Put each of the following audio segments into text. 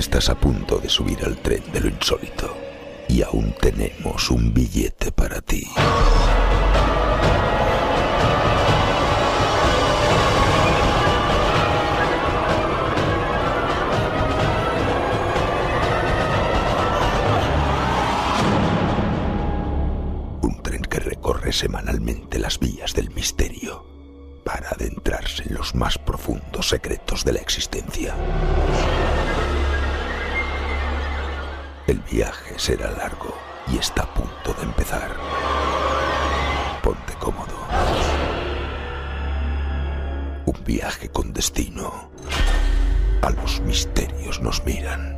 Estás a punto de subir al tren de lo insólito y aún tenemos un billete para ti. Un tren que recorre semanalmente las vías del misterio para adentrarse en los más profundos secretos de la existencia. El viaje será largo y está a punto de empezar. Ponte cómodo. Un viaje con destino. A los misterios nos miran.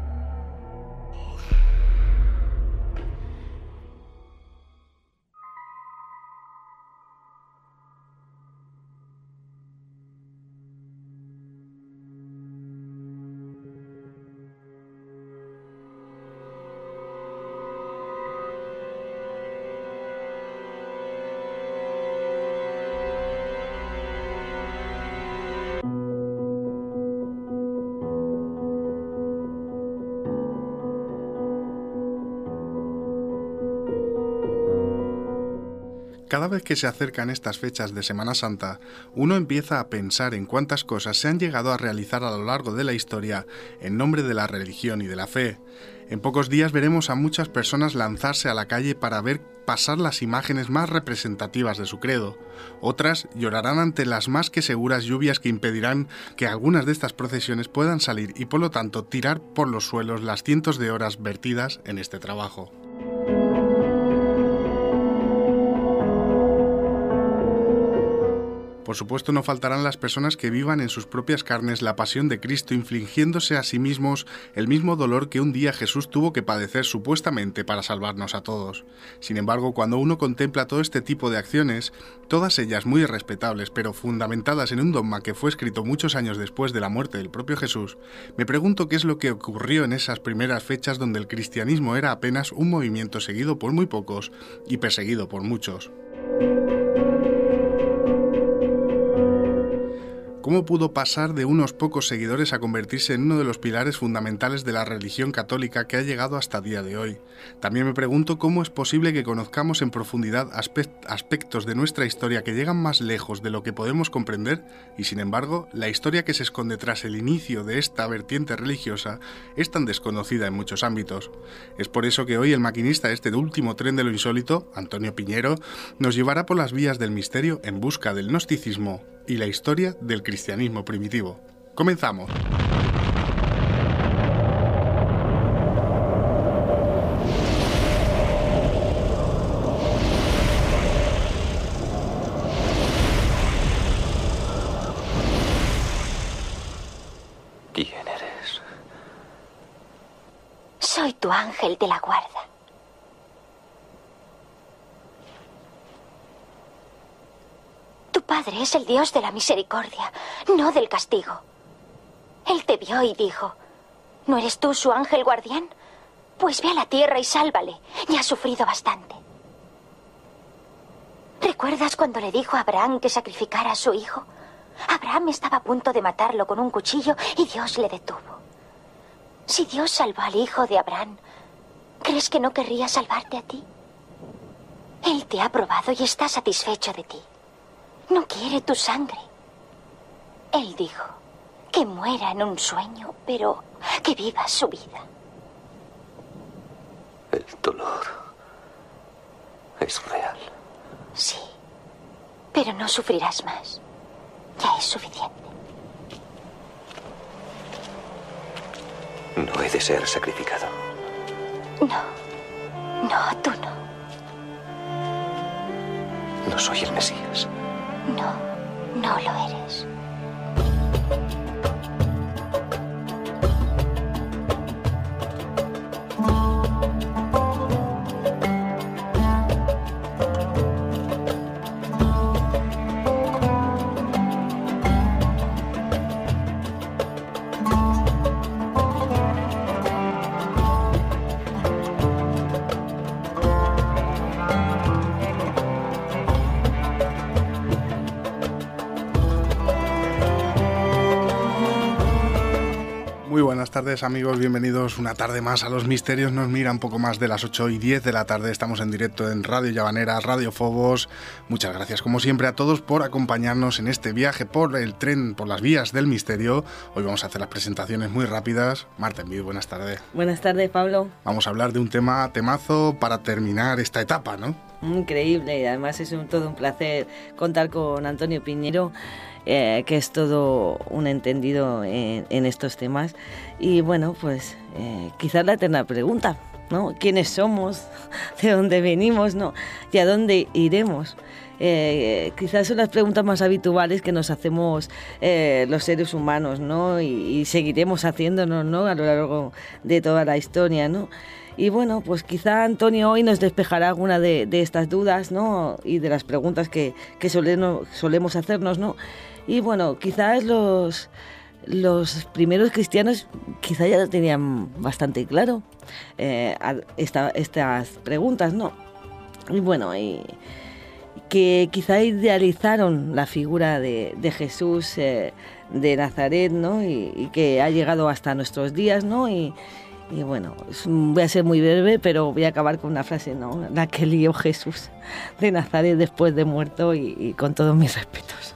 Cada vez que se acercan estas fechas de Semana Santa, uno empieza a pensar en cuántas cosas se han llegado a realizar a lo largo de la historia en nombre de la religión y de la fe. En pocos días veremos a muchas personas lanzarse a la calle para ver pasar las imágenes más representativas de su credo. Otras llorarán ante las más que seguras lluvias que impedirán que algunas de estas procesiones puedan salir y por lo tanto tirar por los suelos las cientos de horas vertidas en este trabajo. Por supuesto, no faltarán las personas que vivan en sus propias carnes la pasión de Cristo, infligiéndose a sí mismos el mismo dolor que un día Jesús tuvo que padecer supuestamente para salvarnos a todos. Sin embargo, cuando uno contempla todo este tipo de acciones, todas ellas muy respetables, pero fundamentadas en un dogma que fue escrito muchos años después de la muerte del propio Jesús, me pregunto qué es lo que ocurrió en esas primeras fechas donde el cristianismo era apenas un movimiento seguido por muy pocos y perseguido por muchos. ¿Cómo pudo pasar de unos pocos seguidores a convertirse en uno de los pilares fundamentales de la religión católica que ha llegado hasta el día de hoy? También me pregunto cómo es posible que conozcamos en profundidad aspectos de nuestra historia que llegan más lejos de lo que podemos comprender y, sin embargo, la historia que se esconde tras el inicio de esta vertiente religiosa es tan desconocida en muchos ámbitos. Es por eso que hoy el maquinista de este último tren de lo insólito, Antonio Piñero, nos llevará por las vías del misterio en busca del gnosticismo y la historia del cristianismo primitivo. ¡Comenzamos! ¿Quién eres? Soy tu ángel de la guarda. Tu padre es el Dios de la misericordia, no del castigo. Él te vio y dijo, ¿no eres tú su ángel guardián? Pues ve a la tierra y sálvale, ya ha sufrido bastante. ¿Recuerdas cuando le dijo a Abraham que sacrificara a su hijo? Abraham estaba a punto de matarlo con un cuchillo y Dios le detuvo. Si Dios salvó al hijo de Abraham, ¿crees que no querría salvarte a ti? Él te ha probado y está satisfecho de ti. No quiere tu sangre. Él dijo que muera en un sueño, pero que viva su vida. El dolor es real. Sí, pero no sufrirás más. Ya es suficiente. No he de ser sacrificado. No, tú no. No soy el Mesías. No lo eres. buenas tardes, amigos, bienvenidos una tarde más a Los Misterios Nos Miran, un poco más de las 8:10 de la tarde. Estamos en directo en Radio Llavanera, Radio Fobos. Muchas gracias, como siempre, a todos por acompañarnos en este viaje por el tren, por las vías del misterio. Hoy vamos a hacer las presentaciones muy rápidas. Marta Envid, buenas tardes. Buenas tardes, Pablo. Vamos a hablar de un temazo para terminar esta etapa, ¿no? Increíble, y además es todo un placer contar con Antonio Piñero, que es todo un entendido en estos temas. Y bueno, pues quizás la eterna pregunta, ¿no? ¿Quiénes somos? ¿De dónde venimos? ¿No? ¿Y a dónde iremos? Quizás son las preguntas más habituales que nos hacemos los seres humanos, ¿no? Y seguiremos haciéndonos, ¿no? A lo largo de toda la historia, ¿no? Y bueno, pues quizá Antonio hoy nos despejará alguna de estas dudas, ¿no? Y de las preguntas que solemos hacernos, ¿no? Y bueno, quizás los primeros cristianos quizá ya lo tenían bastante claro, estas preguntas, ¿no? Y bueno, que quizá idealizaron la figura de Jesús de Nazaret, ¿no? Y que ha llegado hasta nuestros días, ¿no? Y bueno, voy a ser muy breve, pero voy a acabar con una frase, ¿no? La que lió Jesús de Nazaret después de muerto, y con todos mis respetos.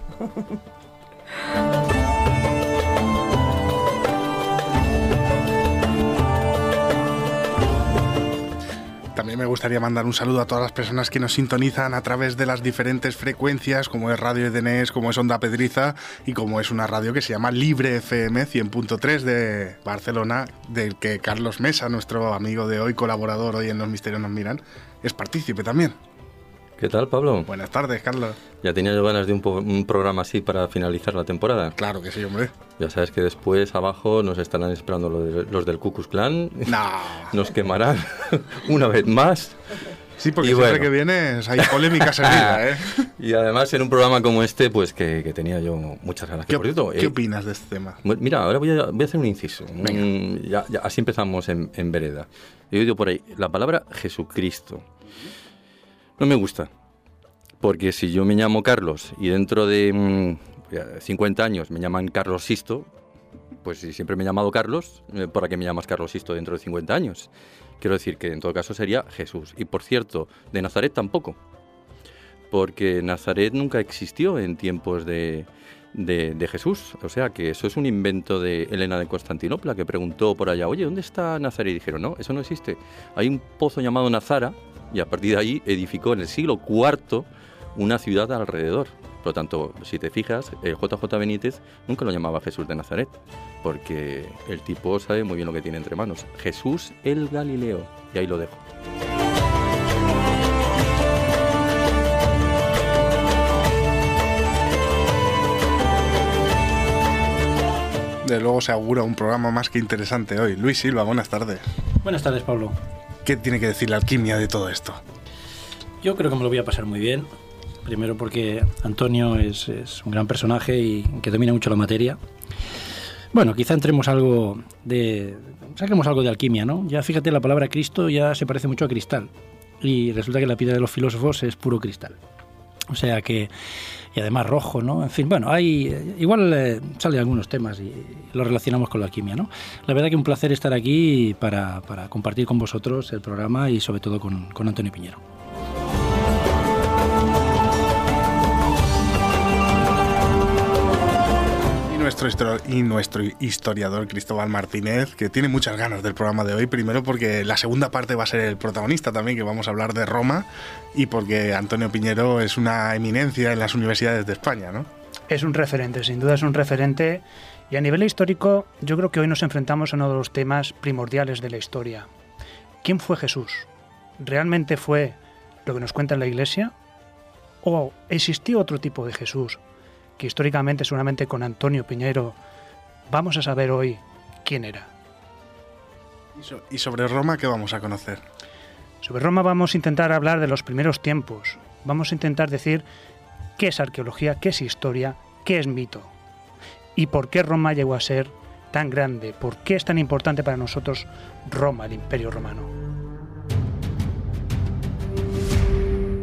También me gustaría mandar un saludo a todas las personas que nos sintonizan a través de las diferentes frecuencias, como es Radio Edenés, como es Onda Pedriza y como es una radio que se llama Libre FM 100.3 de Barcelona, del que Carlos Mesa, nuestro amigo de hoy, colaborador hoy en Los Misterios Nos Miran, es partícipe también. ¿Qué tal, Pablo? Buenas tardes, Carlos. Ya tenía yo ganas de un programa así para finalizar la temporada. Claro que sí, hombre. Ya sabes que después abajo nos estarán esperando los del Ku Klux Klan. No. Nos quemarán una vez más. Sí, porque siempre que vienes hay polémica servida, ¿eh? Y además en un programa como este, pues que tenía yo muchas ganas. ¿Qué opinas de este tema? Mira, ahora voy a hacer un inciso. Ya, así empezamos en vereda. Yo digo por ahí, la palabra Jesucristo no me gusta, porque si yo me llamo Carlos y dentro de 50 años me llaman Carlos Sisto, pues si siempre me he llamado Carlos, ¿para qué me llamas Carlos Sisto dentro de 50 años? Quiero decir que en todo caso sería Jesús. Y por cierto, de Nazaret tampoco, porque Nazaret nunca existió en tiempos de Jesús. O sea que eso es un invento de Helena de Constantinopla, que preguntó por allá, oye, ¿dónde está Nazaret? Y dijeron, no, eso no existe. Hay un pozo llamado Nazara, y a partir de ahí edificó en el siglo IV una ciudad alrededor. Por lo tanto, si te fijas, JJ Benítez nunca lo llamaba Jesús de Nazaret, porque el tipo sabe muy bien lo que tiene entre manos. Jesús el Galileo. Y ahí lo dejo. De luego se augura un programa más que interesante hoy. Luis Silva, buenas tardes. Buenas tardes, Pablo. ¿Qué tiene que decir la alquimia de todo esto? Yo creo que me lo voy a pasar muy bien. Primero porque Antonio es un gran personaje y que domina mucho la materia. Bueno, quizá saquemos algo de alquimia, ¿no? Ya fíjate, la palabra Cristo ya se parece mucho a cristal. Y resulta que la piedra de los filósofos es puro cristal. O sea que... Y además rojo, ¿no? En fin, bueno, igual salen algunos temas y lo relacionamos con la alquimia, ¿no? La verdad que un placer estar aquí para compartir con vosotros el programa y sobre todo con Antonio Piñero. Y nuestro historiador Cristóbal Martínez, que tiene muchas ganas del programa de hoy, primero porque la segunda parte va a ser el protagonista también, que vamos a hablar de Roma, y porque Antonio Piñero es una eminencia en las universidades de España, ¿no? Es un referente, sin duda es un referente, y a nivel histórico yo creo que hoy nos enfrentamos a uno de los temas primordiales de la historia. ¿Quién fue Jesús? ¿Realmente fue lo que nos cuenta la Iglesia? ¿O existió otro tipo de Jesús? Que históricamente, seguramente con Antonio Piñero, vamos a saber hoy quién era. ¿Y sobre Roma qué vamos a conocer? Sobre Roma vamos a intentar hablar de los primeros tiempos. Vamos a intentar decir qué es arqueología, qué es historia, qué es mito. Y por qué Roma llegó a ser tan grande, por qué es tan importante para nosotros Roma, el Imperio Romano.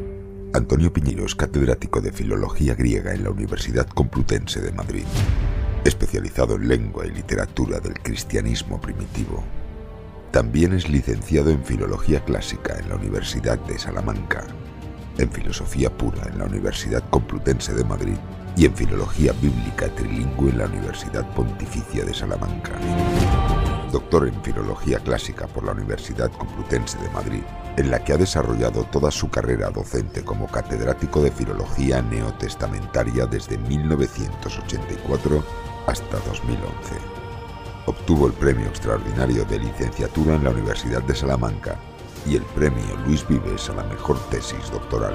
Antonio Piñero es catedrático de Filología Griega en la Universidad Complutense de Madrid. especializado en lengua y literatura del cristianismo primitivo. También es licenciado en Filología Clásica en la Universidad de Salamanca, en Filosofía Pura en la Universidad Complutense de Madrid y en Filología Bíblica Trilingüe en la Universidad Pontificia de Salamanca. Doctor en Filología Clásica por la Universidad Complutense de Madrid, en la que ha desarrollado toda su carrera docente como catedrático de Filología Neotestamentaria desde 1984 hasta 2011. Obtuvo el Premio Extraordinario de Licenciatura en la Universidad de Salamanca y el Premio Luis Vives a la mejor tesis doctoral.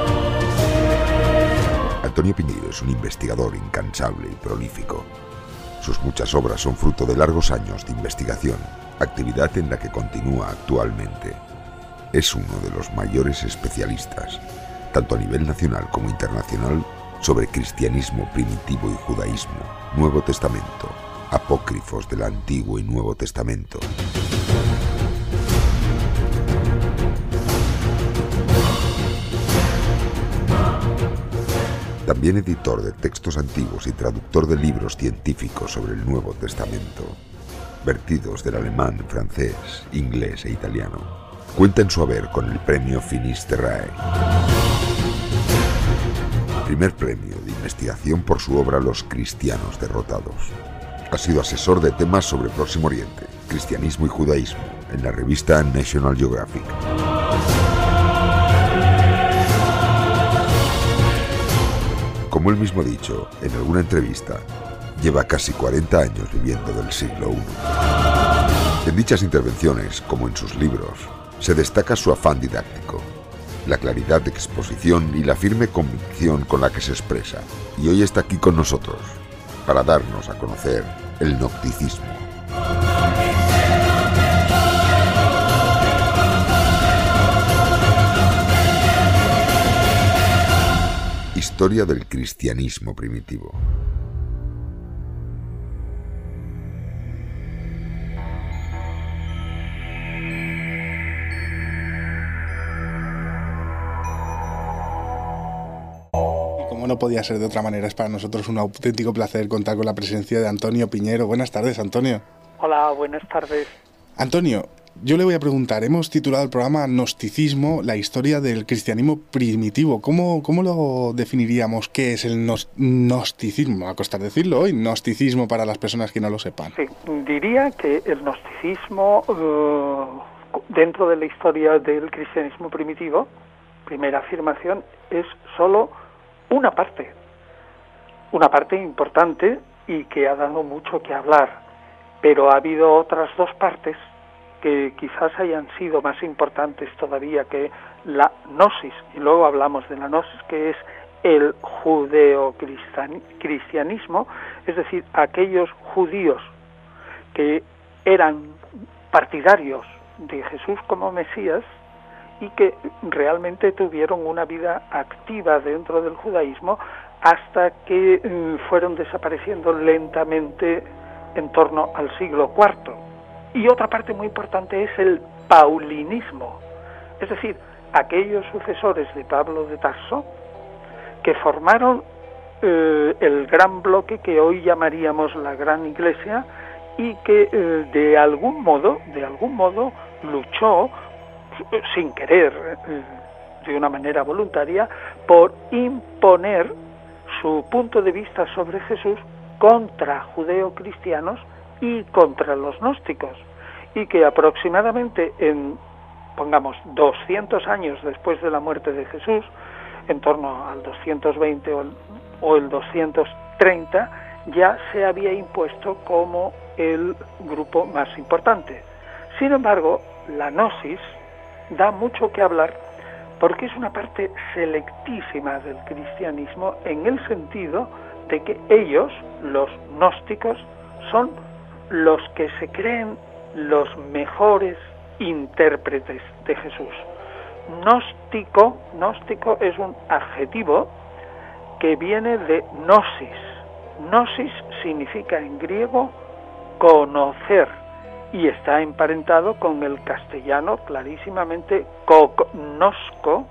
Antonio Piñeiro es un investigador incansable y prolífico. Sus muchas obras son fruto de largos años de investigación, actividad en la que continúa actualmente. Es uno de los mayores especialistas, tanto a nivel nacional como internacional, sobre cristianismo primitivo y judaísmo, Nuevo Testamento, apócrifos del Antiguo y Nuevo Testamento. También editor de textos antiguos y traductor de libros científicos sobre el Nuevo Testamento, vertidos del alemán, francés, inglés e italiano. Cuenta en su haber con el premio Finis Terrae, primer premio de investigación por su obra Los cristianos derrotados. Ha sido asesor de temas sobre Próximo Oriente, cristianismo y judaísmo en la revista National Geographic. Como él mismo ha dicho en alguna entrevista, lleva casi 40 años viviendo del siglo I. En dichas intervenciones, como en sus libros, se destaca su afán didáctico, la claridad de exposición y la firme convicción con la que se expresa. Y hoy está aquí con nosotros para darnos a conocer el gnosticismo. Historia del cristianismo primitivo. Como no podía ser de otra manera, es para nosotros un auténtico placer contar con la presencia de Antonio Piñeiro. Buenas tardes, Antonio. Hola, buenas tardes. Antonio, yo le voy a preguntar, hemos titulado el programa Gnosticismo, la historia del cristianismo primitivo. ¿Cómo lo definiríamos? ¿Qué es el gnosticismo? A costar decirlo hoy, gnosticismo para las personas que no lo sepan. Sí, diría que el gnosticismo, dentro de la historia del cristianismo primitivo, primera afirmación, es solo una parte importante y que ha dado mucho que hablar, pero ha habido otras dos partes que quizás hayan sido más importantes todavía que la gnosis, y luego hablamos de la gnosis, que es el judeo-cristianismo, es decir, aquellos judíos que eran partidarios de Jesús como Mesías y que realmente tuvieron una vida activa dentro del judaísmo hasta que fueron desapareciendo lentamente en torno al siglo IV. Y otra parte muy importante es el paulinismo, es decir, aquellos sucesores de Pablo de Tarso que formaron el gran bloque que hoy llamaríamos la Gran Iglesia y que de algún modo luchó sin querer, de una manera voluntaria, por imponer su punto de vista sobre Jesús contra judeocristianos y contra los gnósticos, y que aproximadamente en, pongamos, 200 años después de la muerte de Jesús, en torno al 220 o el 230, ya se había impuesto como el grupo más importante. Sin embargo, la gnosis da mucho que hablar porque es una parte selectísima del cristianismo, en el sentido de que ellos, los gnósticos, son los que se creen los mejores intérpretes de Jesús. Gnóstico es un adjetivo que viene de gnosis. Gnosis significa en griego conocer y está emparentado con el castellano clarísimamente conozco,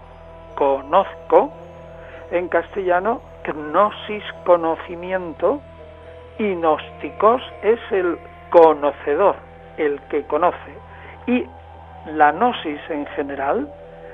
en castellano gnosis, conocimiento, y gnósticos es el conocedor, el que conoce. Y la gnosis en general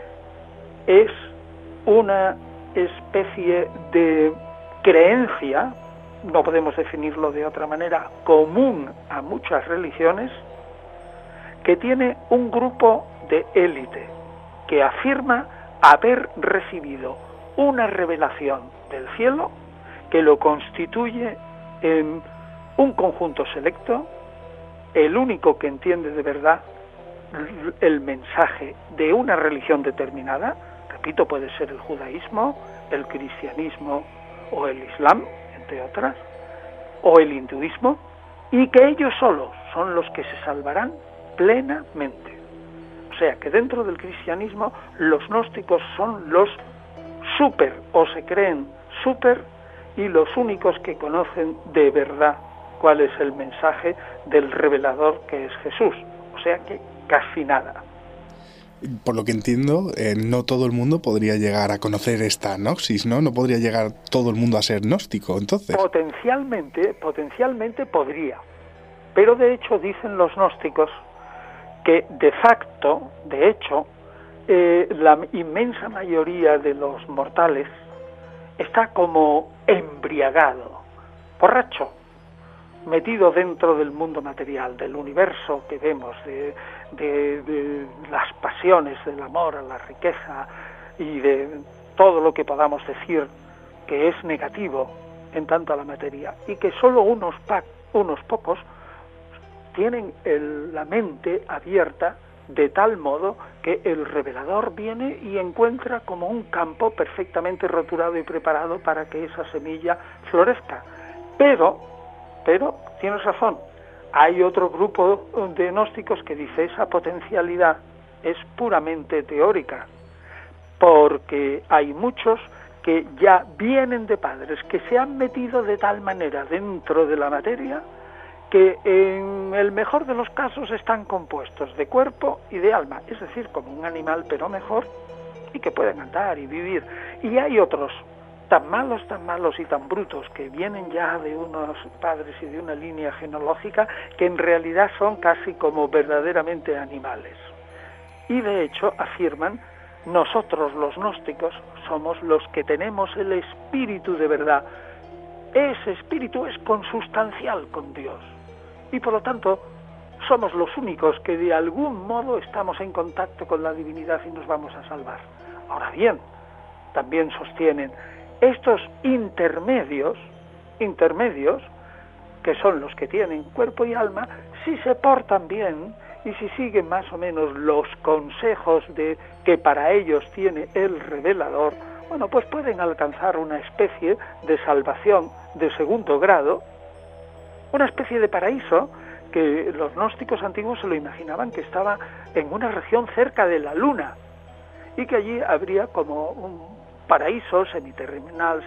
es una especie de creencia, no podemos definirlo de otra manera, común a muchas religiones, que tiene un grupo de élite que afirma haber recibido una revelación del cielo que lo constituye en un conjunto selecto, el único que entiende de verdad el mensaje de una religión determinada. Repito, puede ser el judaísmo, el cristianismo o el islam, entre otras, o el hinduismo, y que ellos solos son los que se salvarán plenamente. O sea que dentro del cristianismo los gnósticos son los súper, o se creen súper, y los únicos que conocen de verdad cuál es el mensaje del revelador que es Jesús. O sea que casi nada. Por lo que entiendo, no todo el mundo podría llegar a conocer esta gnosis, ¿no? No podría llegar todo el mundo a ser gnóstico, entonces. Potencialmente podría. Pero de hecho dicen los gnósticos que de facto, de hecho, la inmensa mayoría de los mortales está como embriagado, borracho, metido dentro del mundo material, del universo que vemos, de las pasiones, del amor a la riqueza y de todo lo que podamos decir que es negativo en tanto a la materia, y que solo unos pocos tienen la mente abierta de tal modo que el revelador viene y encuentra como un campo perfectamente roturado y preparado para que esa semilla florezca. Pero tienes razón, hay otro grupo de gnósticos que dice esa potencialidad es puramente teórica, porque hay muchos que ya vienen de padres que se han metido de tal manera dentro de la materia que en el mejor de los casos están compuestos de cuerpo y de alma, es decir, como un animal pero mejor, y que pueden andar y vivir. Y hay otros tan malos y tan brutos que vienen ya de unos padres y de una línea genealógica que en realidad son casi como verdaderamente animales. Y de hecho afirman, nosotros los gnósticos somos los que tenemos el espíritu de verdad. Ese espíritu es consustancial con Dios y por lo tanto somos los únicos que de algún modo estamos en contacto con la divinidad y nos vamos a salvar. Ahora bien, también sostienen estos intermedios, que son los que tienen cuerpo y alma, si se portan bien y si siguen más o menos los consejos de que para ellos tiene el revelador, bueno, pues pueden alcanzar una especie de salvación de segundo grado, una especie de paraíso que los gnósticos antiguos se lo imaginaban que estaba en una región cerca de la luna y que allí habría como un paraíso semiterrenal,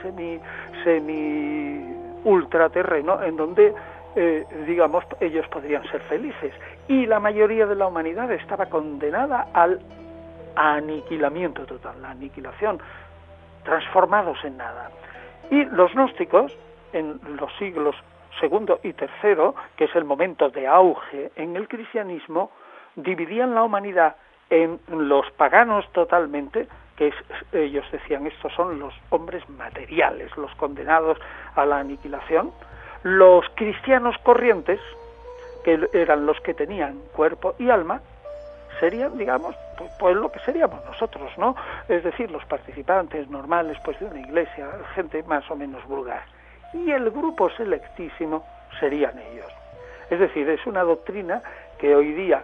semi ultraterreno, en donde digamos ellos podrían ser felices, y la mayoría de la humanidad estaba condenada al aniquilamiento total, la aniquilación, transformados en nada. Y los gnósticos en los siglos II y III, que es el momento de auge en el cristianismo, dividían la humanidad en los paganos totalmente, que ellos decían, estos son los hombres materiales, los condenados a la aniquilación, los cristianos corrientes, que eran los que tenían cuerpo y alma, serían, digamos, pues lo que seríamos nosotros, ¿no? Es decir, los participantes normales pues de una iglesia, gente más o menos vulgar. Y el grupo selectísimo serían ellos. Es decir, es una doctrina que hoy día,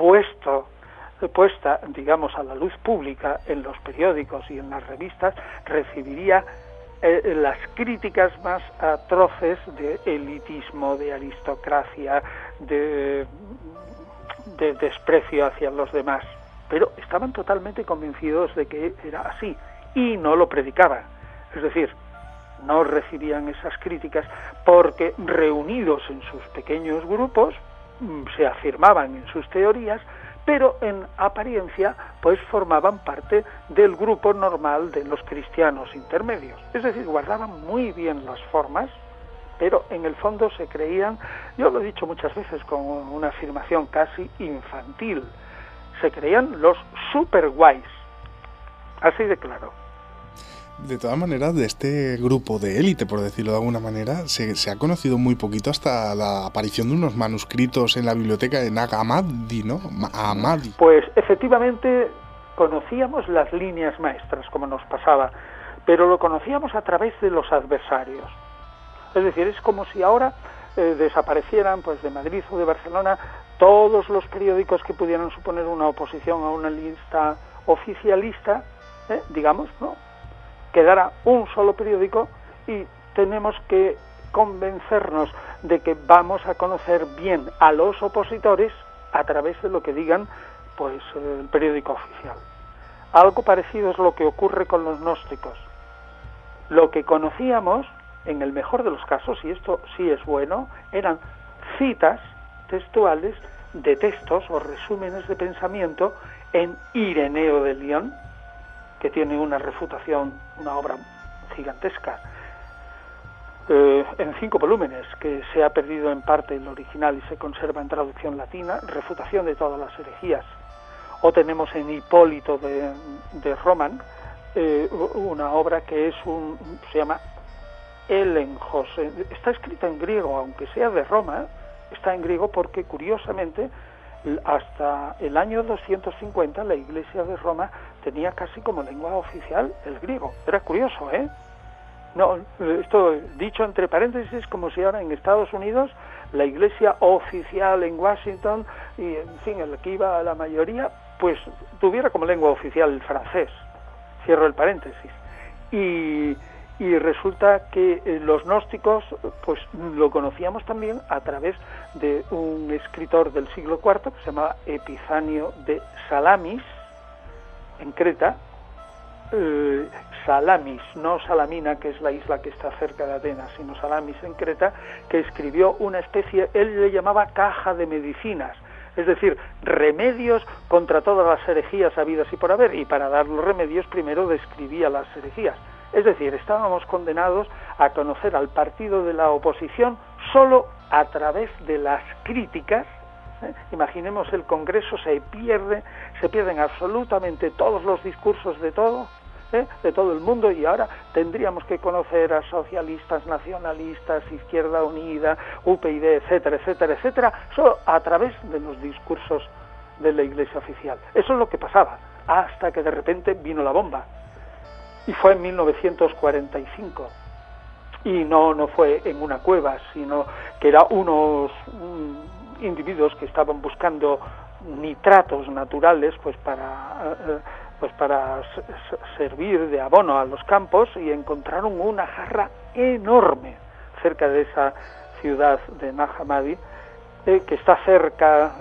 puesta, digamos, a la luz pública en los periódicos y en las revistas, recibiría las críticas más atroces de elitismo, de aristocracia, de desprecio hacia los demás. Pero estaban totalmente convencidos de que era así y no lo predicaban. Es decir, no recibían esas críticas porque reunidos en sus pequeños grupos se afirmaban en sus teorías, pero en apariencia pues formaban parte del grupo normal de los cristianos intermedios. Es decir, guardaban muy bien las formas, pero en el fondo se creían, yo lo he dicho muchas veces con una afirmación casi infantil, se creían los super guays, así de claro. De todas maneras, de este grupo de élite, por decirlo de alguna manera, se ha conocido muy poquito hasta la aparición de unos manuscritos en la biblioteca de Nag Hammadi, ¿no? Hammadi. Pues efectivamente conocíamos las líneas maestras, como nos pasaba, pero lo conocíamos a través de los adversarios. Es decir, es como si ahora desaparecieran pues de Madrid o de Barcelona todos los periódicos que pudieran suponer una oposición a una lista oficialista, digamos, ¿no? Quedara un solo periódico y tenemos que convencernos de que vamos a conocer bien a los opositores a través de lo que digan pues el periódico oficial. Algo parecido es lo que ocurre con los gnósticos. Lo que conocíamos, en el mejor de los casos, y esto sí es bueno, eran citas textuales de textos o resúmenes de pensamiento en Ireneo de Lyon, que tiene una refutación, una obra gigantesca, en 5 volúmenes, que se ha perdido en parte el original y se conserva en traducción latina, refutación de todas las herejías. O tenemos en Hipólito de Roman, una obra que es se llama Élenjos, está escrita en griego, aunque sea de Roma, está en griego porque curiosamente hasta el año 250 la Iglesia de Roma tenía casi como lengua oficial el griego. Era curioso, ¿eh? No, esto dicho entre paréntesis, como si ahora en Estados Unidos la Iglesia oficial en Washington y en fin, el que iba a la mayoría, pues tuviera como lengua oficial el francés. Cierro el paréntesis. Y resulta que los gnósticos pues lo conocíamos también a través de un escritor del siglo IV que se llamaba Epifanio de Salamis, en Creta. Salamis, no Salamina, que es la isla que está cerca de Atenas, sino Salamis en Creta, que escribió una especie, él le llamaba caja de medicinas, es decir, remedios contra todas las herejías habidas y por haber, y para dar los remedios primero describía las herejías. Es decir, estábamos condenados a conocer al partido de la oposición solo a través de las críticas. Imaginemos el Congreso, se pierden absolutamente todos los discursos de todo el mundo, y ahora tendríamos que conocer a socialistas, nacionalistas, Izquierda Unida, UPyD, etcétera, etcétera, etcétera, solo a través de los discursos de la Iglesia oficial. Eso es lo que pasaba, hasta que de repente vino la bomba. Y fue en 1945, y no fue en una cueva, sino que eran unos individuos que estaban buscando nitratos naturales pues para servir de abono a los campos, y encontraron una jarra enorme cerca de esa ciudad de Nag Hammadi, que está cerca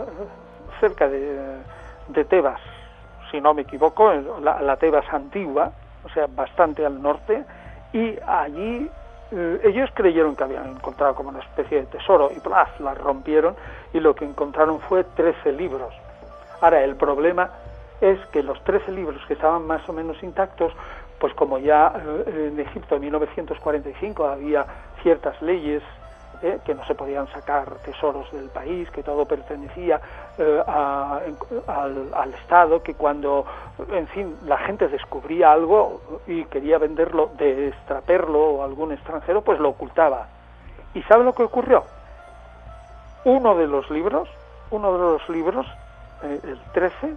de Tebas, si no me equivoco, la Tebas antigua, o sea, bastante al norte, y allí ellos creyeron que habían encontrado como una especie de tesoro, y ¡plaf!, la rompieron, y lo que encontraron fue 13 libros. Ahora, el problema es que los 13 libros que estaban más o menos intactos, pues como ya en Egipto en 1945 había ciertas leyes que no se podían sacar tesoros del país, que todo pertenecía al Estado, que cuando, en fin, la gente descubría algo y quería venderlo, de extraperlo a algún extranjero, pues lo ocultaba. ¿Y sabe lo que ocurrió? Uno de los libros, el 13,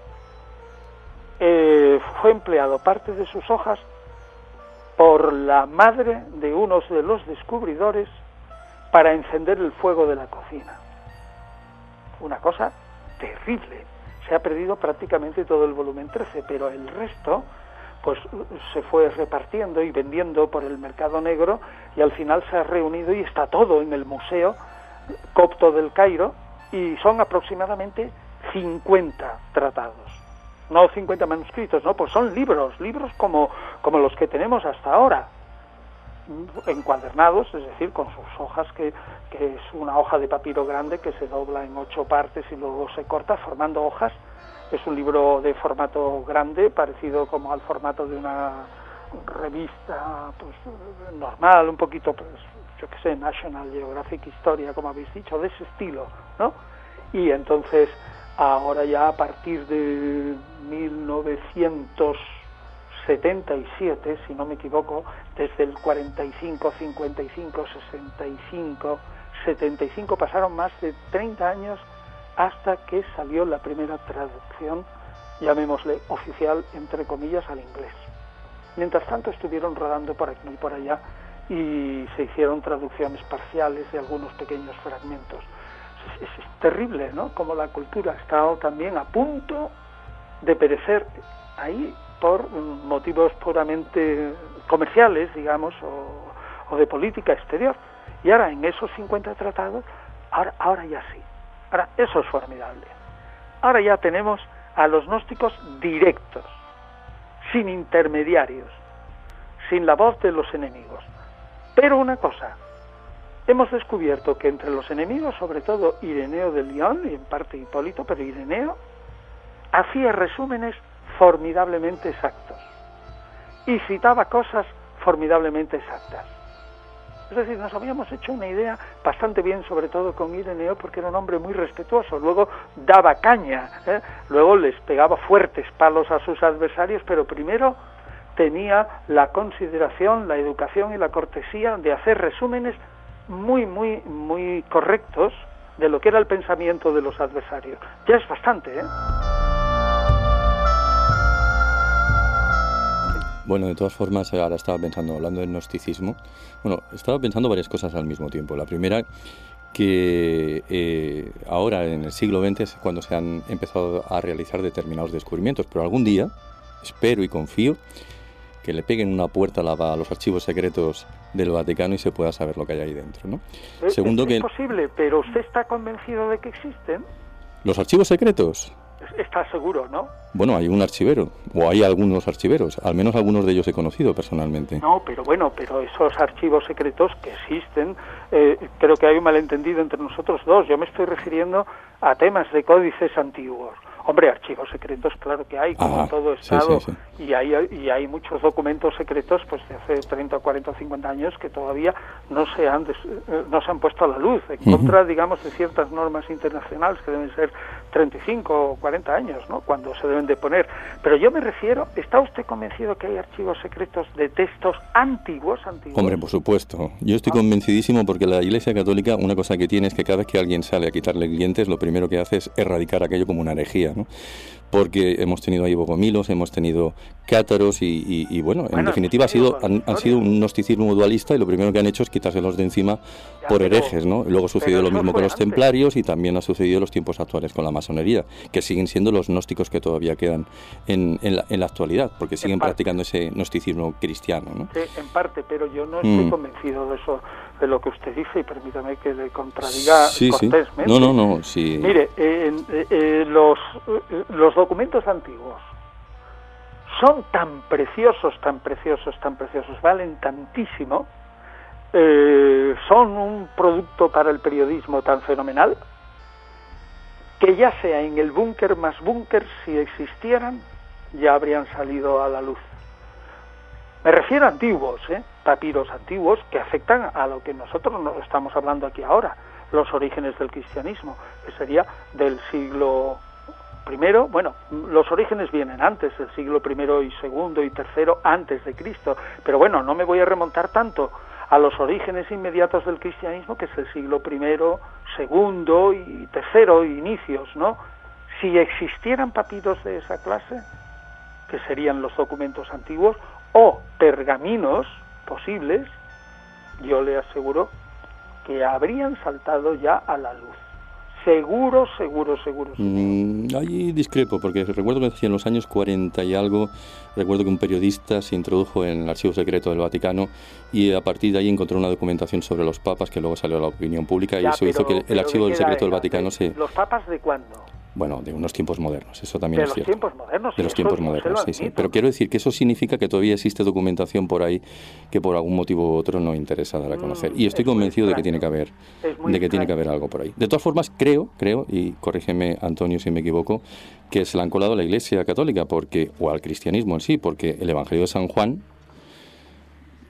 fue empleado parte de sus hojas por la madre de uno de los descubridores para encender el fuego de la cocina. Una cosa terrible. Se ha perdido prácticamente todo el volumen 13, pero el resto pues se fue repartiendo y vendiendo por el mercado negro, y al final se ha reunido y está todo en el Museo Copto del Cairo, y son aproximadamente 50 tratados. No 50 manuscritos, no, pues son libros como los que tenemos hasta ahora, encuadernados, es decir, con sus hojas, que es una hoja de papiro grande que se dobla en 8 partes y luego se corta formando hojas. Es un libro de formato grande, parecido como al formato de una revista pues normal, un poquito, pues, yo qué sé, National Geographic Historia, como habéis dicho, de ese estilo, ¿no? Y entonces, ahora ya a partir de 1977, si no me equivoco, desde el 45, 55, 65, 75, pasaron más de 30 años hasta que salió la primera traducción, llamémosle oficial, entre comillas, al inglés. Mientras tanto estuvieron rodando por aquí y por allá y se hicieron traducciones parciales de algunos pequeños fragmentos. Es terrible, ¿no?, como la cultura ha estado también a punto de perecer ahí por motivos puramente comerciales, digamos, o de política exterior. Y ahora en esos 50 tratados, ahora ya sí. Ahora eso es formidable. Ahora ya tenemos a los gnósticos directos, sin intermediarios, sin la voz de los enemigos. Pero una cosa, hemos descubierto que entre los enemigos, sobre todo Ireneo de Lyon y en parte Hipólito, pero Ireneo hacía resúmenes formidablemente exactos y citaba cosas formidablemente exactas. Es decir, nos habíamos hecho una idea bastante bien, sobre todo con Ireneo, porque era un hombre muy respetuoso, luego daba caña, luego les pegaba fuertes palos a sus adversarios, pero primero tenía la consideración, la educación y la cortesía de hacer resúmenes muy, muy, muy correctos de lo que era el pensamiento de los adversarios. Ya es bastante, ¿eh? Bueno, de todas formas, ahora estaba pensando, hablando del gnosticismo, estaba pensando varias cosas al mismo tiempo. La primera, que ahora en el siglo XX es cuando se han empezado a realizar determinados descubrimientos, pero algún día, espero y confío, que le peguen una puerta a los archivos secretos del Vaticano y se pueda saber lo que hay ahí dentro, ¿no? Segundo, es posible, pero ¿usted está convencido de que existen? ¿Los archivos secretos? Está seguro, ¿no? Bueno, hay un archivero, o hay algunos archiveros, al menos algunos de ellos he conocido personalmente. No, pero esos archivos secretos que existen, creo que hay un malentendido entre nosotros dos. Yo me estoy refiriendo a temas de códices antiguos. Hombre, archivos secretos, claro que hay, como en todo Estado, sí. Y hay muchos documentos secretos pues de hace 30, 40, 50 años que todavía no se han puesto a la luz, en contra, digamos, de ciertas normas internacionales que deben ser 35 o 40 años, ¿no?, cuando se deben de poner. Pero yo me refiero, ¿está usted convencido que hay archivos secretos de textos antiguos? Hombre, por supuesto. Yo estoy convencidísimo porque la Iglesia Católica, una cosa que tiene es que cada vez que alguien sale a quitarle clientes, lo primero que hace es erradicar aquello como una herejía, ¿no? Porque hemos tenido ahí bogomilos, hemos tenido cátaros y bueno, en definitiva han sido un gnosticismo dualista y lo primero que han hecho es quitárselos de encima por herejes, ¿no? Luego sucedió lo mismo con los templarios y también ha sucedido en los tiempos actuales con la masonería, que siguen siendo los gnósticos que todavía quedan en la actualidad, porque siguen practicando ese gnosticismo cristiano, ¿no? Sí, en parte, pero yo no estoy convencido de eso, de lo que usted dice, y permítame que le contradiga cortésmente. No, sí. Mire, los documentos antiguos son tan preciosos, valen tantísimo, son un producto para el periodismo tan fenomenal, que ya sea en el búnker más búnker, si existieran, ya habrían salido a la luz. Me refiero a antiguos, papiros antiguos que afectan a lo que nosotros nos estamos hablando aquí ahora, los orígenes del cristianismo, que sería del siglo primero, bueno, los orígenes vienen antes, del siglo I y II y III antes de Cristo, pero bueno, no me voy a remontar tanto a los orígenes inmediatos del cristianismo, que es el siglo I, II y III, inicios, ¿no? Si existieran papiros de esa clase, que serían los documentos antiguos, o pergaminos posibles, yo le aseguro que habrían saltado ya a la luz. Seguro. Ahí discrepo, porque recuerdo que en los años 40 y algo, recuerdo que un periodista se introdujo en el archivo secreto del Vaticano y a partir de ahí encontró una documentación sobre los papas que luego salió a la opinión pública y eso hizo que el archivo del secreto del Vaticano se... ¿Los papas de cuándo? Bueno, de unos tiempos modernos, eso también es cierto. De los tiempos modernos. De los tiempos modernos, sí. Pero quiero decir que eso significa que todavía existe documentación por ahí que por algún motivo u otro no interesa dar a conocer. Y estoy convencido de que tiene que haber algo por ahí. De todas formas, creo, y corrígeme Antonio si me equivoco, que se la han colado a la Iglesia Católica o al cristianismo en sí, porque el Evangelio de San Juan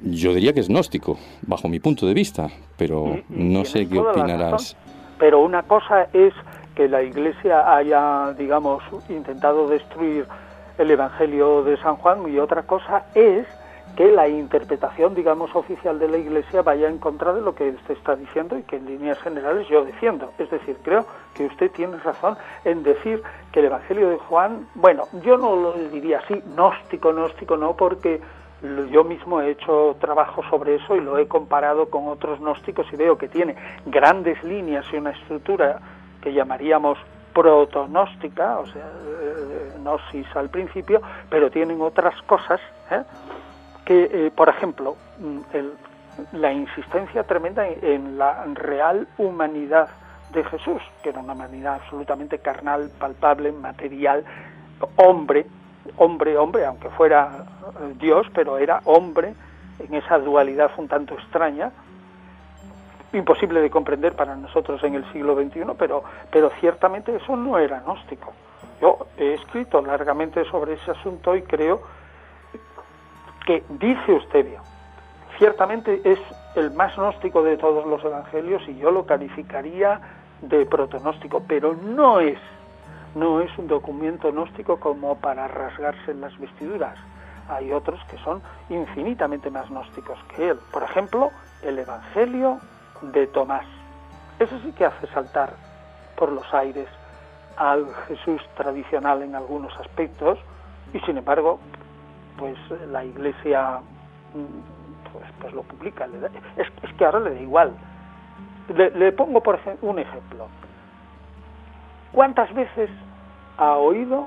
Yo diría que es gnóstico, bajo mi punto de vista, pero no sé qué opinarás. Pero una cosa es que la Iglesia haya, digamos, intentado destruir el Evangelio de San Juan, y otra cosa es que la interpretación, digamos, oficial de la Iglesia vaya en contra de lo que usted está diciendo y que en líneas generales yo defiendo. Es decir, creo que usted tiene razón en decir que el Evangelio de Juan, bueno, yo no lo diría así, gnóstico no, porque yo mismo he hecho trabajo sobre eso y lo he comparado con otros gnósticos y veo que tiene grandes líneas y una estructura que llamaríamos protognóstica, o sea, gnosis al principio, pero tienen otras cosas, que, por ejemplo, la insistencia tremenda en la real humanidad de Jesús, que era una humanidad absolutamente carnal, palpable, material, hombre, aunque fuera Dios, pero era hombre, en esa dualidad un tanto extraña, imposible de comprender para nosotros en el siglo XXI, pero ciertamente eso no era gnóstico. Yo he escrito largamente sobre ese asunto y creo que, dice usted bien, ciertamente es el más gnóstico de todos los evangelios y yo lo calificaría de protognóstico, pero no es un documento gnóstico como para rasgarse las vestiduras. Hay otros que son infinitamente más gnósticos que él. Por ejemplo, el Evangelio de Tomás. Ese sí que hace saltar por los aires al Jesús tradicional en algunos aspectos, y sin embargo, pues la Iglesia pues lo publica. Es que ahora le da igual. Le pongo por ejemplo un ejemplo. ¿Cuántas veces ha oído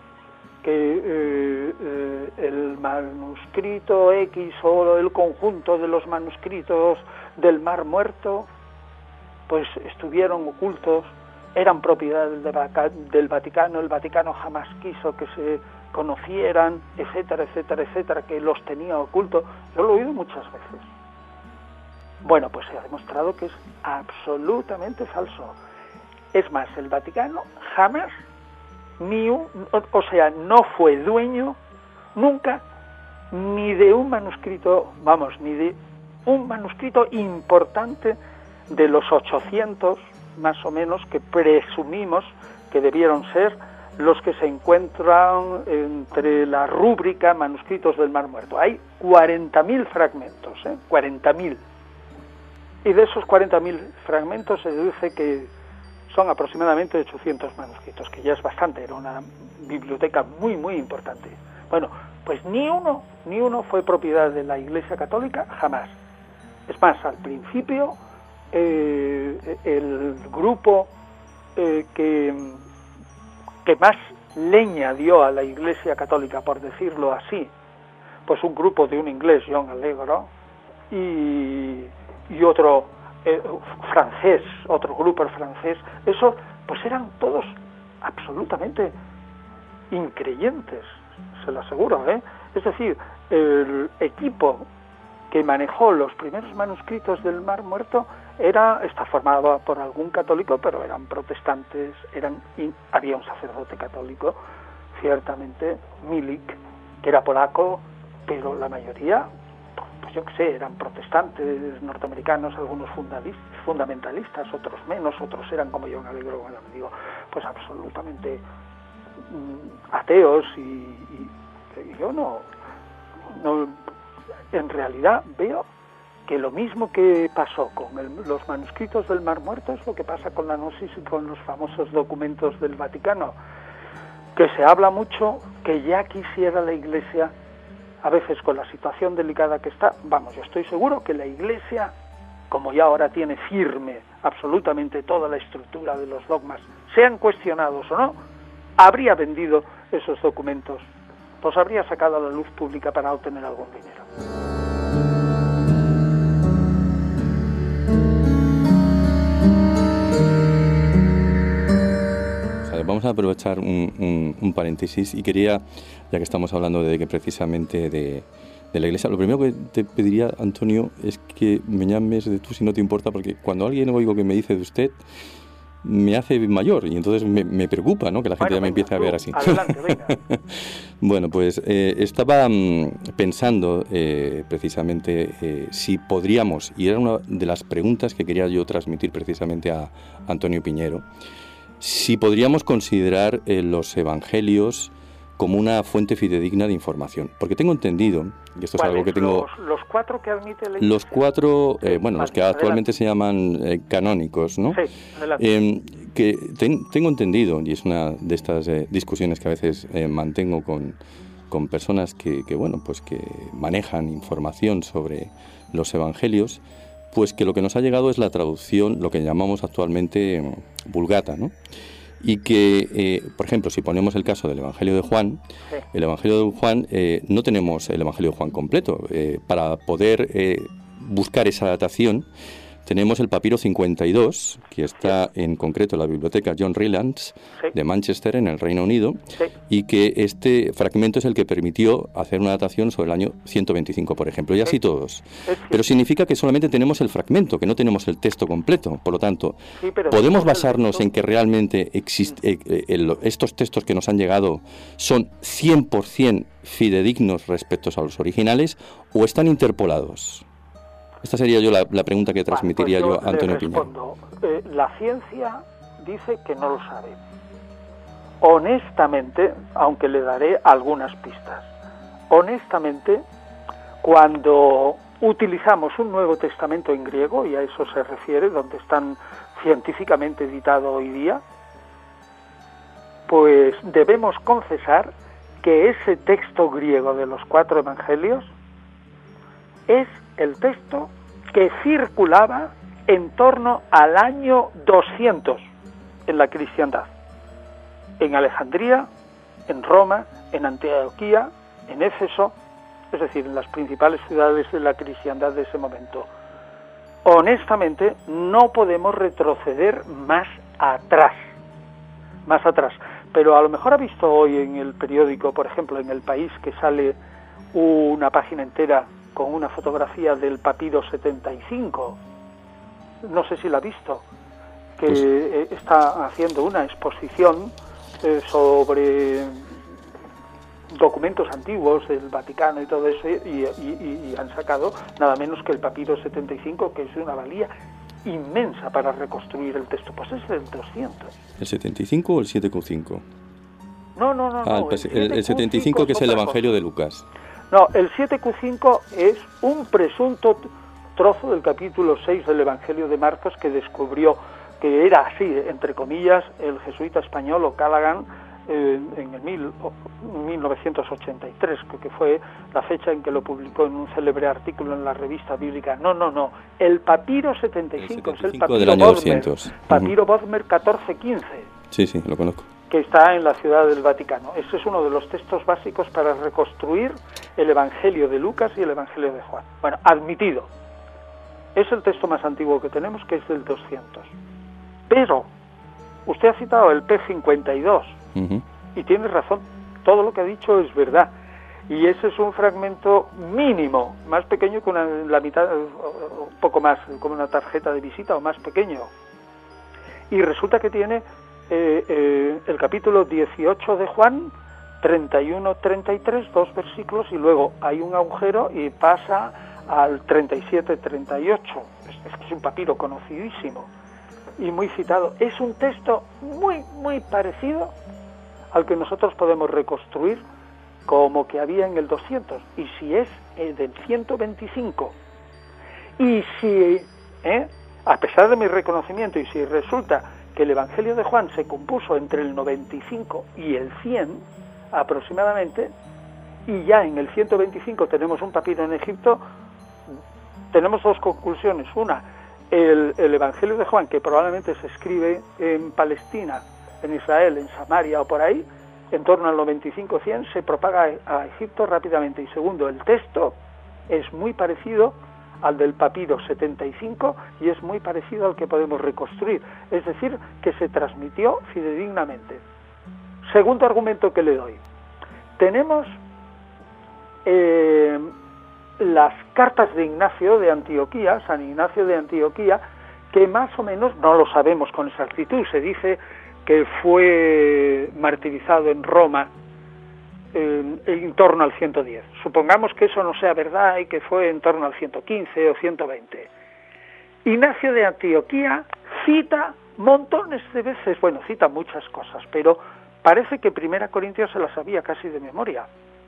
que el manuscrito X o el conjunto de los manuscritos del Mar Muerto pues estuvieron ocultos, eran propiedad del Vaticano, el Vaticano jamás quiso que se conocieran, etcétera, que los tenía ocultos? Yo lo he oído muchas veces. Bueno, pues se ha demostrado que es absolutamente falso. Es más, el Vaticano jamás no fue dueño nunca ni de un manuscrito, ni de un manuscrito importante de los 800 más o menos que presumimos que debieron ser los que se encuentran entre la rúbrica manuscritos del Mar Muerto. Hay 40.000 fragmentos, 40.000. Y de esos 40.000 fragmentos se deduce que son aproximadamente 800 manuscritos, que ya es bastante, era una biblioteca muy, muy importante. Bueno, pues ni uno fue propiedad de la Iglesia Católica, jamás. Es más, al principio, el grupo que más leña dio a la Iglesia Católica, por decirlo así, pues un grupo de un inglés, John Allegro, y otro francés, otro grupo francés, eso pues eran todos absolutamente increyentes, se lo aseguro, Es decir, el equipo que manejó los primeros manuscritos del Mar Muerto está formado por algún católico, pero eran protestantes, había un sacerdote católico, ciertamente, Milik, que era polaco, pero la mayoría, pues yo qué sé, eran protestantes norteamericanos, algunos fundamentalistas, otros menos, otros eran como John Allegro, bueno, digo, pues absolutamente ateos, y yo no, en realidad veo que lo mismo que pasó con los manuscritos del Mar Muerto es lo que pasa con la gnosis y con los famosos documentos del Vaticano, que se habla mucho, que ya quisiera la Iglesia, a veces con la situación delicada que está, yo estoy seguro que la Iglesia, como ya ahora tiene firme absolutamente toda la estructura de los dogmas, sean cuestionados o no, habría vendido esos documentos, los habría sacado a la luz pública para obtener algún dinero. Vamos a aprovechar un paréntesis y quería, ya que estamos hablando de que precisamente de la Iglesia, lo primero que te pediría, Antonio, es que me llames de tú si no te importa, porque cuando alguien oigo que me dice de usted, me hace mayor y entonces me preocupa, ¿no? Que la gente ya me empiece a ver así. Adelante, venga. Bueno, pues estaba pensando precisamente si podríamos, y era una de las preguntas que quería yo transmitir precisamente a Antonio Piñero, si podríamos considerar los evangelios como una fuente fidedigna de información. Porque tengo entendido, y esto es algo que tengo... Los 4 que admite la Iglesia. Los 4, bueno, los que actualmente adelante. se llaman canónicos, ¿no? Sí, adelante. Que tengo entendido, y es una de estas discusiones que a veces mantengo con personas que, bueno, pues que manejan información sobre los evangelios, pues que lo que nos ha llegado es la traducción, lo que llamamos actualmente Vulgata, ¿no? Y que, por ejemplo, si ponemos el caso del Evangelio de Juan, Sí. el Evangelio de Juan, no tenemos el Evangelio de Juan completo. Para poder buscar esa datación, tenemos el papiro 52, que está en concreto en la biblioteca John Rylands Sí. de Manchester, en el Reino Unido, Sí. y que este fragmento es el que permitió hacer una datación sobre el año 125, por ejemplo, y así todos. Pero Significa que solamente tenemos el fragmento, que no tenemos el texto completo. Por lo tanto, Sí, pero ¿podemos tenemos el basarnos texto. en que realmente estos textos que nos han llegado son 100% fidedignos respecto a los originales o están interpolados? Esta sería yo la pregunta que transmitiría Pues yo a Antonio le Piñero. respondo. La ciencia dice que no lo sabe. Honestamente, aunque le daré algunas pistas, honestamente, cuando utilizamos un Nuevo Testamento en griego, y a eso se refiere, donde están científicamente editado hoy día, pues debemos confesar que ese texto griego de los 4 evangelios es el texto que circulaba en torno al año 200 en la cristiandad. En Alejandría, en Roma, en Antioquía, en Éfeso, es decir, en las principales ciudades de la cristiandad de ese momento. Honestamente, no podemos retroceder más atrás. Pero a lo mejor ha visto hoy en el periódico, por ejemplo, en El País, que sale una página entera con una fotografía del papiro 75. No sé si la ha visto, que está haciendo una exposición sobre documentos antiguos del Vaticano y todo eso, y han sacado nada menos que el papiro 75, que es de una valía inmensa para reconstruir el texto. Pues es el 200. ¿El 75 o el 7Q5? No. El 75, que es el Evangelio de Lucas. No, el 7Q5 es un presunto trozo del capítulo 6 del Evangelio de Marcos que descubrió que era así, entre comillas, el jesuita español O'Callaghan en el 1983, que fue la fecha en que lo publicó en un célebre artículo en la revista bíblica. No. El papiro 75 es el papiro del año Bodmer, 200. papiro Bodmer 1415. Sí, lo conozco. Que está en la ciudad del Vaticano. Ese es uno de los textos básicos para reconstruir el Evangelio de Lucas y el Evangelio de Juan. Bueno, admitido. Es el texto más antiguo que tenemos, que es del 200. Pero usted ha citado el P52 y tiene razón. Todo lo que ha dicho es verdad. Y ese es un fragmento mínimo, más pequeño que la mitad, un poco más, como una tarjeta de visita o más pequeño. Y resulta que tiene el capítulo 18 de Juan, 31-33, 2 versículos, y luego hay un agujero y pasa al 37-38. Es un papiro conocidísimo y muy citado. Es un texto muy parecido al que nosotros podemos reconstruir como que había en el 200. Y si es del 125, y si, a pesar de mi reconocimiento, y si resulta que el Evangelio de Juan se compuso entre el 95 y el 100 aproximadamente, y ya en el 125 tenemos un papiro en Egipto, tenemos 2 conclusiones. Una, el Evangelio de Juan, que probablemente se escribe en Palestina, en Israel, en Samaria o por ahí, en torno al 95-100, se propaga a Egipto rápidamente. Y segundo, el texto es muy parecido al del papiro 75 y es muy parecido al que podemos reconstruir, es decir, que se transmitió fidedignamente. Segundo argumento que le doy. Tenemos las cartas de Ignacio de Antioquía, San Ignacio de Antioquía, que más o menos no lo sabemos con exactitud. Se dice que fue martirizado en Roma en torno al 110. Supongamos que eso no sea verdad y que fue en torno al 115 o 120. Ignacio de Antioquía cita montones de veces, bueno, cita muchas cosas, pero parece que Primera Corintios se la sabía casi de memoria.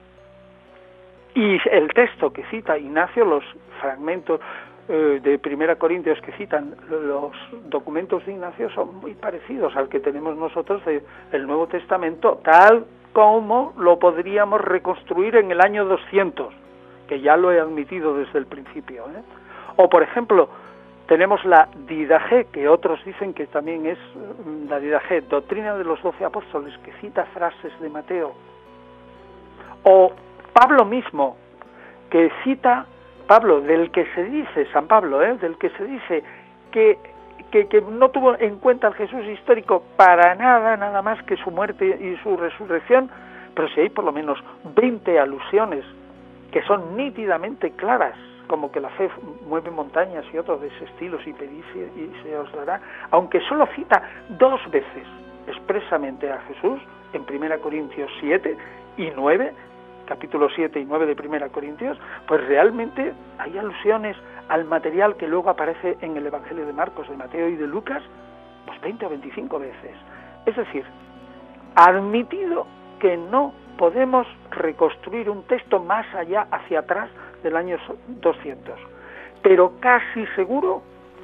Y el texto que cita Ignacio, los fragmentos de Primera Corintios que citan los documentos de Ignacio son muy parecidos al que tenemos nosotros del Nuevo Testamento, tal como lo podríamos reconstruir en el año 200, que ya lo he admitido desde el principio, ¿eh? O, por ejemplo, tenemos la Didache, que otros dicen que también es la Didache, Doctrina de los 12 Apóstoles, que cita frases de Mateo. O Pablo mismo, que cita, Pablo, del que se dice, San Pablo, del que se dice que no tuvo en cuenta al Jesús histórico para nada más que su muerte y su resurrección, pero si hay por lo menos 20 alusiones que son nítidamente claras, como que la fe mueve montañas y otros de ese estilo, si pedís y se os dará, aunque solo cita 2 veces expresamente a Jesús, en 1 Corintios 7 y 9, capítulos 7 y 9 de 1 Corintios, pues realmente hay alusiones al material que luego aparece en el Evangelio de Marcos, de Mateo y de Lucas, pues 20 o 25 veces. Es decir, admitido que no podemos reconstruir un texto más allá, hacia atrás del año 200, pero casi seguro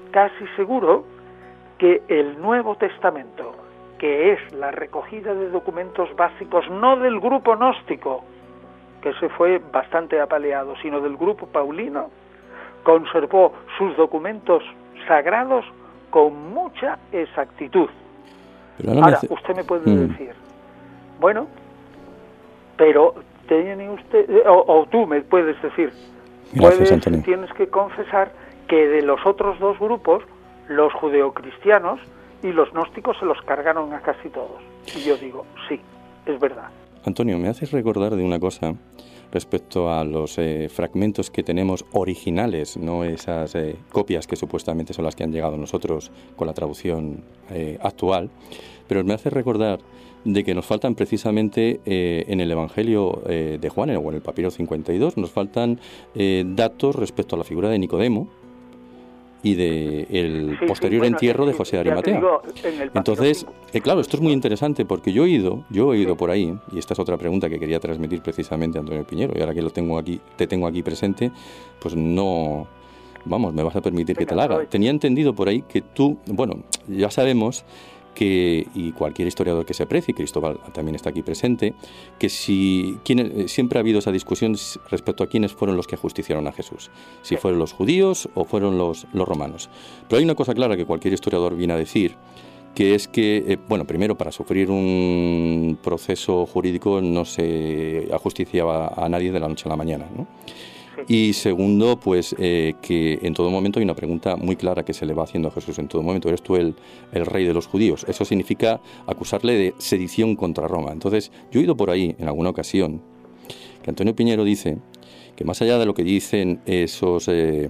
que el Nuevo Testamento, que es la recogida de documentos básicos, no del grupo gnóstico, que se fue bastante apaleado, sino del grupo paulino, conservó sus documentos sagrados con mucha exactitud. Ahora, usted me puede decir, bueno, pero tiene usted, o tú me puedes decir, tienes que confesar que de los otros 2 grupos, los judeocristianos y los gnósticos se los cargaron a casi todos. Y yo digo, sí, es verdad. Antonio, me haces recordar de una cosa respecto a los fragmentos que tenemos originales, no esas copias que supuestamente son las que han llegado a nosotros con la traducción actual, pero me hace recordar de que nos faltan precisamente en el Evangelio de Juan, o en el papiro 52, nos faltan datos respecto a la figura de Nicodemo y del posterior entierro de José de Arimatea. Entonces, claro, esto es muy interesante porque yo he oído por ahí, y esta es otra pregunta que quería transmitir precisamente a Antonio Piñero, y ahora que te tengo aquí presente, pues no, vamos, me vas a permitir que te la haga. Tenía entendido por ahí que tú, bueno, ya sabemos que, y cualquier historiador que se aprecie, Cristóbal también está aquí presente, que siempre ha habido esa discusión respecto a quiénes fueron los que ajusticiaron a Jesús, si fueron los judíos o fueron los romanos. Pero hay una cosa clara que cualquier historiador viene a decir, que es que, bueno, primero, para sufrir un proceso jurídico no se ajusticiaba a nadie de la noche a la mañana, ¿no? Y segundo, pues que en todo momento hay una pregunta muy clara que se le va haciendo a Jesús en todo momento: ¿eres tú el rey de los judíos? Eso significa acusarle de sedición contra Roma. Entonces, yo he oído por ahí en alguna ocasión que Antonio Piñero dice que más allá de lo que dicen esos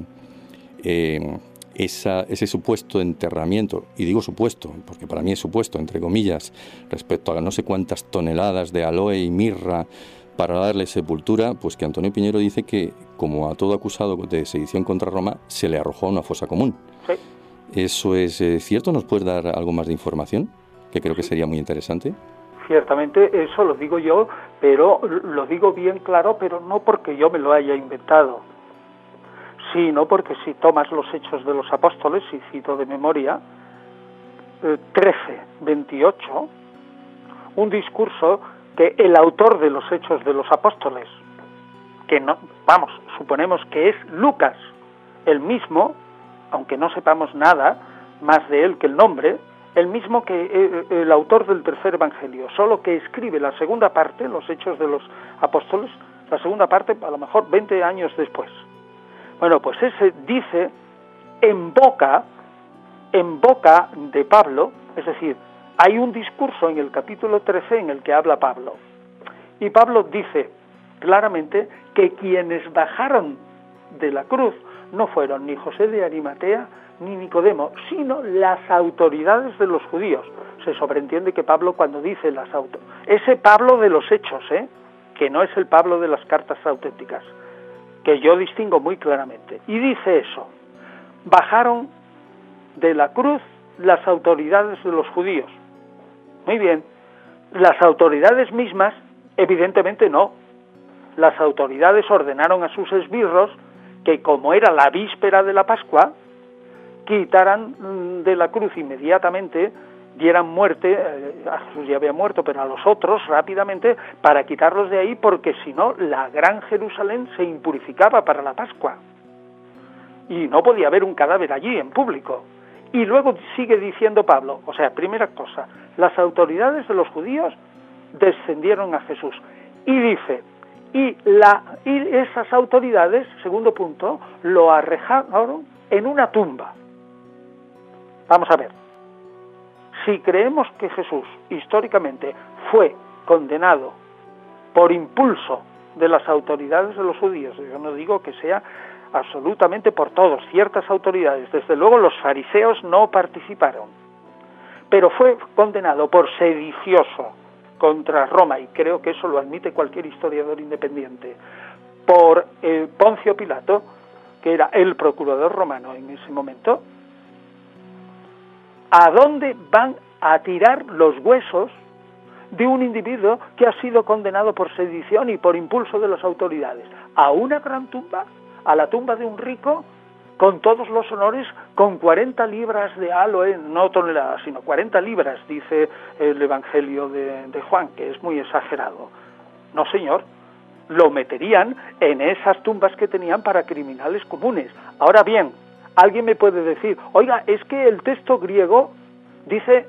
ese supuesto enterramiento, y digo supuesto porque para mí es supuesto, entre comillas, respecto a no sé cuántas toneladas de aloe y mirra para darle sepultura, pues que Antonio Piñero dice que, como a todo acusado de sedición contra Roma, se le arrojó a una fosa común. Sí. ¿Eso es cierto? ¿Nos puedes dar algo más de información? Que creo que sería muy interesante. Ciertamente, eso lo digo yo, pero lo digo bien claro, pero no porque yo me lo haya inventado, sino porque si tomas los Hechos de los Apóstoles, y cito de memoria, 13:28, un discurso que el autor de los Hechos de los Apóstoles, que no, vamos, suponemos que es Lucas, el mismo, aunque no sepamos nada más de él que el nombre, el mismo que el autor del tercer Evangelio, solo que escribe la segunda parte, los Hechos de los Apóstoles, la segunda parte a lo mejor 20 años después. Bueno, pues ese dice en boca de Pablo, es decir, hay un discurso en el capítulo 13 en el que habla Pablo. Y Pablo dice claramente que quienes bajaron de la cruz no fueron ni José de Arimatea, ni Nicodemo, sino las autoridades de los judíos. Se sobreentiende que Pablo, cuando dice ese Pablo de los Hechos, que no es el Pablo de las cartas auténticas, que yo distingo muy claramente, y dice eso: bajaron de la cruz las autoridades de los judíos. Muy bien, las autoridades mismas, evidentemente no. Las autoridades ordenaron a sus esbirros que, como era la víspera de la Pascua, quitaran de la cruz inmediatamente, dieran muerte, a Jesús ya había muerto, pero a los otros rápidamente, para quitarlos de ahí, porque si no, la gran Jerusalén se impurificaba para la Pascua. Y no podía haber un cadáver allí en público. Y luego sigue diciendo Pablo, o sea, primera cosa, las autoridades de los judíos descendieron a Jesús. Y dice, y esas autoridades, segundo punto, lo arrojaron en una tumba. Vamos a ver, si creemos que Jesús históricamente fue condenado por impulso de las autoridades de los judíos, yo no digo que sea absolutamente por todos, ciertas autoridades, desde luego los fariseos no participaron, pero fue condenado por sedicioso contra Roma, y creo que eso lo admite cualquier historiador independiente, por Poncio Pilato, que era el procurador romano en ese momento. ¿A dónde van a tirar los huesos de un individuo que ha sido condenado por sedición y por impulso de las autoridades? ¿A una gran tumba? ¿A la tumba de un rico? Con todos los honores, con 40 libras de aloe, no toneladas, sino 40 libras, dice el Evangelio de Juan, que es muy exagerado. No, señor, lo meterían en esas tumbas que tenían para criminales comunes. Ahora bien, alguien me puede decir, oiga, es que el texto griego dice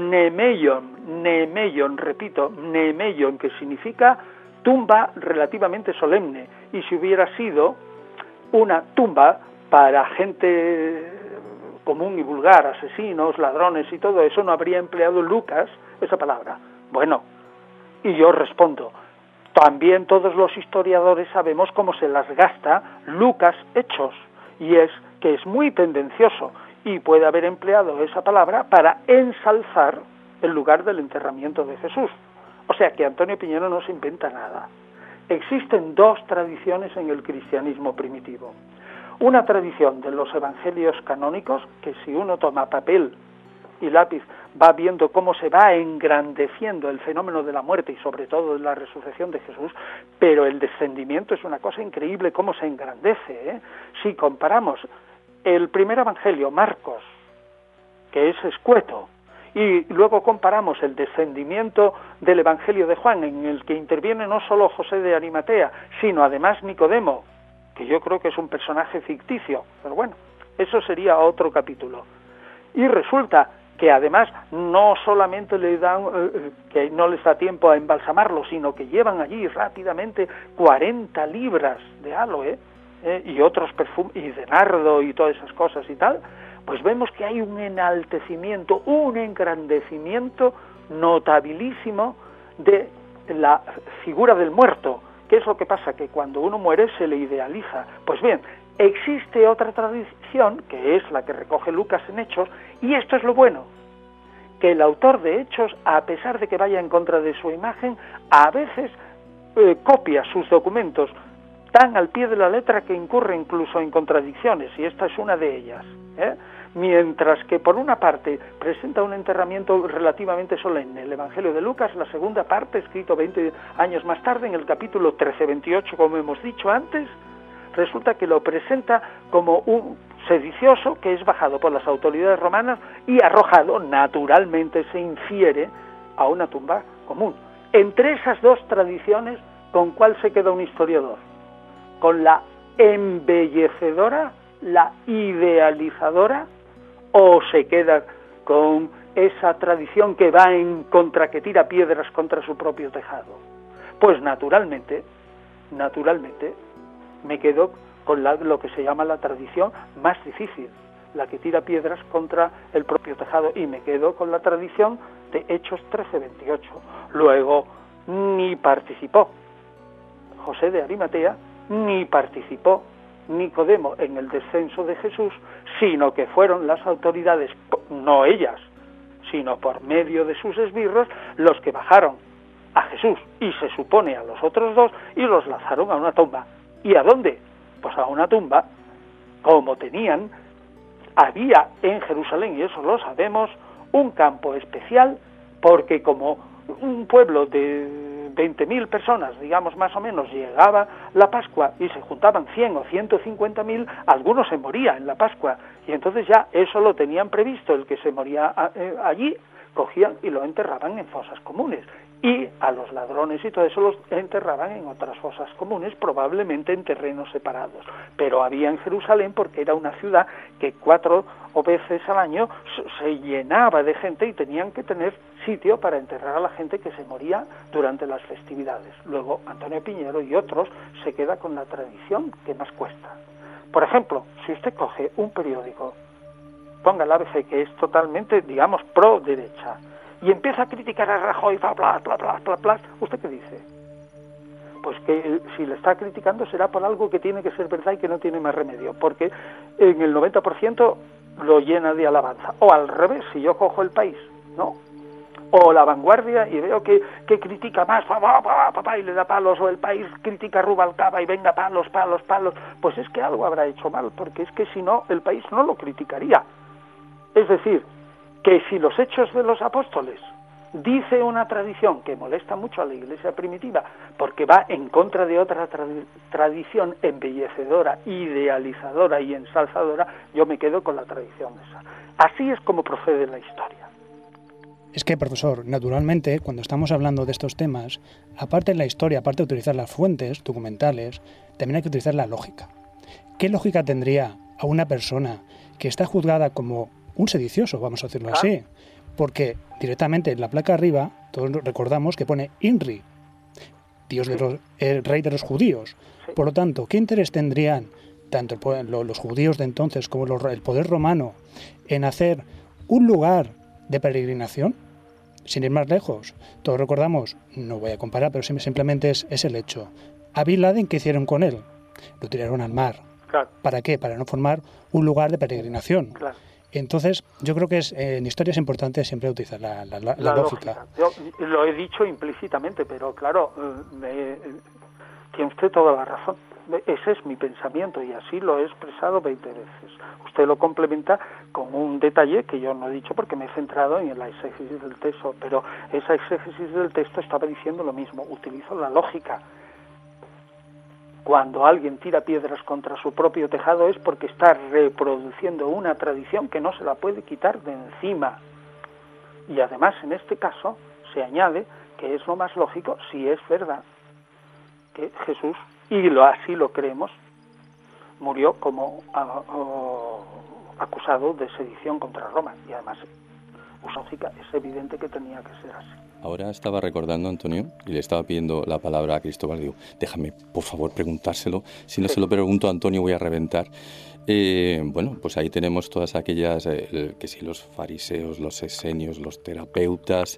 nemeion, repito, nemeion, que significa tumba relativamente solemne, y si hubiera sido una tumba para gente común y vulgar, asesinos, ladrones y todo eso, no habría empleado Lucas esa palabra. Bueno, y yo respondo, también todos los historiadores sabemos cómo se las gasta Lucas Hechos, y es que es muy tendencioso, y puede haber empleado esa palabra para ensalzar el lugar del enterramiento de Jesús. O sea que Antonio Piñero no se inventa nada. Existen dos tradiciones en el cristianismo primitivo. Una tradición de los evangelios canónicos, que si uno toma papel y lápiz va viendo cómo se va engrandeciendo el fenómeno de la muerte y sobre todo de la resurrección de Jesús, pero el descendimiento es una cosa increíble cómo se engrandece, Si comparamos el primer evangelio, Marcos, que es escueto, y luego comparamos el descendimiento del evangelio de Juan, en el que interviene no solo José de Arimatea, sino además Nicodemo, que yo creo que es un personaje ficticio, pero bueno, eso sería otro capítulo. Y resulta que además no solamente le dan, que no les da tiempo a embalsamarlo, sino que llevan allí rápidamente 40 libras de aloe, y otros perfumes, y de nardo y todas esas cosas y tal, pues vemos que hay un enaltecimiento, un engrandecimiento notabilísimo de la figura del muerto. ¿Qué es lo que pasa? Que cuando uno muere se le idealiza. Pues bien, existe otra tradición, que es la que recoge Lucas en Hechos, y esto es lo bueno, que el autor de Hechos, a pesar de que vaya en contra de su imagen, a veces copia sus documentos tan al pie de la letra que incurre incluso en contradicciones, y esta es una de ellas, Mientras que por una parte presenta un enterramiento relativamente solemne, el Evangelio de Lucas, la segunda parte, escrito 20 años más tarde, en el capítulo 13-28, como hemos dicho antes, resulta que lo presenta como un sedicioso que es bajado por las autoridades romanas y arrojado, naturalmente se infiere, a una tumba común. Entre esas dos tradiciones, ¿con cuál se queda un historiador? ¿Con la embellecedora, la idealizadora, o se queda con esa tradición que va en contra, que tira piedras contra su propio tejado? Pues naturalmente me quedo con lo que se llama la tradición más difícil, la que tira piedras contra el propio tejado, y me quedo con la tradición de Hechos 13-28. Luego ni participó José de Arimatea, ni participó Nicodemo en el descenso de Jesús, sino que fueron las autoridades, no ellas, sino por medio de sus esbirros, los que bajaron a Jesús y se supone a los otros dos y los lanzaron a una tumba. ¿Y a dónde? Pues a una tumba, como había en Jerusalén, y eso lo sabemos, un campo especial, porque como un pueblo de 20.000 personas, digamos más o menos, llegaba la Pascua y se juntaban 100 o 150.000, algunos se moría en la Pascua, y entonces ya eso lo tenían previsto, el que se moría allí, cogían y lo enterraban en fosas comunes, y a los ladrones y todo eso los enterraban en otras fosas comunes, probablemente en terrenos separados, pero había en Jerusalén, porque era una ciudad que 4 veces al año se llenaba de gente y tenían que tener sitio para enterrar a la gente que se moría durante las festividades. Luego Antonio Piñero y otros se queda con la tradición que más cuesta. Por ejemplo, si usted coge un periódico, ponga el ABC, que es totalmente, digamos, pro derecha, y empieza a criticar a Rajoy, bla, bla, bla, bla, bla, bla, ¿usted qué dice? Pues que si le está criticando será por algo que tiene que ser verdad y que no tiene más remedio, porque en el 90% lo llena de alabanza. O al revés, si yo cojo El País, ¿no? O La Vanguardia y veo que critica más, y le da palos, o El País critica a Rubalcaba y venga palos, palos, palos, pues es que algo habrá hecho mal, porque es que si no, El País no lo criticaría. Es decir, que si los Hechos de los Apóstoles dice una tradición que molesta mucho a la Iglesia primitiva, porque va en contra de otra tradición embellecedora, idealizadora y ensalzadora, yo me quedo con la tradición esa. Así es como procede la historia. Es que, profesor, naturalmente, cuando estamos hablando de estos temas, aparte de la historia, aparte de utilizar las fuentes documentales, también hay que utilizar la lógica. ¿Qué lógica tendría a una persona que está juzgada como un sedicioso, vamos a decirlo así? Porque directamente en la placa arriba, todos recordamos que pone INRI, Dios de el rey de los judíos. Por lo tanto, ¿qué interés tendrían tanto los judíos de entonces como el poder romano en hacer un lugar de peregrinación? Sin ir más lejos, todos recordamos, no voy a comparar, pero simplemente es el hecho. A Bin Laden, ¿qué hicieron con él? Lo tiraron al mar. Claro. ¿Para qué? Para no formar un lugar de peregrinación. Claro. Entonces, yo creo que en historia es importante siempre utilizar la lógica. Yo lo he dicho implícitamente, pero claro, tiene usted toda la razón. Ese es mi pensamiento y así lo he expresado 20 veces. Usted lo complementa con un detalle que yo no he dicho porque me he centrado en la exégesis del texto, pero esa exégesis del texto estaba diciendo lo mismo. Utilizo la lógica. Cuando alguien tira piedras contra su propio tejado es porque está reproduciendo una tradición que no se la puede quitar de encima. Y además, en este caso, se añade que es lo más lógico, si es verdad, que Jesús, y así lo creemos, murió como acusado de sedición contra Roma. Y además, lógica, es evidente que tenía que ser así. Ahora estaba recordando, Antonio, y le estaba pidiendo la palabra a Cristóbal. Digo, déjame, por favor, preguntárselo. Si no se lo pregunto a Antonio, voy a reventar. Bueno, pues ahí tenemos todas aquellas, que si los fariseos, los esenios, los terapeutas,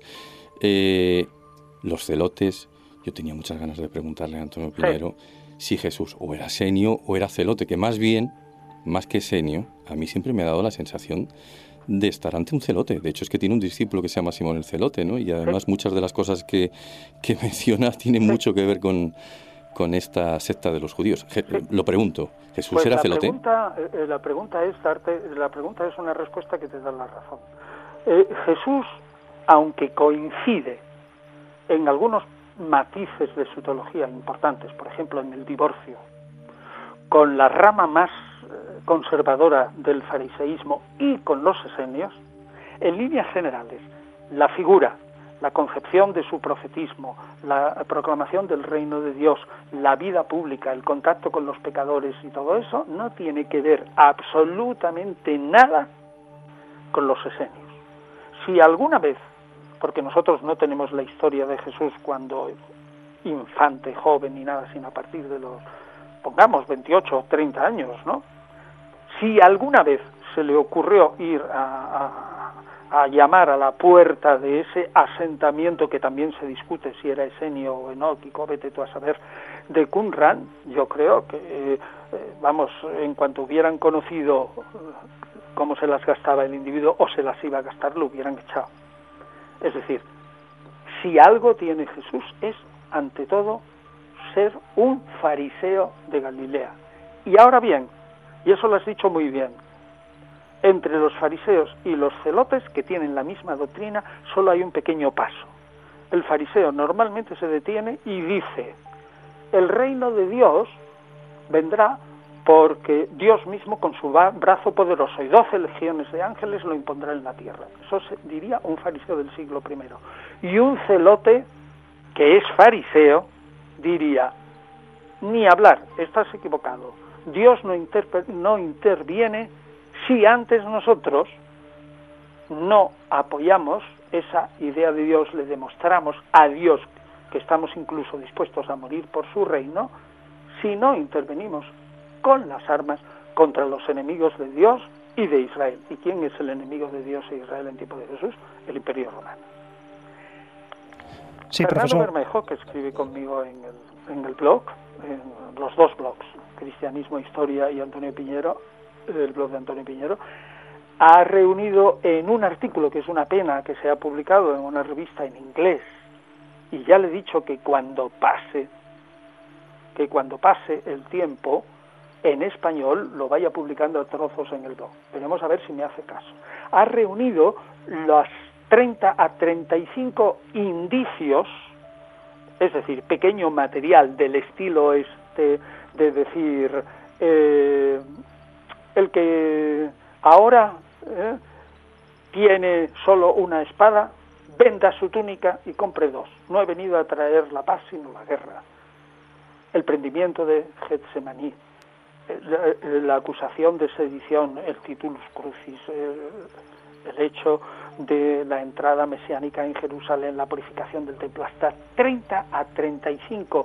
los celotes. Yo tenía muchas ganas de preguntarle a Antonio Piñero si Jesús o era esenio o era celote, que más bien, más que esenio, a mí siempre me ha dado la sensación de estar ante un celote. De hecho, es que tiene un discípulo que se llama Simón el Celote, ¿no? Y además muchas de las cosas que menciona tienen mucho que ver con esta secta de los judíos. Lo pregunto, ¿Jesús pues era celote? La pregunta es una respuesta que te da la razón. Jesús, aunque coincide en algunos matices de su teología importantes, por ejemplo en el divorcio, con la rama más conservadora del fariseísmo y con los esenios, en líneas generales, la figura, la concepción de su profetismo, la proclamación del reino de Dios, la vida pública, el contacto con los pecadores y todo eso, no tiene que ver absolutamente nada con los esenios. Si alguna vez, porque nosotros no tenemos la historia de Jesús cuando infante, joven ni nada, sino a partir de los, pongamos, 28 o 30 años, ¿no? Si alguna vez se le ocurrió ir a a llamar a la puerta de ese asentamiento que también se discute si era Esenio o Enóquico, vete tú a saber, de Qumran, yo creo que, en cuanto hubieran conocido cómo se las gastaba el individuo o se las iba a gastar, lo hubieran echado. Es decir, si algo tiene Jesús es, ante todo, ser un fariseo de Galilea. Y ahora bien, y eso lo has dicho muy bien, entre los fariseos y los celotes, que tienen la misma doctrina, solo hay un pequeño paso. El fariseo normalmente se detiene y dice: el reino de Dios vendrá porque Dios mismo con su brazo poderoso y 12 legiones de ángeles lo impondrá en la tierra. Eso diría un fariseo del siglo I. Y un celote, que es fariseo, diría: ni hablar, estás equivocado. Dios no interviene si antes nosotros no apoyamos esa idea de Dios, le demostramos a Dios que estamos incluso dispuestos a morir por su reino, si no intervenimos con las armas contra los enemigos de Dios y de Israel. ¿Y quién es el enemigo de Dios e Israel en tiempo de Jesús? El Imperio Romano. Sí, Fernando profesor Bermejo, que escribe conmigo en el blog, en los dos blogs, Cristianismo, Historia y Antonio Piñero, el blog de Antonio Piñero, ha reunido en un artículo, que es una pena, que se ha publicado en una revista en inglés, y ya le he dicho que cuando pase el tiempo, en español lo vaya publicando a trozos en el blog. Veremos a ver si me hace caso. Ha reunido los 30 a 35 indicios, es decir, pequeño material del estilo de decir, el que ahora tiene solo una espada, venda su túnica y compre dos. No he venido a traer la paz sino la guerra. El prendimiento de Getsemaní, la acusación de sedición, el titulus crucis, el hecho de la entrada mesiánica en Jerusalén, la purificación del templo, hasta 30 a 35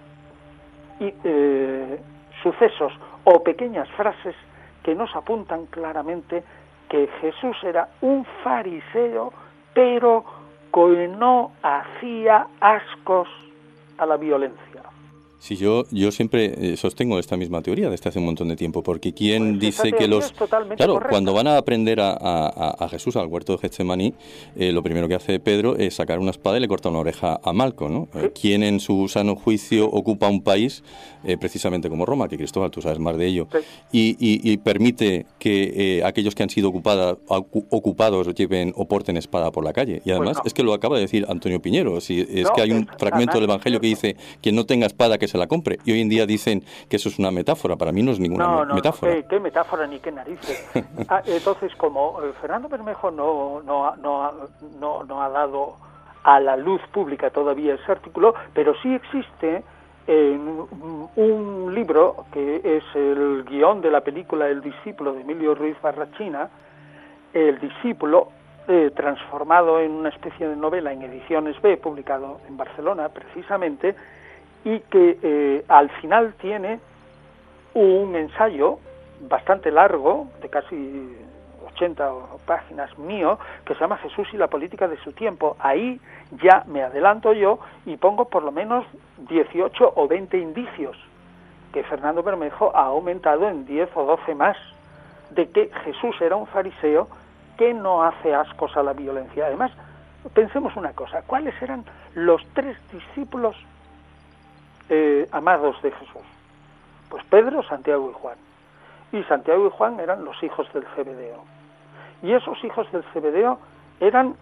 sucesos o pequeñas frases que nos apuntan claramente que Jesús era un fariseo, pero que no hacía ascos a la violencia. Sí, yo siempre sostengo esta misma teoría desde hace un montón de tiempo, porque quien dice que los... Claro, correcta. Cuando van a aprender a Jesús al huerto de Getsemaní, lo primero que hace Pedro es sacar una espada y le corta una oreja a Malco, ¿no? Sí. Quien en su sano juicio ocupa un país, precisamente como Roma, que Cristóbal, tú sabes más de ello, Sí. y permite que aquellos que han sido ocupados lleven o porten espada por la calle. Y además es que lo acaba de decir Antonio Piñero, que hay un fragmento del Evangelio que dice: quien no tenga espada que se la compre. Y hoy en día dicen que eso es una metáfora. Para mí no es ninguna metáfora. ¿Qué metáfora ni qué narices? Entonces, como Fernando Bermejo no ha dado a la luz pública todavía ese artículo, pero sí existe en un libro que es el guión de la película El discípulo de Emilio Ruiz Barrachina, El discípulo, transformado en una especie de novela en ediciones B, publicado en Barcelona precisamente, y que al final tiene un ensayo bastante largo, de casi 80 páginas mío, que se llama Jesús y la política de su tiempo. Ahí ya me adelanto yo y pongo por lo menos 18 o 20 indicios que Fernando Bermejo ha aumentado en 10 o 12 más, de que Jesús era un fariseo que no hace ascos a la violencia. Además, pensemos una cosa: ¿cuáles eran los 3 discípulos amados de Jesús? Pues Pedro, Santiago y Juan. Y Santiago y Juan eran los hijos del Zebedeo. Y esos hijos del Zebedeo eran,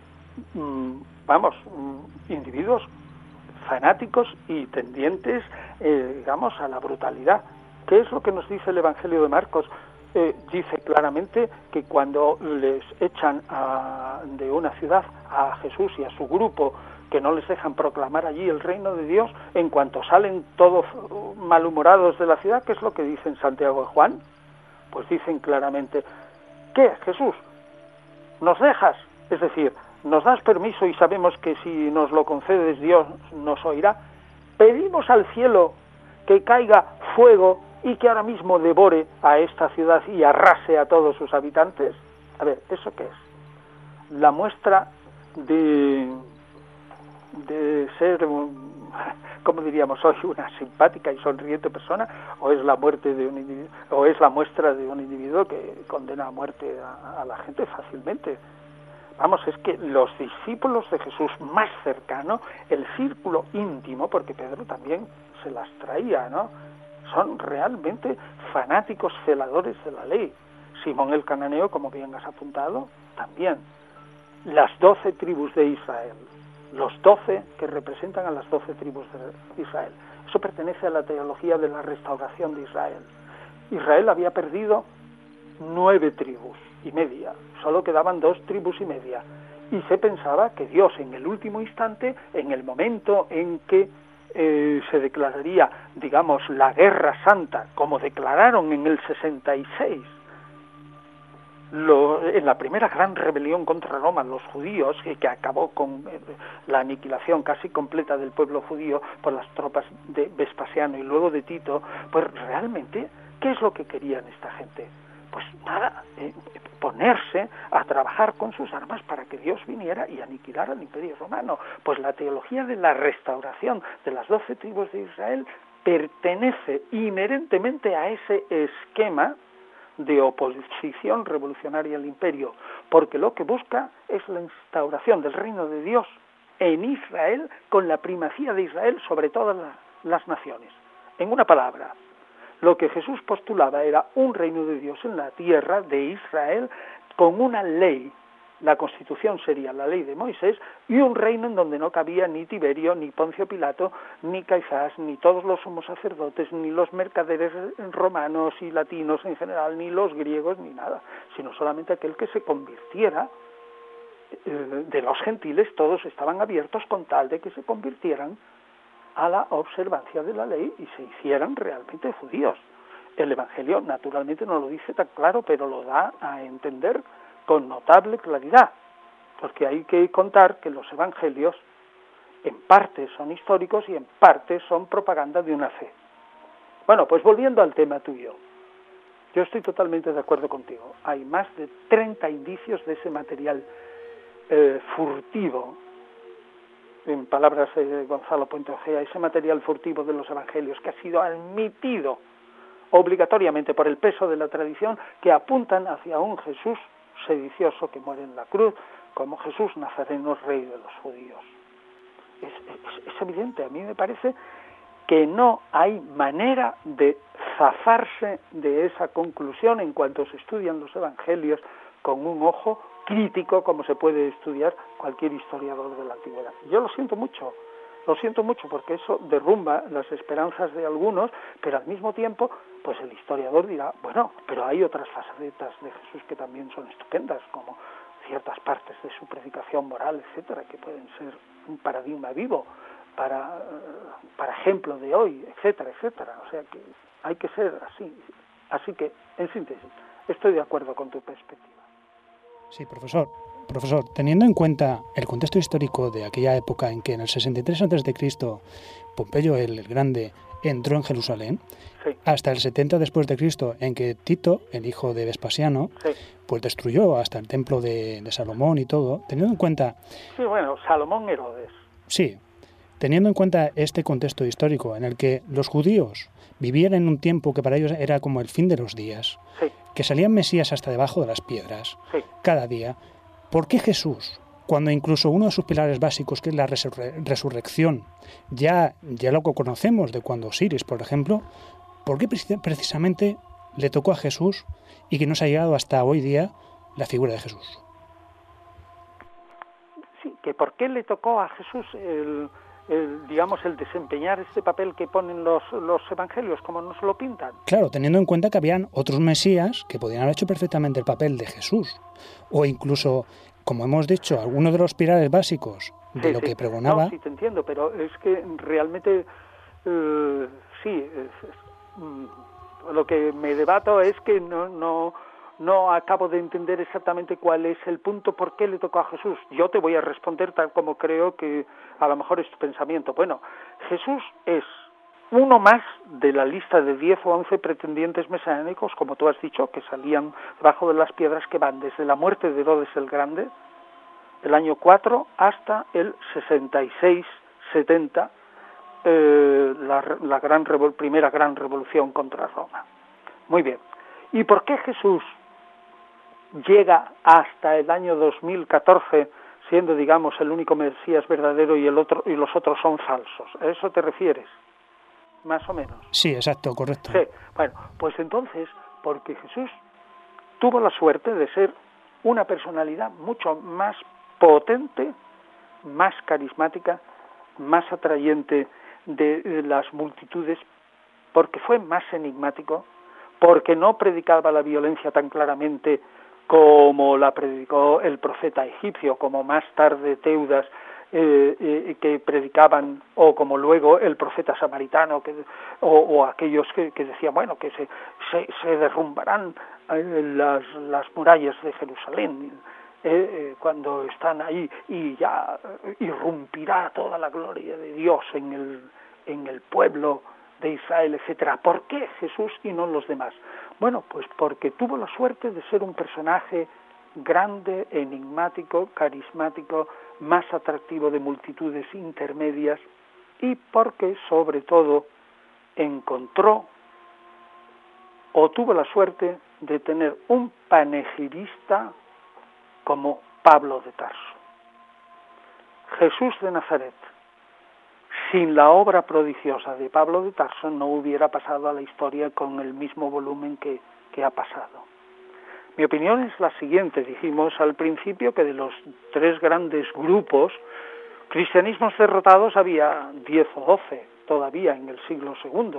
individuos fanáticos y tendientes, a la brutalidad. ¿Qué es lo que nos dice el Evangelio de Marcos? Dice claramente que cuando les echan de una ciudad a Jesús y a su grupo, que no les dejan proclamar allí el reino de Dios, en cuanto salen todos malhumorados de la ciudad, ¿qué es lo que dicen Santiago y Juan? Pues dicen claramente: ¿qué, Jesús? ¿Nos dejas? Es decir, ¿nos das permiso y sabemos que si nos lo concedes Dios nos oirá? Pedimos al cielo que caiga fuego y que ahora mismo devore a esta ciudad y arrase a todos sus habitantes. A ver, ¿eso qué es? la muestra de ser, como diríamos hoy, una simpática y sonriente persona, o es la muerte de un individuo, o es la muestra de un individuo que condena a muerte a la gente fácilmente? Vamos, es que los discípulos de Jesús más cercanos, el círculo íntimo, porque Pedro también se las traía, ¿no?, son realmente fanáticos celadores de la ley. Simón el cananeo, como bien has apuntado, también. Las 12 tribus de Israel, los 12 que representan a las 12 tribus de Israel. Eso pertenece a la teología de la restauración de Israel. Israel había perdido 9 tribus y media, solo quedaban 2 tribus y media, y se pensaba que Dios en el último instante, en el momento en que se declararía, digamos, la guerra santa, como declararon en el 66, en la primera gran rebelión contra Roma, los judíos, que acabó con la aniquilación casi completa del pueblo judío por las tropas de Vespasiano y luego de Tito, pues realmente, ¿qué es lo que querían esta gente? Pues nada, ponerse a trabajar con sus armas para que Dios viniera y aniquilara al Imperio Romano. Pues la teología de la restauración de las 12 tribus de Israel pertenece inherentemente a ese esquema de oposición revolucionaria al imperio, porque lo que busca es la instauración del reino de Dios en Israel, con la primacía de Israel sobre todas las naciones. En una palabra, lo que Jesús postulaba era un reino de Dios en la tierra de Israel con una ley. La Constitución sería la ley de Moisés, y un reino en donde no cabía ni Tiberio, ni Poncio Pilato, ni Caifás, ni todos los sumos sacerdotes, ni los mercaderes romanos y latinos en general, ni los griegos, ni nada, sino solamente aquel que se convirtiera. De los gentiles todos estaban abiertos con tal de que se convirtieran a la observancia de la ley y se hicieran realmente judíos. El Evangelio naturalmente no lo dice tan claro, pero lo da a entender con notable claridad, porque hay que contar que los evangelios en parte son históricos y en parte son propaganda de una fe. Bueno, pues volviendo al tema tuyo, yo estoy totalmente de acuerdo contigo. Hay más de 30 indicios de ese material furtivo, en palabras de Gonzalo Puente Ojea, ese material furtivo de los evangelios que ha sido admitido obligatoriamente por el peso de la tradición, que apuntan hacia un Jesús sedicioso que muere en la cruz, como Jesús Nazareno, rey de los judíos. Es evidente, a mí me parece que no hay manera de zafarse de esa conclusión en cuanto se estudian los evangelios con un ojo crítico, como se puede estudiar cualquier historiador de la antigüedad. Yo lo siento mucho porque eso derrumba las esperanzas de algunos, pero al mismo tiempo, pues el historiador dirá, bueno, pero hay otras facetas de Jesús que también son estupendas, como ciertas partes de su predicación moral, etcétera, que pueden ser un paradigma vivo para ejemplo de hoy, etcétera, etcétera. O sea que hay que ser así. Así que, en síntesis, estoy de acuerdo con tu perspectiva. Sí, profesor, teniendo en cuenta el contexto histórico de aquella época en que en el 63 a.C. Pompeyo el Grande entró en Jerusalén, sí, hasta el 70 después de Cristo, en que Tito, el hijo de Vespasiano, sí, pues destruyó hasta el templo de Salomón y todo, teniendo en cuenta... Sí, bueno, Salomón Herodes. Sí, teniendo en cuenta este contexto histórico en el que los judíos vivían en un tiempo que para ellos era como el fin de los días, sí, que salían mesías hasta debajo de las piedras, sí, cada día, ¿por qué Jesús, cuando incluso uno de sus pilares básicos, que es la resurrección, ya lo conocemos de cuando Osiris, por ejemplo, ¿por qué precisamente le tocó a Jesús y que nos ha llegado hasta hoy día la figura de Jesús? Sí, que ¿por qué le tocó a Jesús el desempeñar este papel que ponen los evangelios, como nos lo pintan? Claro, teniendo en cuenta que habían otros mesías que podían haber hecho perfectamente el papel de Jesús, o incluso, como hemos dicho, algunos de los pilares básicos de lo que pregonaba... No, sí, te entiendo, pero es que realmente, lo que me debato es que no acabo de entender exactamente cuál es el punto, por qué le tocó a Jesús. Yo te voy a responder tal como creo que a lo mejor es tu pensamiento. Bueno, Jesús es uno más de la lista de 10 o 11 pretendientes mesiánicos, como tú has dicho, que salían debajo de las piedras, que van desde la muerte de Herodes el Grande el año 4 hasta el 66-70, primera gran revolución contra Roma. Muy bien. ¿Y por qué Jesús llega hasta el año 2014 siendo, digamos, el único Mesías verdadero y los otros son falsos? ¿A eso te refieres? Más o menos. Sí, exacto, correcto. Sí. Bueno, pues entonces, porque Jesús tuvo la suerte de ser una personalidad mucho más potente, más carismática, más atrayente de las multitudes, porque fue más enigmático, porque no predicaba la violencia tan claramente como la predicó el profeta egipcio, como más tarde Teudas, que predicaban, o como luego el profeta samaritano, o aquellos que decían, bueno, que se derrumbarán las murallas de Jerusalén cuando están ahí, y ya irrumpirá toda la gloria de Dios en el pueblo de Israel, etcétera. ¿Por qué Jesús y no los demás? Bueno, pues porque tuvo la suerte de ser un personaje grande, enigmático, carismático, más atractivo de multitudes intermedias, y porque sobre todo encontró o tuvo la suerte de tener un panegirista como Pablo de Tarso. Jesús de Nazaret, sin la obra prodigiosa de Pablo de Tarso, no hubiera pasado a la historia con el mismo volumen que ha pasado. Mi opinión es la siguiente. Dijimos al principio que de los 3 grandes grupos, cristianismos derrotados había 10 o 12 todavía en el siglo II.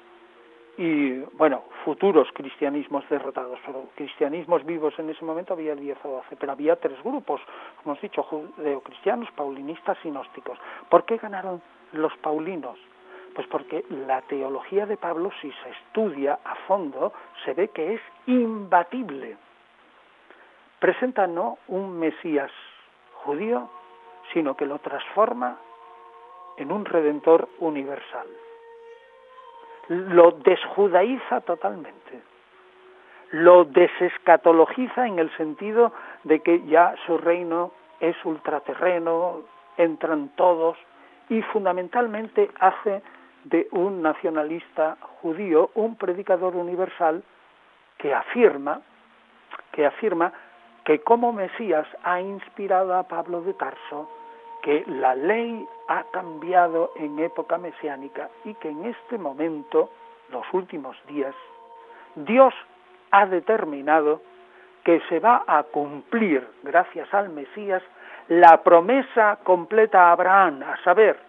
Y, bueno, futuros cristianismos derrotados, pero cristianismos vivos en ese momento había 10 o 12, pero había 3 grupos, hemos dicho, judeocristianos, paulinistas y gnósticos. ¿Por qué ganaron los paulinos? Pues porque la teología de Pablo, si se estudia a fondo, se ve que es imbatible. Presenta no un Mesías judío, sino que lo transforma en un Redentor universal. Lo desjudaiza totalmente. Lo desescatologiza en el sentido de que ya su reino es ultraterreno, entran todos, y fundamentalmente hace de un nacionalista judío un predicador universal que afirma que como Mesías ha inspirado a Pablo de Tarso, que la ley ha cambiado en época mesiánica y que en este momento, los últimos días, Dios ha determinado que se va a cumplir, gracias al Mesías, la promesa completa a Abraham, a saber,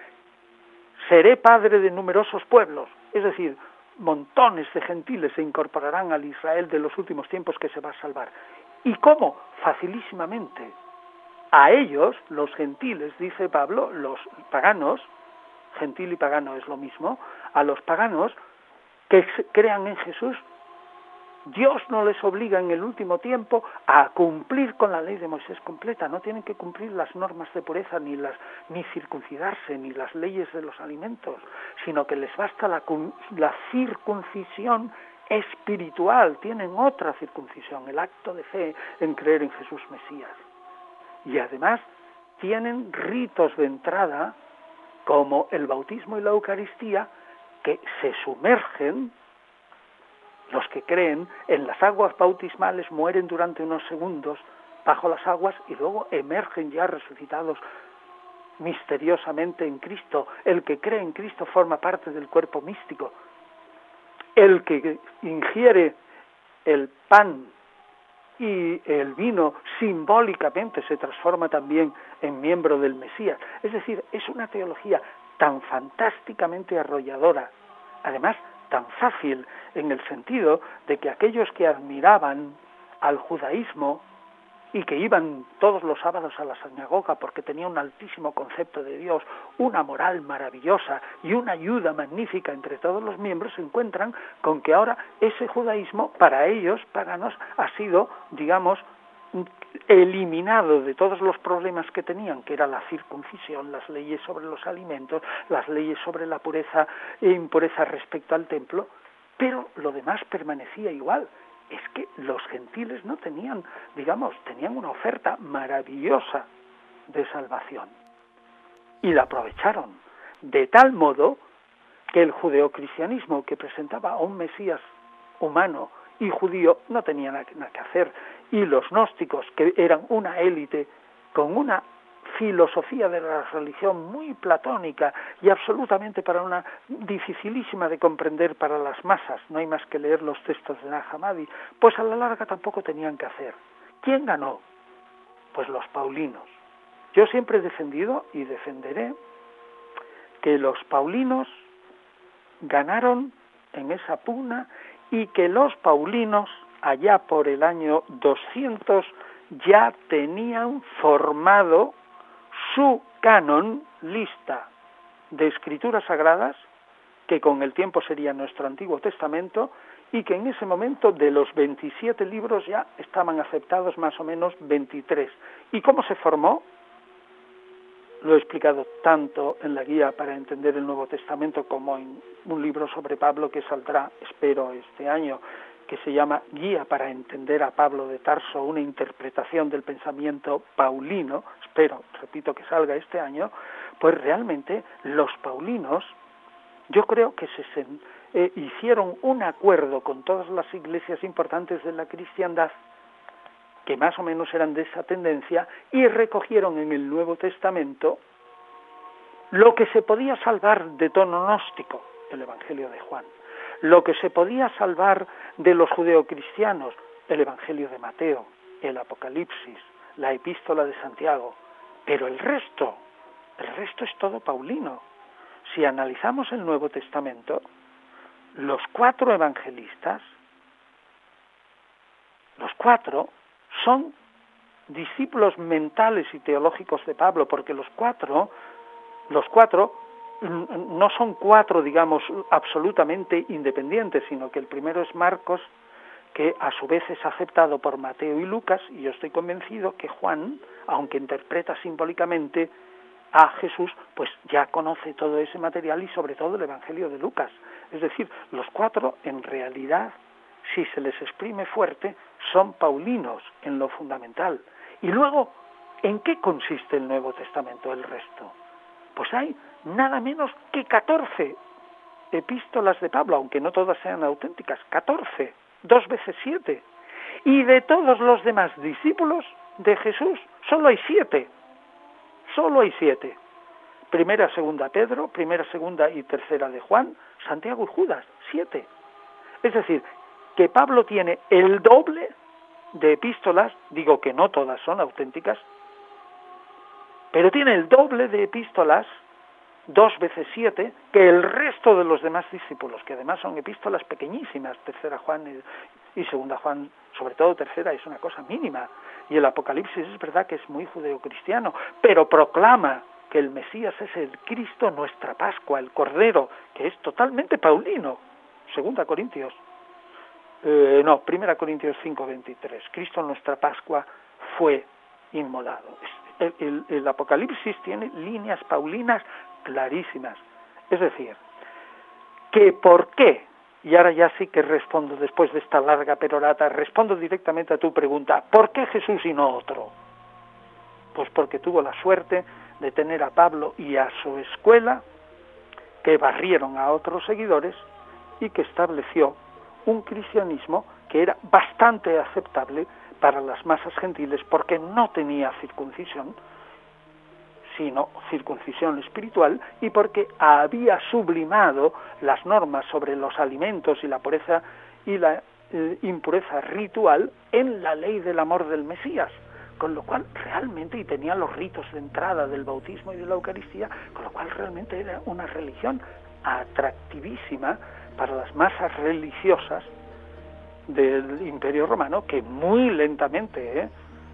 seré padre de numerosos pueblos, es decir, montones de gentiles se incorporarán al Israel de los últimos tiempos que se va a salvar. ¿Y cómo? Facilísimamente. A ellos, los gentiles, dice Pablo, los paganos, gentil y pagano es lo mismo, a los paganos que crean en Jesús, Dios no les obliga en el último tiempo a cumplir con la ley de Moisés completa. No tienen que cumplir las normas de pureza, ni circuncidarse, ni las leyes de los alimentos, sino que les basta la circuncisión espiritual. Tienen otra circuncisión, el acto de fe en creer en Jesús Mesías. Y además tienen ritos de entrada como el bautismo y la Eucaristía, que se sumergen. Los que creen en las aguas bautismales mueren durante unos segundos bajo las aguas y luego emergen ya resucitados misteriosamente en Cristo. El que cree en Cristo forma parte del cuerpo místico. El que ingiere el pan y el vino simbólicamente se transforma también en miembro del Mesías. Es decir, es una teología tan fantásticamente arrolladora, además tan fácil en el sentido de que aquellos que admiraban al judaísmo y que iban todos los sábados a la sinagoga porque tenía un altísimo concepto de Dios, una moral maravillosa y una ayuda magnífica entre todos los miembros, se encuentran con que ahora ese judaísmo para ellos, paganos, ha sido, digamos, eliminado de todos los problemas que tenían, que era la circuncisión, las leyes sobre los alimentos, las leyes sobre la pureza e impureza respecto al templo, pero lo demás permanecía igual. es que los gentiles no tenían, tenían una oferta maravillosa de salvación. Y la aprovecharon, de tal modo que el judeocristianismo, que presentaba a un Mesías humano y judío, no tenía nada que hacer. Y los gnósticos, que eran una élite con una filosofía de la religión muy platónica y absolutamente dificilísima de comprender para las masas, no hay más que leer los textos de Nag Hammadi, pues a la larga tampoco tenían que hacer. ¿Quién ganó? Pues los paulinos. Yo siempre he defendido y defenderé que los paulinos ganaron en esa pugna y que los paulinos, allá por el año 200, ya tenían formado su canon, lista de escrituras sagradas, que con el tiempo sería nuestro Antiguo Testamento, y que en ese momento de los 27 libros ya estaban aceptados más o menos 23. ¿Y cómo se formó? Lo he explicado tanto en la guía para entender el Nuevo Testamento como en un libro sobre Pablo que saldrá, espero, este año, que se llama Guía para entender a Pablo de Tarso, una interpretación del pensamiento paulino, espero, repito, que salga este año. Pues realmente los paulinos, yo creo que hicieron un acuerdo con todas las iglesias importantes de la cristiandad, que más o menos eran de esa tendencia, y recogieron en el Nuevo Testamento lo que se podía salvar de tono gnóstico, el Evangelio de Juan, lo que se podía salvar de los judeocristianos, el Evangelio de Mateo, el Apocalipsis, la Epístola de Santiago, pero el resto es todo paulino. Si analizamos el Nuevo Testamento, los 4 evangelistas, los 4 son discípulos mentales y teológicos de Pablo, porque los cuatro no son 4, absolutamente independientes, sino que el primero es Marcos, que a su vez es aceptado por Mateo y Lucas, y yo estoy convencido que Juan, aunque interpreta simbólicamente a Jesús, pues ya conoce todo ese material y sobre todo el Evangelio de Lucas. Es decir, los 4 en realidad, si se les exprime fuerte, son paulinos en lo fundamental. Y luego, ¿en qué consiste el Nuevo Testamento, el resto? Pues hay nada menos que 14 epístolas de Pablo, aunque no todas sean auténticas, 14, 2 veces 7. Y de todos los demás discípulos de Jesús, solo hay 7. Solo hay 7. Primera, segunda Pedro, primera, segunda y tercera de Juan, Santiago y Judas, 7. Es decir, que Pablo tiene el doble de epístolas, digo que no todas son auténticas, pero tiene el doble de epístolas, 2 veces 7, que el resto de los demás discípulos, que además son epístolas pequeñísimas, tercera Juan y segunda Juan, sobre todo tercera, es una cosa mínima, y el Apocalipsis es verdad que es muy judeocristiano, pero proclama que el Mesías es el Cristo, nuestra Pascua, el Cordero, que es totalmente paulino. Segunda Corintios, Primera Corintios 5:23, Cristo, nuestra Pascua, fue inmolado. El Apocalipsis tiene líneas paulinas clarísimas. Es decir, que ¿por qué? Y ahora ya sí que respondo, después de esta larga perorata, respondo directamente a tu pregunta, ¿por qué Jesús y no otro? Pues porque tuvo la suerte de tener a Pablo y a su escuela, que barrieron a otros seguidores y que estableció un cristianismo que era bastante aceptable para las masas gentiles, porque no tenía circuncisión, sino circuncisión espiritual, y porque había sublimado las normas sobre los alimentos y la pureza y la impureza ritual en la ley del amor del Mesías, con lo cual realmente, y tenía los ritos de entrada del bautismo y de la Eucaristía, con lo cual realmente era una religión atractivísima para las masas religiosas del Imperio Romano, que muy lentamente,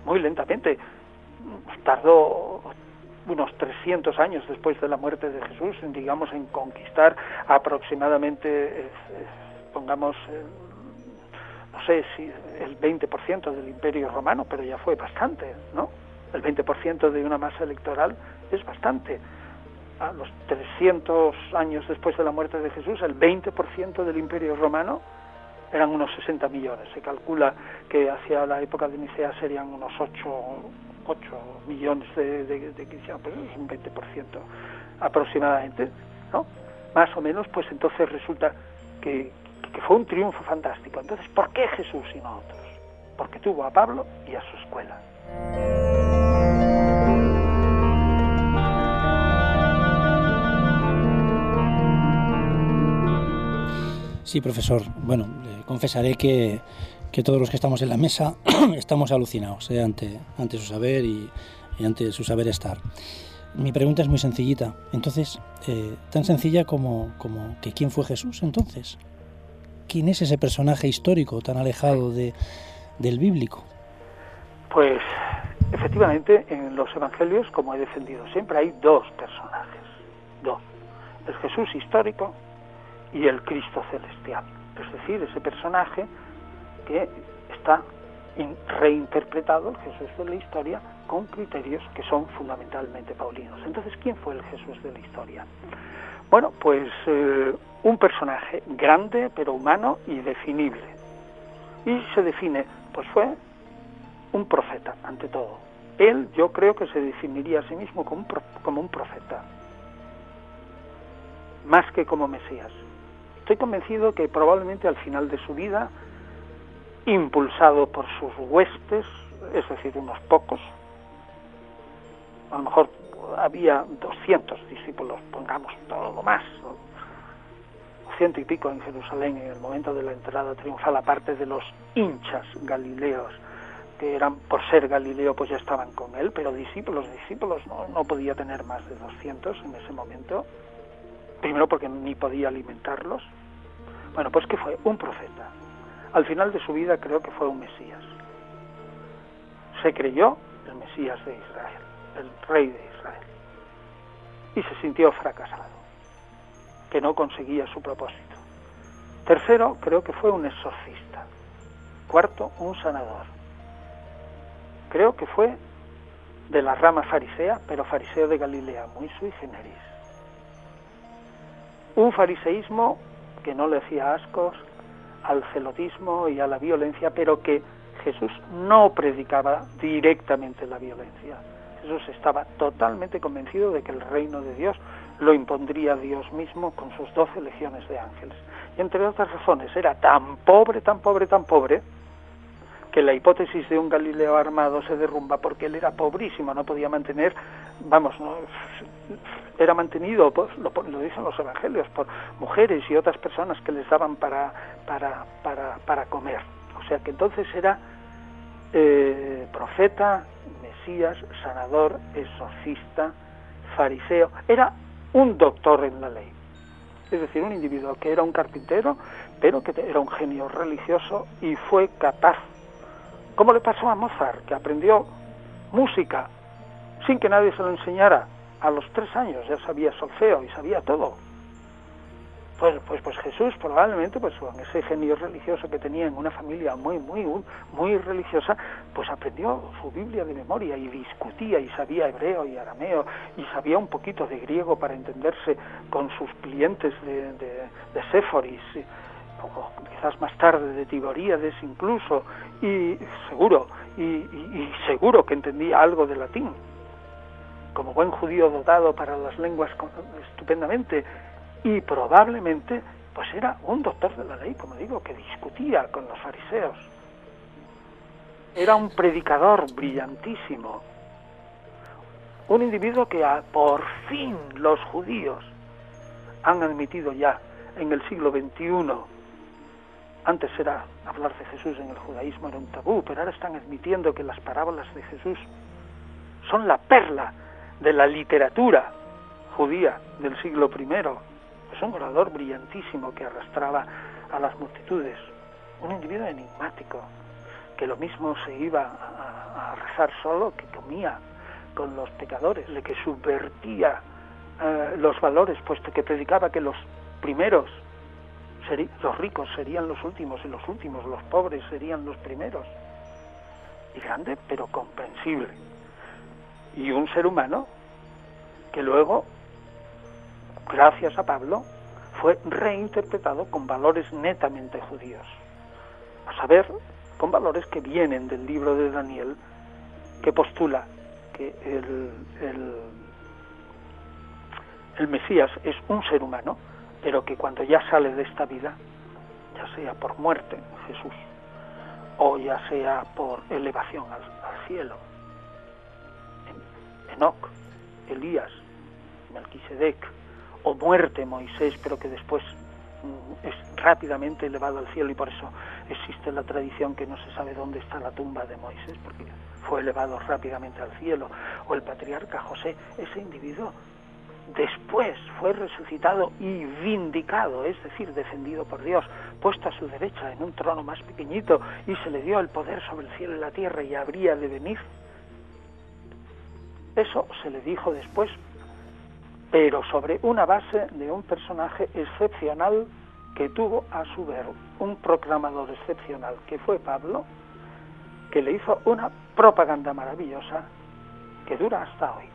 tardó unos 300 años después de la muerte de Jesús, en conquistar aproximadamente, no sé si el 20% del Imperio Romano, pero ya fue bastante, ¿no? El 20% de una masa electoral es bastante. A los 300 años después de la muerte de Jesús, el 20% del Imperio Romano eran unos 60 millones. Se calcula que hacia la época de Nicea serían unos 8 millones de cristianos, pues es un 20% aproximadamente, ¿no? Más o menos. Pues entonces resulta que fue un triunfo fantástico. Entonces, ¿por qué Jesús y no otros? Porque tuvo a Pablo y a su escuela. Sí, profesor. Bueno, confesaré que todos los que estamos en la mesa estamos alucinados ante su saber y ante su saber estar. Mi pregunta es muy sencillita. Entonces, tan sencilla como que ¿quién fue Jesús entonces? ¿Quién es ese personaje histórico tan alejado del bíblico? Pues, efectivamente, en los evangelios, como he defendido siempre, hay dos personajes. Dos. El Jesús histórico y el Cristo celestial. Es decir, ese personaje que está reinterpretado, el Jesús de la historia, con criterios que son fundamentalmente paulinos. Entonces, ¿quién fue el Jesús de la historia? Bueno, pues un personaje grande, pero humano y definible. Y se define, pues fue un profeta, ante todo. Él, yo creo que se definiría a sí mismo como un profeta, más que como Mesías. Estoy convencido que probablemente al final de su vida, impulsado por sus huestes, es decir, unos pocos, a lo mejor había 200 discípulos, pongamos todo lo más, ¿no? 100 y pico en Jerusalén en el momento de la entrada triunfal, aparte de los hinchas galileos, que eran, por ser Galileo, pues ya estaban con él, pero discípulos no podía tener más de 200 en ese momento, primero porque ni podía alimentarlos. Bueno, pues que fue un profeta. Al final de su vida creo que fue un Mesías. Se creyó el Mesías de Israel, el rey de Israel, y se sintió fracasado, que no conseguía su propósito. Tercero, creo que fue un exorcista. Cuarto, un sanador. Creo que fue de la rama farisea, pero fariseo de Galilea, muy sui generis. Un fariseísmo que no le hacía ascos al celotismo y a la violencia, pero que Jesús no predicaba directamente la violencia. Jesús estaba totalmente convencido de que el reino de Dios lo impondría Dios mismo con sus 12 legiones de ángeles. Y entre otras razones, era tan pobre, que la hipótesis de un Galileo armado se derrumba porque él era pobrísimo, no podía mantener, era mantenido, pues, lo dicen los evangelios, por mujeres y otras personas que les daban para comer. O sea que entonces era profeta, Mesías, sanador, exorcista, fariseo, era un doctor en la ley. Es decir, un individuo que era un carpintero, pero que era un genio religioso y fue capaz, como le pasó a Mozart, que aprendió música sin que nadie se lo enseñara. A los 3 años ya sabía solfeo y sabía todo. Pues Jesús probablemente, pues con ese genio religioso que tenía en una familia muy religiosa, pues aprendió su Biblia de memoria y discutía y sabía hebreo y arameo y sabía un poquito de griego para entenderse con sus clientes de Séforis, o quizás más tarde de Tiberíades incluso, y seguro que entendía algo de latín. Como buen judío dotado para las lenguas estupendamente, y probablemente pues era un doctor de la ley, como digo, que discutía con los fariseos. Era un predicador brillantísimo, un individuo que por fin los judíos han admitido ya en el siglo XXI. Antes era hablar de Jesús en el judaísmo era un tabú, pero ahora están admitiendo que las parábolas de Jesús son la perla de la literatura judía del siglo I. Es un orador brillantísimo que arrastraba a las multitudes, un individuo enigmático, que lo mismo se iba a rezar solo que comía con los pecadores, de que subvertía los valores, puesto que predicaba que los primeros, los ricos serían los últimos y los últimos, los pobres serían los primeros. Y grande, pero comprensible. Y un ser humano que luego, gracias a Pablo, fue reinterpretado con valores netamente judíos. a saber, con valores que vienen del libro de Daniel, que postula que el Mesías es un ser humano, pero que cuando ya sale de esta vida, ya sea por muerte, Jesús, o ya sea por elevación al cielo, Enoc, Elías, Melquisedec, o muerte Moisés, pero que después es rápidamente elevado al cielo, y por eso existe la tradición que no se sabe dónde está la tumba de Moisés, porque fue elevado rápidamente al cielo, o el patriarca José, ese individuo después fue resucitado y vindicado, es decir, defendido por Dios, puesto a su derecha en un trono más pequeñito, y se le dio el poder sobre el cielo y la tierra, y habría de venir. Eso se le dijo después, pero sobre una base de un personaje excepcional que tuvo a su vez un proclamador excepcional, que fue Pablo, que le hizo una propaganda maravillosa que dura hasta hoy.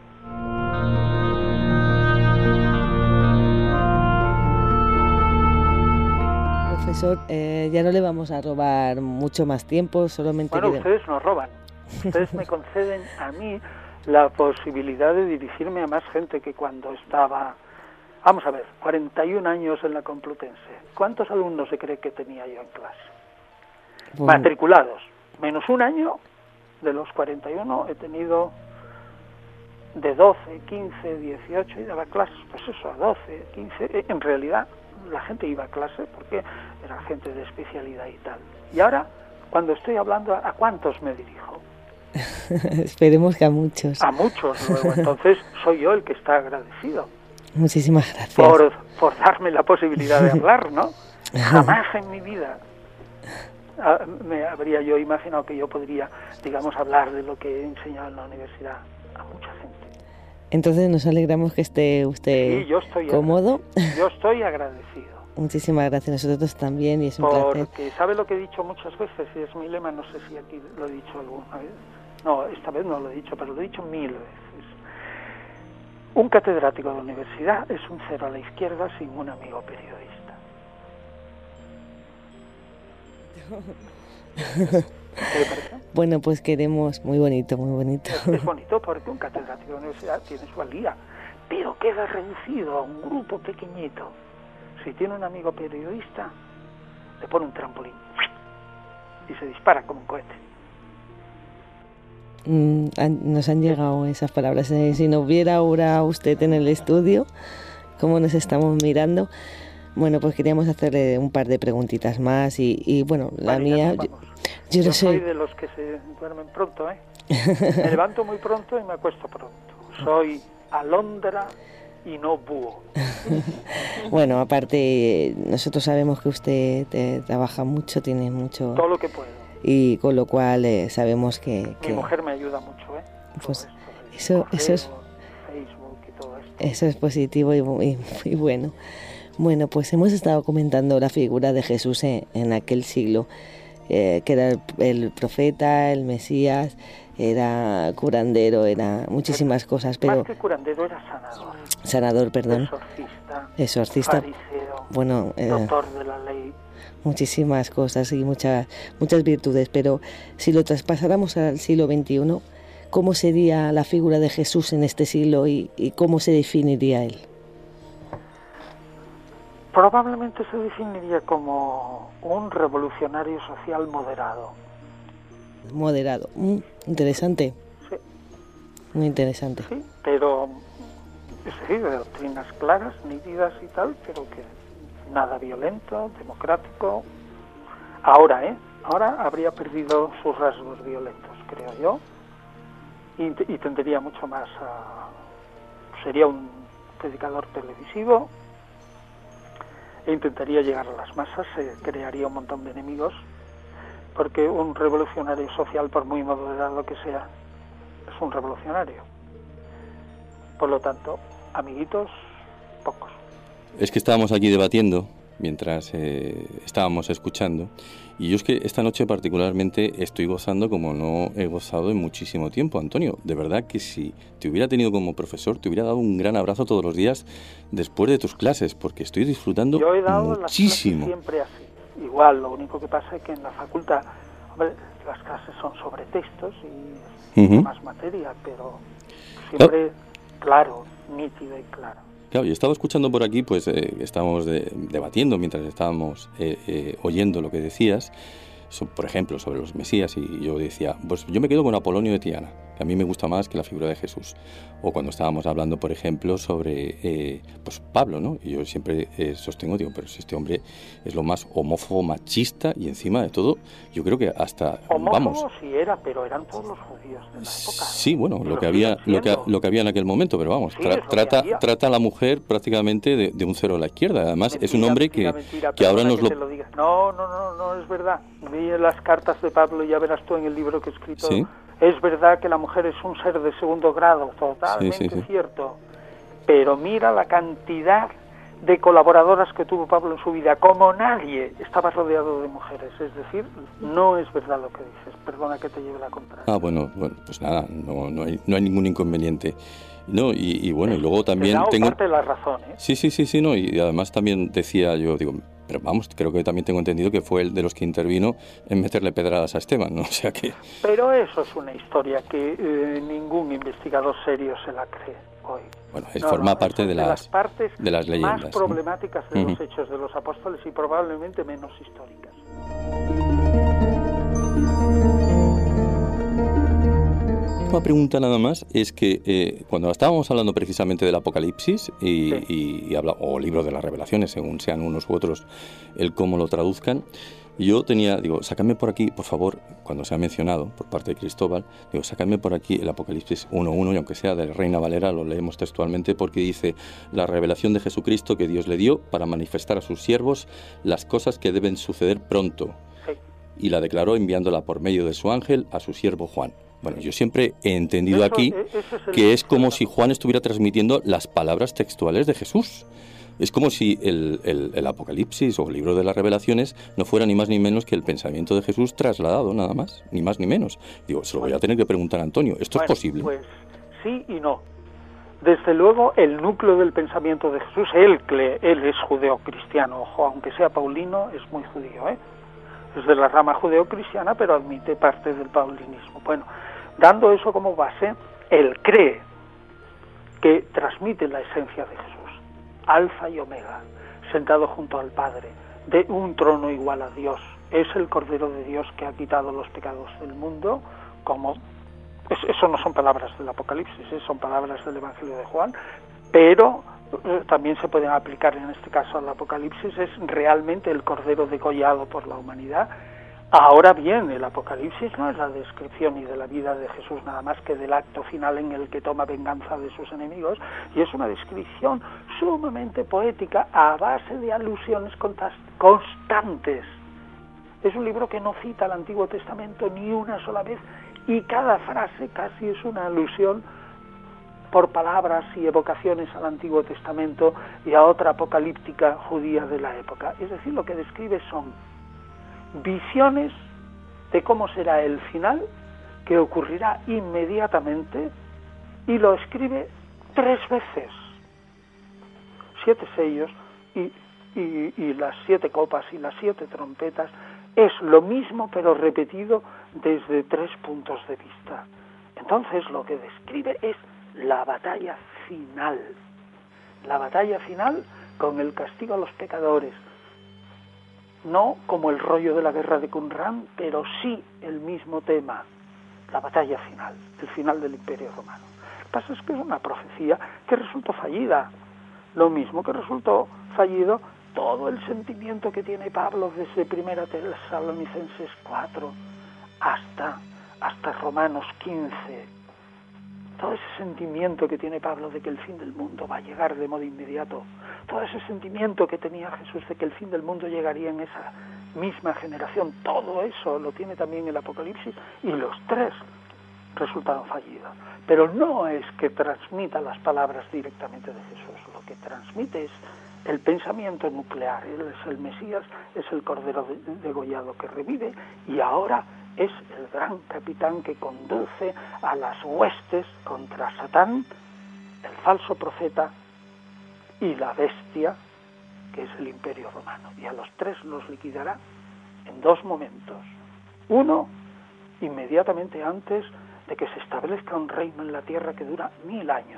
Profesor, ya no le vamos a robar mucho más tiempo, solamente... Bueno, ustedes nos roban. Ustedes me conceden a mí la posibilidad de dirigirme a más gente que cuando estaba... Vamos a ver, 41 años en la Complutense. ¿Cuántos alumnos se cree que tenía yo en clase? Bueno. Matriculados. Menos un año, de los 41 he tenido de 12, 15, 18 y daba clases, pues eso, a 12, 15... En realidad la gente iba a clase porque era gente de especialidad y tal. Y ahora, cuando estoy hablando, ¿a cuántos me dirijo? Esperemos que a muchos. A muchos, luego. Entonces soy yo el que está agradecido. Muchísimas gracias. Por darme la posibilidad de hablar, ¿no? Jamás en mi vida me habría yo imaginado que yo podría, digamos, hablar de lo que he enseñado en la universidad a mucha gente. Entonces nos alegramos que esté usted sí, yo estoy cómodo. Yo estoy agradecido. Muchísimas gracias, nosotros también, y es un placer. Porque sabe lo que he dicho muchas veces, y es mi lema, no sé si aquí lo he dicho alguna vez. No, esta vez no lo he dicho, pero lo he dicho 1000 veces. Un catedrático de universidad es un cero a la izquierda sin un amigo periodista. ¿Qué le parece? Bueno, pues queremos, muy bonito, muy bonito. Es bonito porque un catedrático de universidad tiene su valía, pero queda reducido a un grupo pequeñito. Si tiene un amigo periodista, le pone un trampolín y se dispara como un cohete. Nos han llegado esas palabras. Si nos viera ahora usted en el estudio, cómo nos estamos mirando. Bueno, pues queríamos hacerle un par de preguntitas más y bueno, la mía... Yo no soy de los que se duermen pronto, ¿eh? Me levanto muy pronto y me acuesto pronto. Soy alondra y no búho. Bueno, aparte, nosotros sabemos que usted trabaja mucho, tiene mucho... Todo lo que puedo. Y con lo cual sabemos que... Mi mujer me ayuda mucho, ¿eh? Pues eso es... Facebook y todo esto. Eso es positivo y bueno. Bueno, pues hemos estado comentando la figura de Jesús en aquel siglo, que era el profeta, el Mesías, era curandero, era muchísimas cosas, pero... Más que curandero era sanador. Sanador, perdón. Exorcista. Fariseo, bueno, doctor de la ley. Muchísimas cosas y muchas virtudes, pero si lo traspasáramos al siglo XXI, ¿cómo sería la figura de Jesús en este siglo y cómo se definiría él? Probablemente se definiría como un revolucionario social moderado. Moderado, interesante. Sí. Muy interesante. Sí, pero es decir, de doctrinas claras, nítidas y tal, pero que nada violento, democrático. Ahora habría perdido sus rasgos violentos, creo yo, y tendería mucho más a... Sería un predicador televisivo e intentaría llegar a las masas, se crearía un montón de enemigos, porque un revolucionario social, por muy moderado que sea, es un revolucionario. Por lo tanto, amiguitos, pocos. Es que estábamos aquí debatiendo mientras estábamos escuchando, y yo es que esta noche particularmente estoy gozando como no he gozado en muchísimo tiempo, Antonio. De verdad que si te hubiera tenido como profesor, te hubiera dado un gran abrazo todos los días después de tus clases, porque estoy disfrutando yo he dado muchísimo. Las clases siempre así. igual, lo único que pasa es que en la facultad, hombre, las clases son sobre textos y es más materia, pero siempre claro, nítido y claro. Claro, yo estaba escuchando por aquí, pues estábamos debatiendo mientras estábamos oyendo lo que decías, por ejemplo, sobre los Mesías, y yo decía, pues yo me quedo con Apolonio de Tiana, que a mí me gusta más que la figura de Jesús. O cuando estábamos hablando, por ejemplo, sobre pues Pablo, ¿no? Y yo siempre sostengo, digo, pero si este hombre es lo más homófobo, machista, y encima de todo, yo creo que hasta, homófobo sí era, pero eran todos los judíos de la época. Sí, bueno, lo que había en aquel momento, pero vamos, sí, trata a la mujer prácticamente de un cero a la izquierda. Además, mentira, es un hombre que ahora nos lo... No, es verdad. Vi las cartas de Pablo, ya verás tú en el libro que he escrito. ¿Sí? Es verdad que la mujer es un ser de segundo grado, totalmente sí. Cierto. Pero mira la cantidad de colaboradoras que tuvo Pablo en su vida. Como nadie estaba rodeado de mujeres. Es decir, no es verdad lo que dices. Perdona que te lleve la contraria. Bueno, pues nada, no hay ningún inconveniente. No, y bueno, y luego también tengo parte de la razón, ¿eh? Sí, no, y además también decía yo, digo, pero vamos, creo que también tengo entendido que fue el de los que intervino en meterle pedradas a Esteban, ¿no? O sea que... Pero eso es una historia que ningún investigador serio se la cree hoy. Bueno, forma parte de las leyendas más problemáticas de los hechos de los apóstoles y probablemente menos históricas. Una pregunta nada más es que cuando estábamos hablando precisamente del Apocalipsis o libro de las Revelaciones, según sean unos u otros el cómo lo traduzcan, yo digo, sácame por aquí, por favor, cuando se ha mencionado por parte de Cristóbal, digo, sácame por aquí el Apocalipsis 1.1, y aunque sea de Reina Valera, lo leemos textualmente porque dice, la revelación de Jesucristo que Dios le dio para manifestar a sus siervos las cosas que deben suceder pronto, y la declaró enviándola por medio de su ángel a su siervo Juan. Bueno, yo siempre he entendido aquí que es como si Juan estuviera transmitiendo las palabras textuales de Jesús. Es como si el Apocalipsis o el libro de las Revelaciones no fuera ni más ni menos que el pensamiento de Jesús trasladado, nada más, ni más ni menos. Digo, se lo voy a tener que preguntar a Antonio. ¿Esto es posible? Pues sí y no. Desde luego, el núcleo del pensamiento de Jesús, él es judeocristiano, ojo, aunque sea paulino, es muy judío, ¿eh? Es de la rama judeocristiana, pero admite parte del paulinismo. Bueno, dando eso como base, él cree que transmite la esencia de Jesús, alfa y omega, sentado junto al Padre, de un trono igual a Dios. Es el Cordero de Dios que ha quitado los pecados del mundo, como... Eso no son palabras del Apocalipsis, son palabras del Evangelio de Juan, pero también se pueden aplicar en este caso al Apocalipsis. Es realmente el Cordero degollado por la humanidad. Ahora bien, el Apocalipsis no es la descripción ni de la vida de Jesús nada más que del acto final en el que toma venganza de sus enemigos, y es una descripción sumamente poética a base de alusiones constantes. Es un libro que no cita el Antiguo Testamento ni una sola vez, y cada frase casi es una alusión por palabras y evocaciones al Antiguo Testamento y a otra apocalíptica judía de la época. Es decir, lo que describe son visiones de cómo será el final, que ocurrirá inmediatamente, y lo escribe 3 veces. 7 sellos y las 7 copas y las 7 trompetas es lo mismo, pero repetido desde 3 puntos de vista. Entonces lo que describe es la batalla final. La batalla final con el castigo a los pecadores. No como el rollo de la guerra de Qumran, pero sí el mismo tema. La batalla final, el final del Imperio Romano. Lo que pasa es que es una profecía que resultó fallida. Lo mismo que resultó fallido todo el sentimiento que tiene Pablo desde 1 Tesalonicenses 4 hasta Romanos 15. Todo ese sentimiento que tiene Pablo de que el fin del mundo va a llegar de modo inmediato, todo ese sentimiento que tenía Jesús de que el fin del mundo llegaría en esa misma generación, todo eso lo tiene también el Apocalipsis, y los 3 resultaron fallidos. Pero no es que transmita las palabras directamente de Jesús, lo que transmite es el pensamiento nuclear. Él es el Mesías, es el Cordero degollado que revive, y ahora es el gran capitán que conduce a las huestes contra Satán, el falso profeta y la bestia, que es el Imperio Romano. Y a los tres los liquidará en dos momentos. Uno, inmediatamente antes de que se establezca un reino en la tierra que dura 1000 años.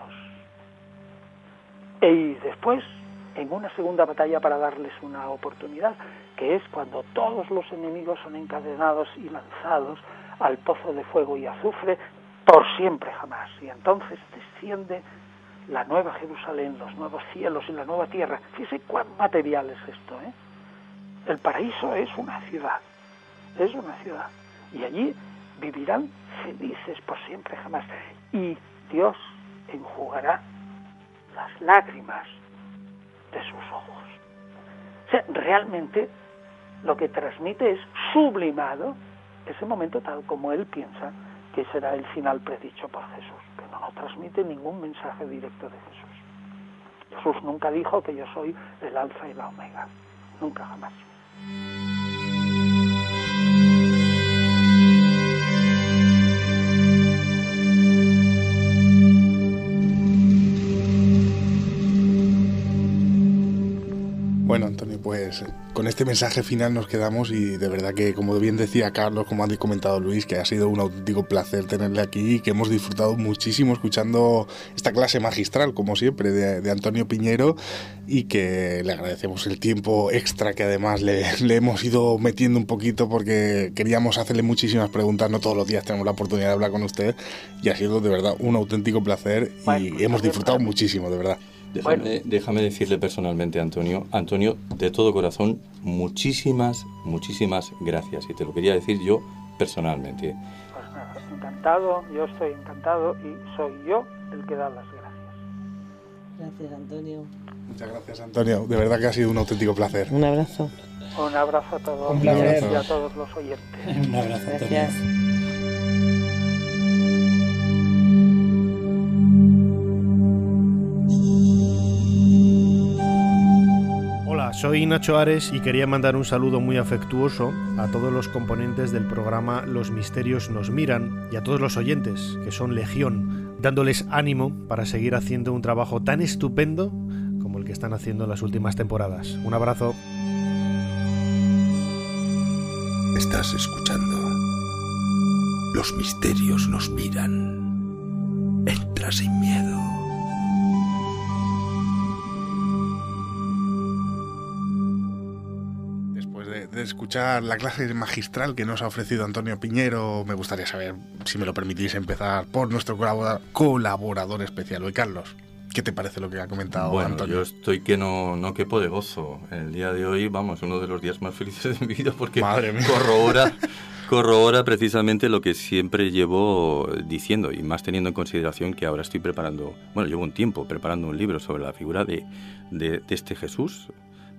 Y después, en una segunda batalla para darles una oportunidad, que es cuando todos los enemigos son encadenados y lanzados al pozo de fuego y azufre por siempre jamás. Y entonces desciende la nueva Jerusalén, los nuevos cielos y la nueva tierra. Fíjese cuán material es esto, ¿eh? El paraíso es una ciudad, y allí vivirán felices por siempre jamás. Y Dios enjugará las lágrimas de sus ojos. O sea, realmente lo que transmite es sublimado ese momento tal como él piensa que será el final predicho por Jesús, que no transmite ningún mensaje directo de Jesús. Jesús nunca dijo que yo soy el alfa y la omega, nunca jamás. Bueno, Antonio, pues con este mensaje final nos quedamos y de verdad que, como bien decía Carlos, como ha comentado Luis, que ha sido un auténtico placer tenerle aquí y que hemos disfrutado muchísimo escuchando esta clase magistral, como siempre, de Antonio Piñero, y que le agradecemos el tiempo extra que además le hemos ido metiendo un poquito porque queríamos hacerle muchísimas preguntas, no todos los días tenemos la oportunidad de hablar con usted y ha sido de verdad un auténtico placer y hemos disfrutado muchísimo, de verdad. Déjame decirle personalmente, Antonio, de todo corazón, muchísimas gracias. Y te lo quería decir yo personalmente. Pues nada, encantado, yo estoy encantado y soy yo el que da las gracias. Gracias, Antonio. Muchas gracias, Antonio. De verdad que ha sido un auténtico placer. Un abrazo. Un abrazo a todos Un placer. y a todos los oyentes. Un abrazo, Antonio. Gracias. Hola, soy Nacho Ares y quería mandar un saludo muy afectuoso a todos los componentes del programa Los Misterios nos miran y a todos los oyentes, que son legión, dándoles ánimo para seguir haciendo un trabajo tan estupendo como el que están haciendo en las últimas temporadas. Un abrazo. Estás escuchando. Los misterios nos miran. Entra sin miedo. De escuchar la clase magistral que nos ha ofrecido Antonio Piñero, me gustaría saber, si me lo permitís, empezar por nuestro colaborador especial, hoy Carlos. ¿Qué te parece lo que ha comentado Antonio? Yo estoy que no quepo de gozo. El día de hoy, vamos, uno de los días más felices de mi vida porque corrobora precisamente lo que siempre llevo diciendo, y más teniendo en consideración que ahora estoy llevo un tiempo preparando un libro sobre la figura de este Jesús,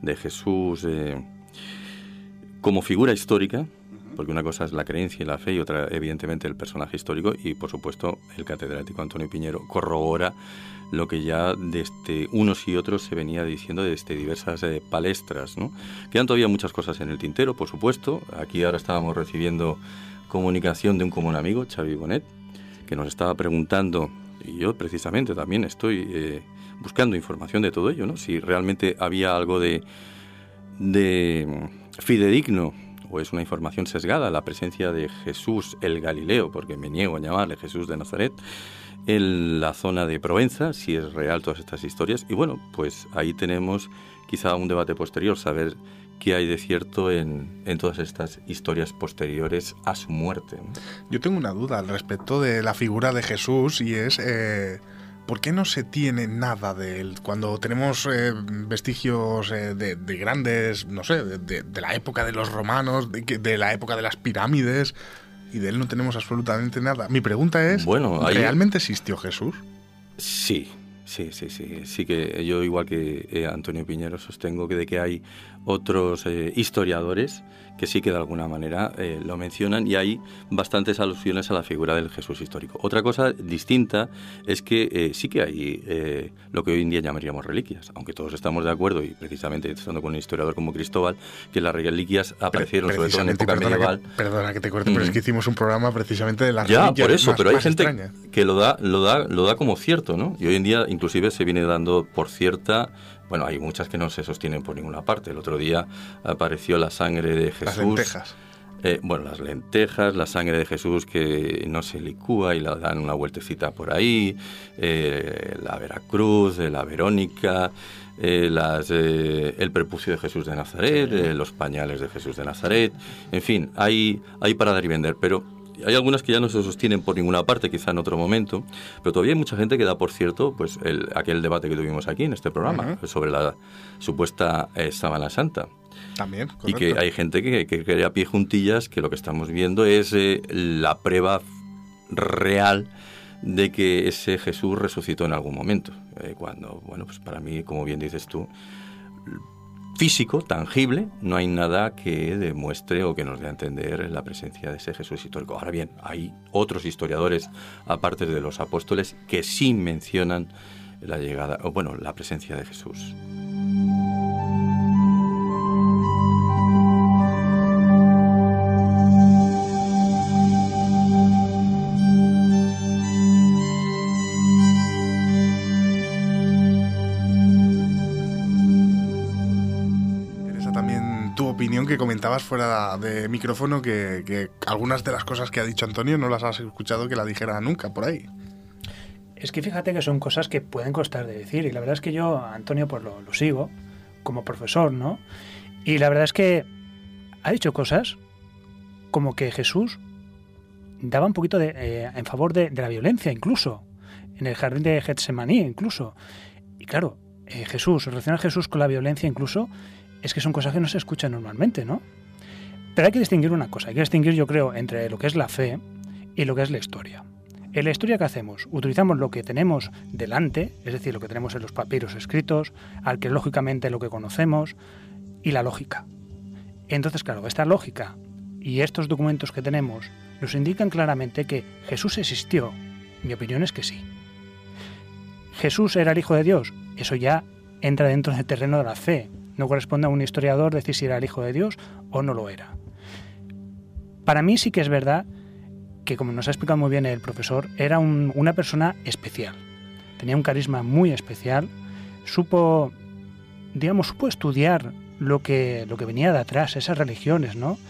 como figura histórica, porque una cosa es la creencia y la fe y otra evidentemente el personaje histórico, y por supuesto el catedrático Antonio Piñero corrobora lo que ya desde unos y otros se venía diciendo desde diversas palestras, ¿no? Quedan todavía muchas cosas en el tintero, por supuesto. Aquí ahora estábamos recibiendo comunicación de un común amigo, Xavi Bonet, que nos estaba preguntando, y yo precisamente también estoy buscando información de todo ello, ¿no? Si realmente había algo de fidedigno o es una información sesgada la presencia de Jesús el Galileo, porque me niego a llamarle Jesús de Nazaret, en la zona de Provenza, si es real todas estas historias. Y bueno, pues ahí tenemos quizá un debate posterior, saber qué hay de cierto en todas estas historias posteriores a su muerte, ¿no? Yo tengo una duda al respecto de la figura de Jesús y es... ¿por qué no se tiene nada de él? Cuando tenemos vestigios de grandes, no sé, de la época de los romanos, de la época de las pirámides, y de él no tenemos absolutamente nada. Mi pregunta es, ¿realmente existió Jesús? Sí. Sí que yo, igual que Antonio Piñero, sostengo de que hay otros historiadores que sí que de alguna manera lo mencionan, y hay bastantes alusiones a la figura del Jesús histórico. Otra cosa distinta es que sí que hay lo que hoy en día llamaríamos reliquias, aunque todos estamos de acuerdo, y precisamente estando con un historiador como Cristóbal, que las reliquias aparecieron sobre todo en época medieval. Perdona que te corte, pero es que hicimos un programa precisamente de las reliquias. Ya, por eso, pero hay gente extraña que lo da como cierto, ¿no? Y hoy en día inclusive se viene dando por cierta bueno, hay muchas que no se sostienen por ninguna parte. El otro día apareció la sangre de Jesús. Las lentejas. Las lentejas, la sangre de Jesús que no se licúa y la dan una vueltecita por ahí, la Veracruz, la Verónica, el prepucio de Jesús de Nazaret, los pañales de Jesús de Nazaret, en fin, hay para dar y vender, pero hay algunas que ya no se sostienen por ninguna parte, quizá en otro momento, pero todavía hay mucha gente que da por cierto pues aquel debate que tuvimos aquí en este programa sobre la supuesta sábana santa. También, correcto. Y que hay gente que cree a pie juntillas que lo que estamos viendo es la prueba real de que ese Jesús resucitó en algún momento. Cuando, bueno, pues para mí, como bien dices tú, físico, tangible, no hay nada que demuestre o que nos dé a entender la presencia de ese Jesús histórico. Ahora bien, hay otros historiadores, aparte de los apóstoles, que sí mencionan la llegada, o bueno, la presencia de Jesús. Opinión que comentabas fuera de micrófono, que algunas de las cosas que ha dicho Antonio no las has escuchado que la dijera nunca por ahí. Es que fíjate que son cosas que pueden costar de decir, y la verdad es que yo a Antonio pues lo sigo como profesor, ¿no? Y la verdad es que ha dicho cosas como que Jesús daba un poquito en favor de la violencia, incluso en el jardín de Getsemaní, incluso. Y claro, relacionar a Jesús con la violencia incluso, es que son cosas que no se escuchan normalmente, ¿no? Pero hay que distinguir una cosa, hay que distinguir, yo creo, entre lo que es la fe y lo que es la historia. En la historia que hacemos, utilizamos lo que tenemos delante, es decir, lo que tenemos en los papiros escritos, arqueológicamente lo que conocemos, y la lógica. Entonces, claro, esta lógica y estos documentos que tenemos nos indican claramente que Jesús existió. Mi opinión es que sí. ¿Jesús era el Hijo de Dios? Eso ya entra dentro del terreno de la fe. No corresponde a un historiador decir si era el Hijo de Dios o no lo era. Para mí sí que es verdad que, como nos ha explicado muy bien el profesor, era una persona especial. Tenía un carisma muy especial, supo estudiar lo que venía de atrás, esas religiones, ¿no?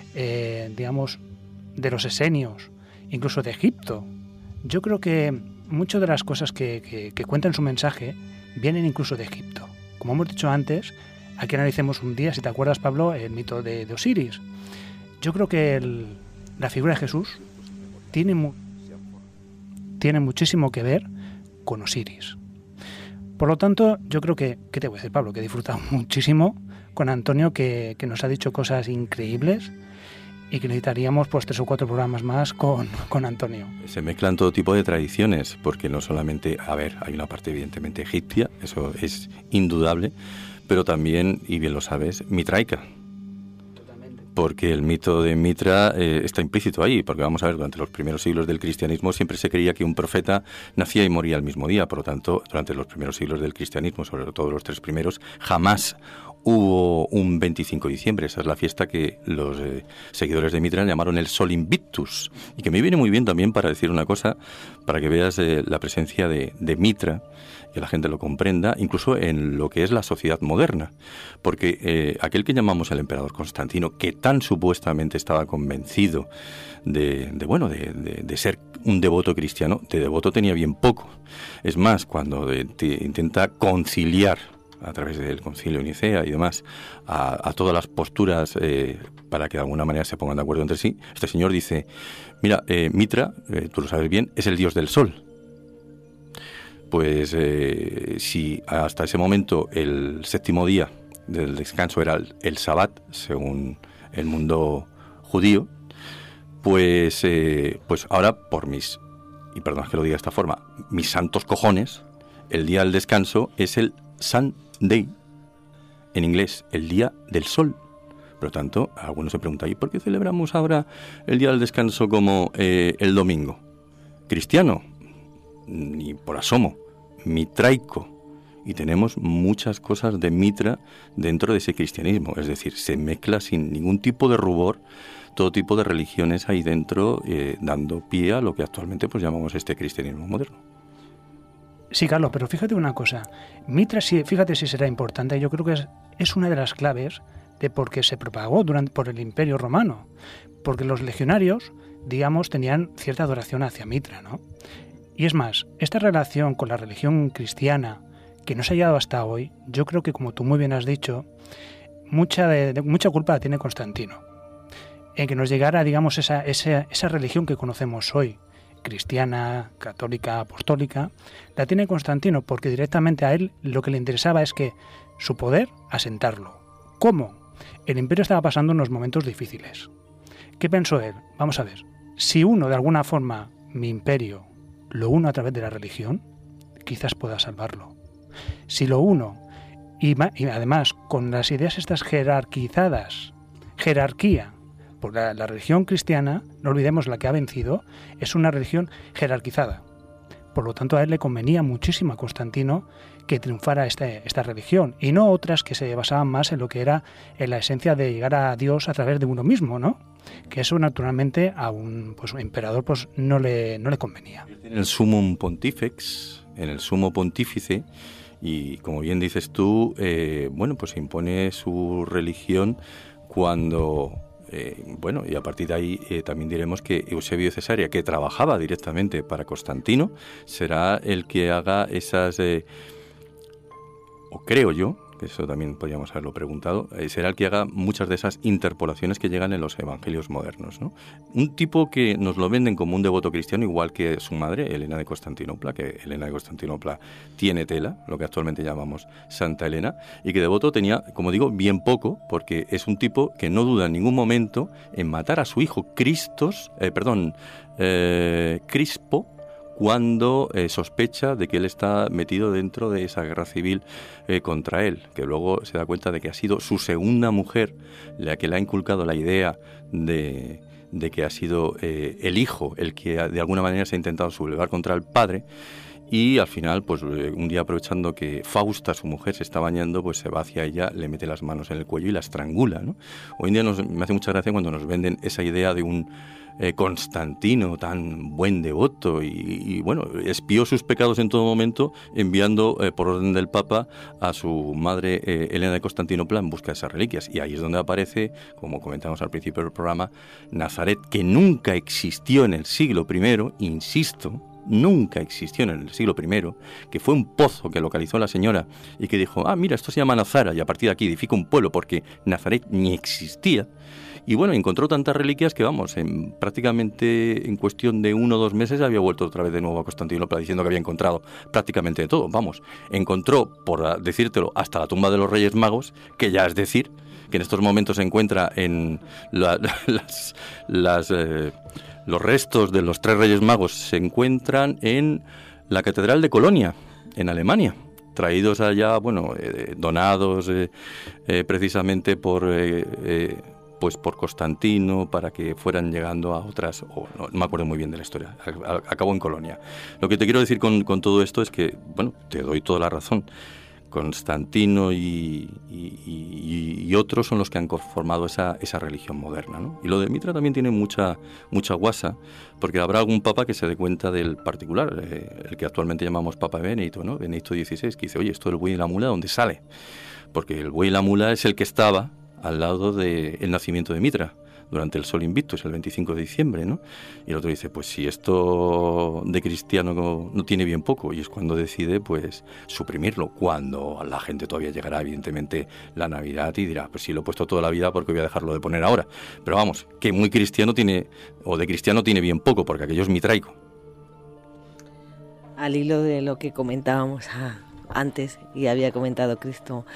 De los esenios, incluso de Egipto. Yo creo que muchas de las cosas que cuenta en su mensaje vienen incluso de Egipto. Como hemos dicho antes, aquí analicemos un día, si te acuerdas, Pablo, el mito de Osiris. Yo creo que la figura de Jesús tiene muchísimo que ver con Osiris. Por lo tanto, yo creo que, ¿qué te voy a decir, Pablo? Que he disfrutado muchísimo con Antonio, que nos ha dicho cosas increíbles y que necesitaríamos pues 3 o 4 programas más con Antonio. Se mezclan todo tipo de tradiciones, porque no solamente, hay una parte evidentemente egipcia, eso es indudable, pero también, y bien lo sabes, mitraica. Totalmente. Porque el mito de Mitra está implícito ahí, porque vamos a ver, durante los primeros siglos del cristianismo siempre se creía que un profeta nacía y moría el mismo día, por lo tanto, durante los primeros siglos del cristianismo, sobre todo los 3 primeros, jamás hubo un 25 de diciembre. Esa es la fiesta que los seguidores de Mitra llamaron el Sol Invictus, y que me viene muy bien también para decir una cosa, para que veas la presencia de Mitra, que la gente lo comprenda, incluso en lo que es la sociedad moderna, porque aquel que llamamos el emperador Constantino, que tan supuestamente estaba convencido de ser un devoto cristiano, de devoto tenía bien poco. Es más, cuando intenta conciliar a través del Concilio de Nicea y demás, a todas las posturas para que de alguna manera se pongan de acuerdo entre sí, este señor dice, mira, Mitra, tú lo sabes bien, es el dios del sol. Pues si hasta ese momento el 7º día del descanso era el Sabbat, según el mundo judío, pues ahora por y perdón que lo diga de esta forma, mis santos cojones, el día del descanso es el Sunday, en inglés, el día del sol. Por lo tanto, algunos se preguntan, ¿y por qué celebramos ahora el día del descanso como el domingo? ¿Cristiano? Ni por asomo. Mitraico. Y tenemos muchas cosas de Mitra dentro de ese cristianismo. Es decir, se mezcla sin ningún tipo de rubor todo tipo de religiones ahí dentro, dando pie a lo que actualmente pues llamamos este cristianismo moderno. Sí, Carlos, pero fíjate una cosa. Mitra, fíjate si será importante, yo creo que es una de las claves de por qué se propagó por el Imperio Romano. Porque los legionarios, digamos, tenían cierta adoración hacia Mitra, ¿no? Y es más, esta relación con la religión cristiana, que no se ha llegado hasta hoy, yo creo que, como tú muy bien has dicho, mucha culpa la tiene Constantino. En que nos llegara, digamos, esa religión que conocemos hoy, cristiana, católica, apostólica, la tiene Constantino, porque directamente a él lo que le interesaba es que su poder asentarlo. ¿Cómo? El imperio estaba pasando unos momentos difíciles. ¿Qué pensó él? Vamos a ver, si uno de alguna forma mi imperio lo uno a través de la religión, quizás pueda salvarlo. Si lo uno, y además con las ideas estas jerarquía, por la religión cristiana, no olvidemos la que ha vencido, es una religión jerarquizada. Por lo tanto, a él le convenía muchísimo a Constantino que triunfara esta religión, y no otras que se basaban más en lo que era en la esencia de llegar a Dios a través de uno mismo, ¿no? Que eso naturalmente a un emperador no le convenía. En el Summum Pontifex, en el Sumo Pontífice, y como bien dices tú, pues impone su religión cuando... y a partir de ahí también diremos que Eusebio de Cesarea, que trabajaba directamente para Constantino, será el que haga esas, o creo yo, que eso también podríamos haberlo preguntado, será el que haga muchas de esas interpolaciones que llegan en los evangelios modernos, ¿no? Un tipo que nos lo venden como un devoto cristiano, igual que su madre, Helena de Constantinopla, que Helena de Constantinopla tiene tela, lo que actualmente llamamos Santa Helena, y que devoto tenía, como digo, bien poco, porque es un tipo que no duda en ningún momento en matar a su hijo Crispo, cuando sospecha de que él está metido dentro de esa guerra civil contra él, que luego se da cuenta de que ha sido su segunda mujer la que le ha inculcado la idea de que ha sido el hijo el que de alguna manera se ha intentado sublevar contra el padre. Y al final, pues un día aprovechando que Fausta, su mujer, se está bañando, pues se va hacia ella, le mete las manos en el cuello y la estrangula, ¿no? Hoy en día me hace mucha gracia cuando nos venden esa idea de un Constantino tan buen devoto y expió sus pecados en todo momento enviando por orden del Papa a su madre Helena de Constantinopla en busca de esas reliquias. Y ahí es donde aparece, como comentamos al principio del programa, Nazaret, que nunca existió en el siglo I, insisto, nunca existió en el siglo I, que fue un pozo que localizó la señora y que dijo, mira, esto se llama Nazara y a partir de aquí edifica un pueblo, porque Nazaret ni existía. Y encontró tantas reliquias que, prácticamente en cuestión de 1 o 2 meses había vuelto otra vez de nuevo a Constantinopla diciendo que había encontrado prácticamente de todo. Encontró, por decírtelo, hasta la tumba de los Reyes Magos, que ya es decir, que en estos momentos se encuentra en los restos de los 3 Reyes Magos se encuentran en la Catedral de Colonia, en Alemania, traídos allá, donados precisamente por Constantino para que fueran llegando a otras, no me acuerdo muy bien de la historia, acabó en Colonia. Lo que te quiero decir con todo esto es que, te doy toda la razón. Constantino y otros son los que han conformado esa religión moderna, ¿no? Y lo de Mitra también tiene mucha guasa, porque habrá algún papa que se dé cuenta del particular, el que actualmente llamamos Papa Benedicto, ¿no? Benedicto XVI, que dice, oye, esto del buey y la mula, ¿dónde sale? Porque el buey y la mula es el que estaba al lado del nacimiento de Mitra, durante el Sol Invictus, el 25 de diciembre, ¿no? Y el otro dice, pues si esto de cristiano no tiene bien poco, y es cuando decide, pues, suprimirlo, cuando a la gente todavía llegará, evidentemente, la Navidad y dirá, pues sí, lo he puesto toda la vida porque voy a dejarlo de poner ahora. Pero que muy cristiano tiene, o de cristiano tiene bien poco, porque aquello es mitraico. Al hilo de lo que comentábamos antes, y había comentado Cristóbal,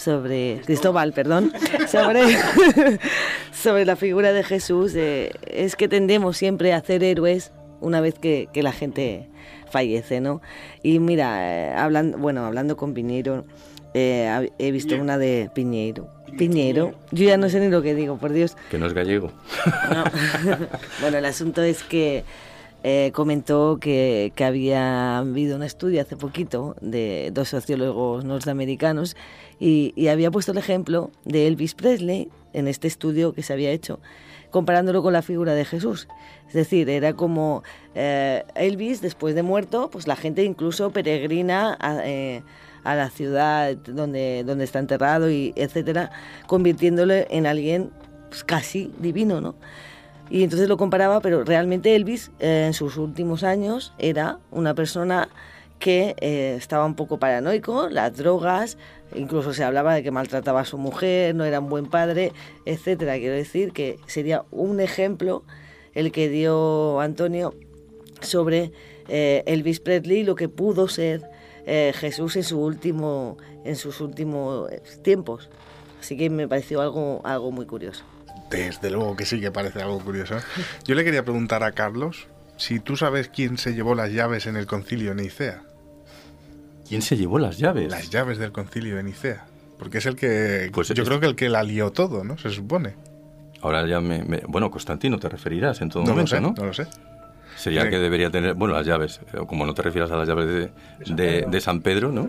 sobre la figura de Jesús, es que tendemos siempre a hacer héroes una vez que la gente fallece, ¿no? Y mira, hablando con Piñeiro, he visto una de Piñeiro, yo ya no sé ni lo que digo, por Dios. Que no es gallego. No. Bueno, el asunto es que comentó que había habido un estudio hace poquito de 2 sociólogos norteamericanos y había puesto el ejemplo de Elvis Presley en este estudio que se había hecho comparándolo con la figura de Jesús. Es decir, era como Elvis, después de muerto, pues la gente incluso peregrina a la ciudad donde está enterrado, y etcétera, convirtiéndole en alguien pues, casi divino, ¿no? Y entonces lo comparaba, pero realmente Elvis en sus últimos años era una persona que estaba un poco paranoico, las drogas, incluso se hablaba de que maltrataba a su mujer, no era un buen padre, etcétera. Quiero decir que sería un ejemplo el que dio Antonio sobre Elvis Presley, lo que pudo ser Jesús en sus últimos tiempos. Así que me pareció algo muy curioso. Desde luego que sí que parece algo curioso. Yo le quería preguntar a Carlos si tú sabes quién se llevó las llaves en el concilio de Nicea. ¿Quién se llevó las llaves? Las llaves del concilio de Nicea. Porque es el que... Pues yo creo que el que la lió todo, ¿no? Se supone. Ahora ya bueno, Constantino te referirás en todo momento, ¿no? No lo sé. Sería que debería tener... Bueno, las llaves. Como no te refieras a las llaves de San Pedro, ¿no?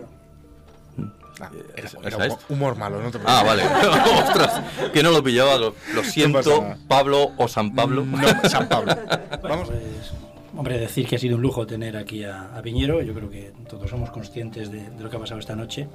Era humor malo, no te preocupes. Vale. Ostras, que no lo pillaba. Lo siento, Pablo o San Pablo. No, San Pablo. Vamos. Pues, hombre, decir que ha sido un lujo tener aquí a Piñero. Yo creo que todos somos conscientes de lo que ha pasado esta noche.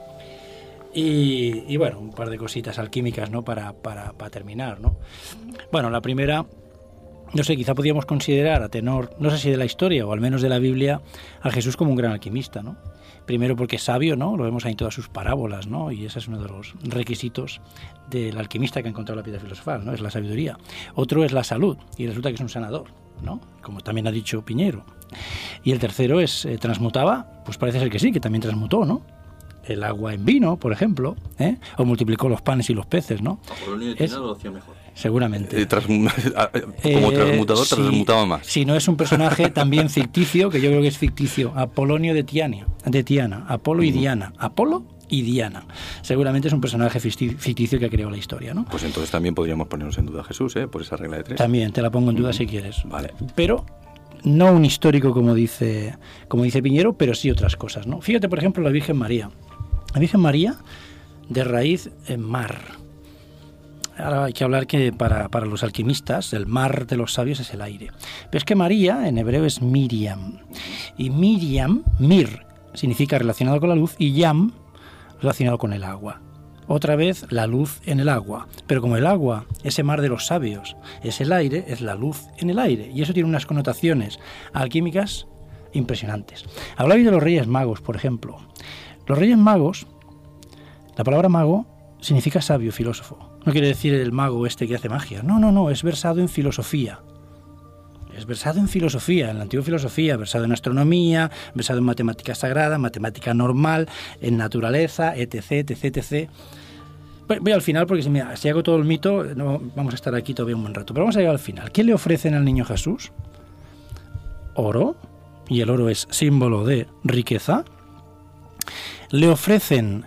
Y bueno, un par de cositas alquímicas, ¿no? Para terminar, ¿no? Bueno, la primera, no sé, quizá podríamos considerar a tenor, no sé si de la historia o al menos de la Biblia, a Jesús como un gran alquimista, ¿no? Primero porque es sabio, ¿no? Lo vemos ahí en todas sus parábolas, ¿no? Y ese es uno de los requisitos del alquimista que ha encontrado la piedra filosofal, ¿no? Es la sabiduría. Otro es la salud, y resulta que es un sanador, ¿no? Como también ha dicho Piñero. Y el tercero es, transmutaba, pues parece ser que sí, que también transmutó, ¿no? El agua en vino, por ejemplo, o multiplicó los panes y los peces, ¿no? Apolonio de Tiana lo hacía mejor. Seguramente. Como transmutador, transmutaba más. Si no es un personaje también ficticio, que yo creo que es ficticio, Apolonio de Tiana, Apolo y Diana. Apolo y Diana. Seguramente es un personaje ficticio que ha creado la historia, ¿no? Pues entonces también podríamos ponernos en duda a Jesús, por esa regla de 3. También, te la pongo en duda si quieres. Vale. Pero no un histórico como dice Piñero, pero sí otras cosas, ¿no? Fíjate, por ejemplo, la Virgen María. La Virgen María, de raíz mar. Ahora hay que hablar que para los alquimistas el mar de los sabios es el aire. Pero es que María en hebreo es Miriam. Y Miriam, Mir, significa relacionado con la luz, y Yam, relacionado con el agua. Otra vez la luz en el agua. Pero como el agua, ese mar de los sabios, es el aire, es la luz en el aire. Y eso tiene unas connotaciones alquímicas impresionantes. Hablabais de los Reyes Magos, por ejemplo. Los Reyes Magos, la palabra mago significa sabio, filósofo. No quiere decir el mago este que hace magia. No, es versado en filosofía. Es versado en filosofía, en la antigua filosofía, versado en astronomía, versado en matemática sagrada, matemática normal, en naturaleza, etc. Voy al final porque si hago todo el mito, no vamos a estar aquí todavía un buen rato. Pero vamos a llegar al final. ¿Qué le ofrecen al niño Jesús? Oro, y el oro es símbolo de riqueza. Le ofrecen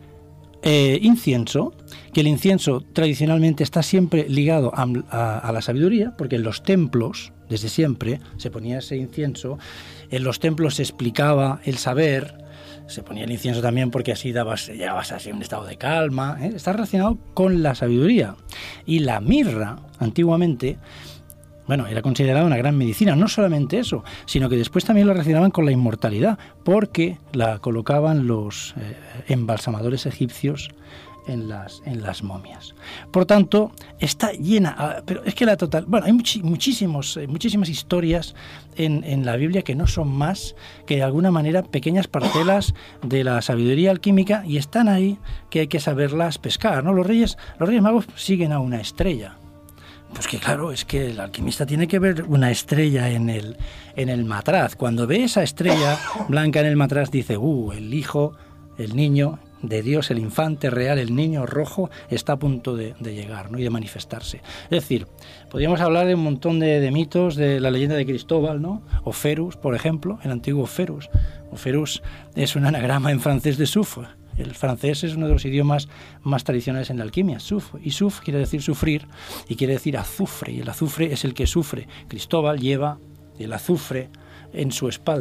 incienso, que el incienso tradicionalmente está siempre ligado a la sabiduría, porque en los templos, desde siempre, se ponía ese incienso, en los templos se explicaba el saber, se ponía el incienso también porque así llegabas así a un estado de calma, está relacionado con la sabiduría. Y la mirra, antiguamente, bueno, era considerada una gran medicina. No solamente eso, sino que después también la relacionaban con la inmortalidad, porque la colocaban los embalsamadores egipcios en las momias. Por tanto, está llena, pero es que la total... Bueno, hay muchísimas historias en la Biblia que no son más que de alguna manera pequeñas parcelas de la sabiduría alquímica, y están ahí que hay que saberlas pescar, ¿no? Los Reyes Magos siguen a una estrella. Pues que claro, es que el alquimista tiene que ver una estrella en el matraz. Cuando ve esa estrella blanca en el matraz dice, el hijo, el niño de Dios, el infante real, el niño rojo, está a punto de llegar, ¿no? Y de manifestarse. Es decir, podríamos hablar de un montón de mitos de la leyenda de Cristóbal, ¿no? Oferus, por ejemplo, el antiguo Oferus. Oferus es un anagrama en francés de soufre. El francés es uno de los idiomas más tradicionales en la alquimia, soufre. Y soufre quiere decir sufrir y quiere decir azufre. Y el azufre es el que sufre. Cristóbal lleva el azufre en su espalda,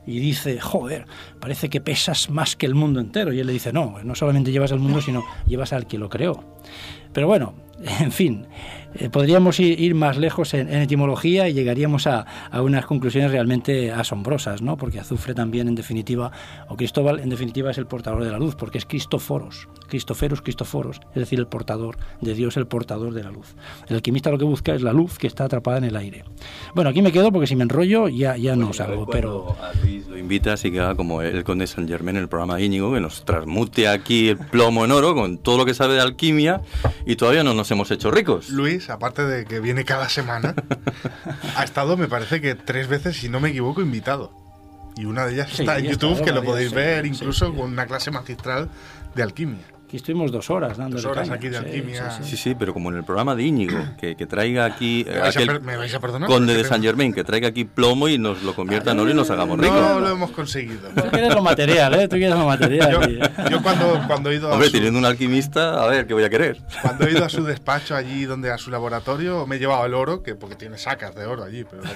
y dice, joder, parece que pesas más que el mundo entero. Y él le dice, no solamente llevas al mundo, sino llevas al que lo creó. Pero bueno, en fin, podríamos ir más lejos en etimología y llegaríamos a unas conclusiones realmente asombrosas, ¿no? Porque azufre también, en definitiva, o Cristóbal, en definitiva, es el portador de la luz, porque es Cristoforos, Cristoforos, es decir, el portador de Dios, el portador de la luz. El alquimista lo que busca es la luz que está atrapada en el aire. Bueno, aquí me quedo porque si me enrollo ya no salgo, pero... A Luis lo invitas y que haga como el conde Saint Germain, el programa Íñigo, que nos transmute aquí el plomo en oro con todo lo que sabe de alquimia y todavía no nos hemos hecho ricos. Luis, aparte de que viene cada semana, ha estado, me parece que 3 veces, si no me equivoco, invitado. Y una de ellas está en YouTube, que lo podéis ver incluso con una clase magistral de alquimia. Aquí estuvimos 2 horas dándole 2 horas caña. aquí de alquimia. Sí, pero como en el programa de Íñigo, que traiga aquí ¿Me vais a perdonar? conde de Saint Germain, que traiga aquí plomo y nos lo convierta en oro y nos hagamos ricos. No lo hemos conseguido. Tú quieres lo material, ¿eh? Tú quieres lo material. Yo cuando he ido Hombre, teniendo un alquimista, a ver, ¿qué voy a querer? Cuando he ido a su despacho allí, a su laboratorio, me he llevado el oro, porque tiene sacas de oro allí, pero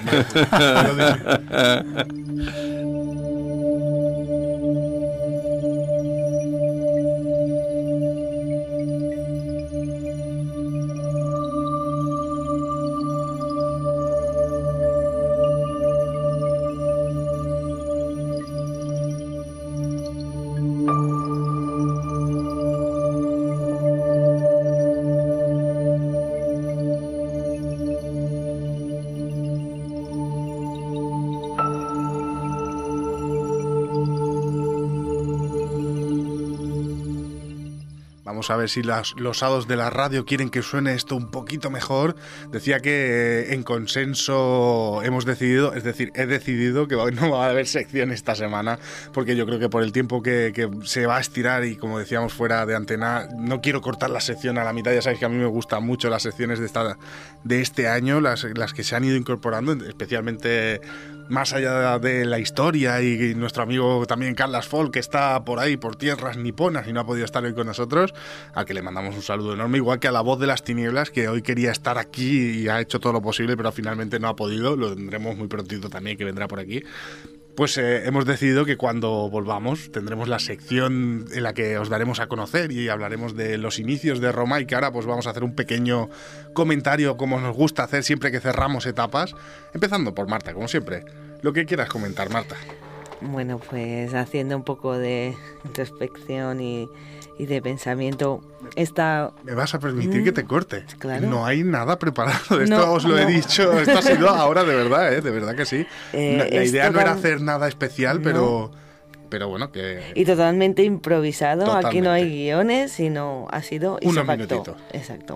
Vamos a ver si los hados de la radio quieren que suene esto un poquito mejor. Decía que en consenso hemos decidido, es decir, he decidido que no va a haber sección esta semana, porque yo creo que por el tiempo que se va a estirar y como decíamos fuera de antena, no quiero cortar la sección a la mitad. Ya sabéis que a mí me gustan mucho las secciones de este año, las que se han ido incorporando, especialmente más allá de la historia, y nuestro amigo también Carlas Folk, que está por ahí, por tierras niponas y no ha podido estar hoy con nosotros, al que le mandamos un saludo enorme, igual que a la voz de las tinieblas, que hoy quería estar aquí y ha hecho todo lo posible, pero finalmente no ha podido. Lo tendremos muy prontito también, que vendrá por aquí. Pues hemos decidido que cuando volvamos tendremos la sección en la que os daremos a conocer y hablaremos de los inicios de Roma, y que ahora pues vamos a hacer un pequeño comentario, como nos gusta hacer siempre que cerramos etapas, empezando por Marta, como siempre. Lo que quieras comentar, Marta. Bueno, pues haciendo un poco de introspección y de pensamiento. ¿Me vas a permitir que te corte? Claro. No hay nada preparado, esto os lo he dicho, esto ha sido ahora de verdad que sí. La idea no era hacer nada especial, pero bueno, que... Y totalmente improvisado, Totalmente. Aquí no hay guiones, sino ha sido... Unos minutitos. Exacto.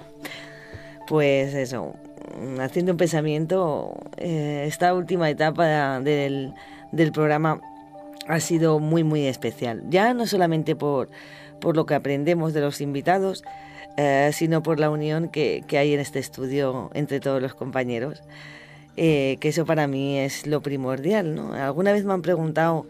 Pues eso, haciendo un pensamiento, esta última etapa del programa ha sido muy, muy especial. Ya no solamente por lo que aprendemos de los invitados, sino por la unión que hay en este estudio entre todos los compañeros, que eso para mí es lo primordial, ¿no? Alguna vez me han preguntado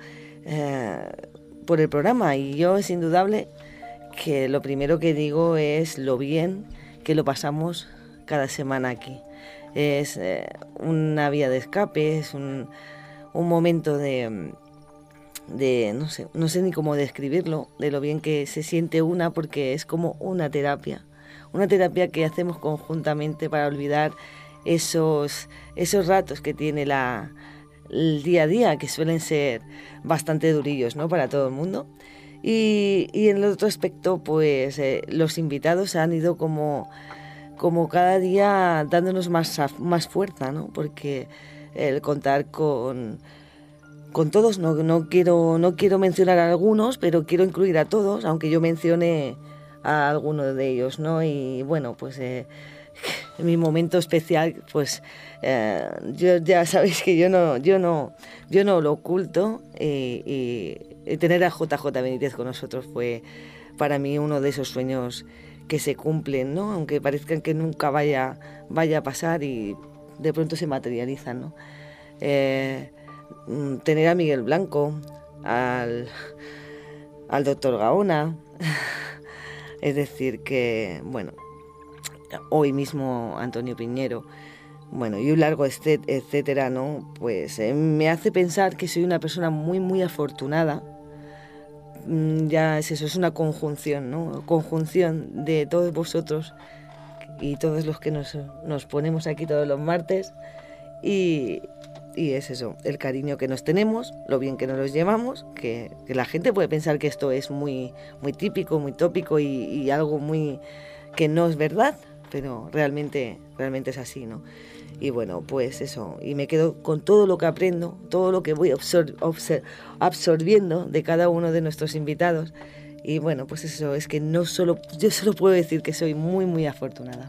por el programa, y yo es indudable que lo primero que digo es lo bien que lo pasamos cada semana aquí. Es una vía de escape, es un momento de no sé ni cómo describirlo, de lo bien que se siente porque es como una terapia que hacemos conjuntamente para olvidar esos ratos que tiene el día a día, que suelen ser bastante durillos, ¿no?, para todo el mundo. Y en el otro aspecto, pues los invitados han ido como cada día dándonos más fuerza, ¿no?, porque el contar con todos, no quiero mencionar a algunos, pero quiero incluir a todos, aunque yo mencione a alguno de ellos, ¿no? Y bueno, pues en mi momento especial, pues yo ya sabéis que yo no lo oculto, y tener a JJ Benítez con nosotros fue para mí uno de esos sueños que se cumplen, ¿no?, aunque parezcan que nunca vaya a pasar, y de pronto se materializan, ¿no? Tener a Miguel Blanco, al doctor Gaona, es decir que, bueno, hoy mismo Antonio Piñero, bueno, y un largo etcétera, ¿no? Pues me hace pensar que soy una persona muy, muy afortunada. Ya es eso, es una conjunción, ¿no? Conjunción de todos vosotros y todos los que nos ponemos aquí todos los martes, y es eso, el cariño que nos tenemos, lo bien que nos los llevamos, que la gente puede pensar que esto es muy, muy típico, muy tópico y algo muy que no es verdad, pero realmente es así, ¿no? Y bueno, pues eso, y me quedo con todo lo que aprendo, todo lo que voy absorbiendo de cada uno de nuestros invitados. Y bueno, pues eso, es que yo solo puedo decir que soy muy, muy afortunada.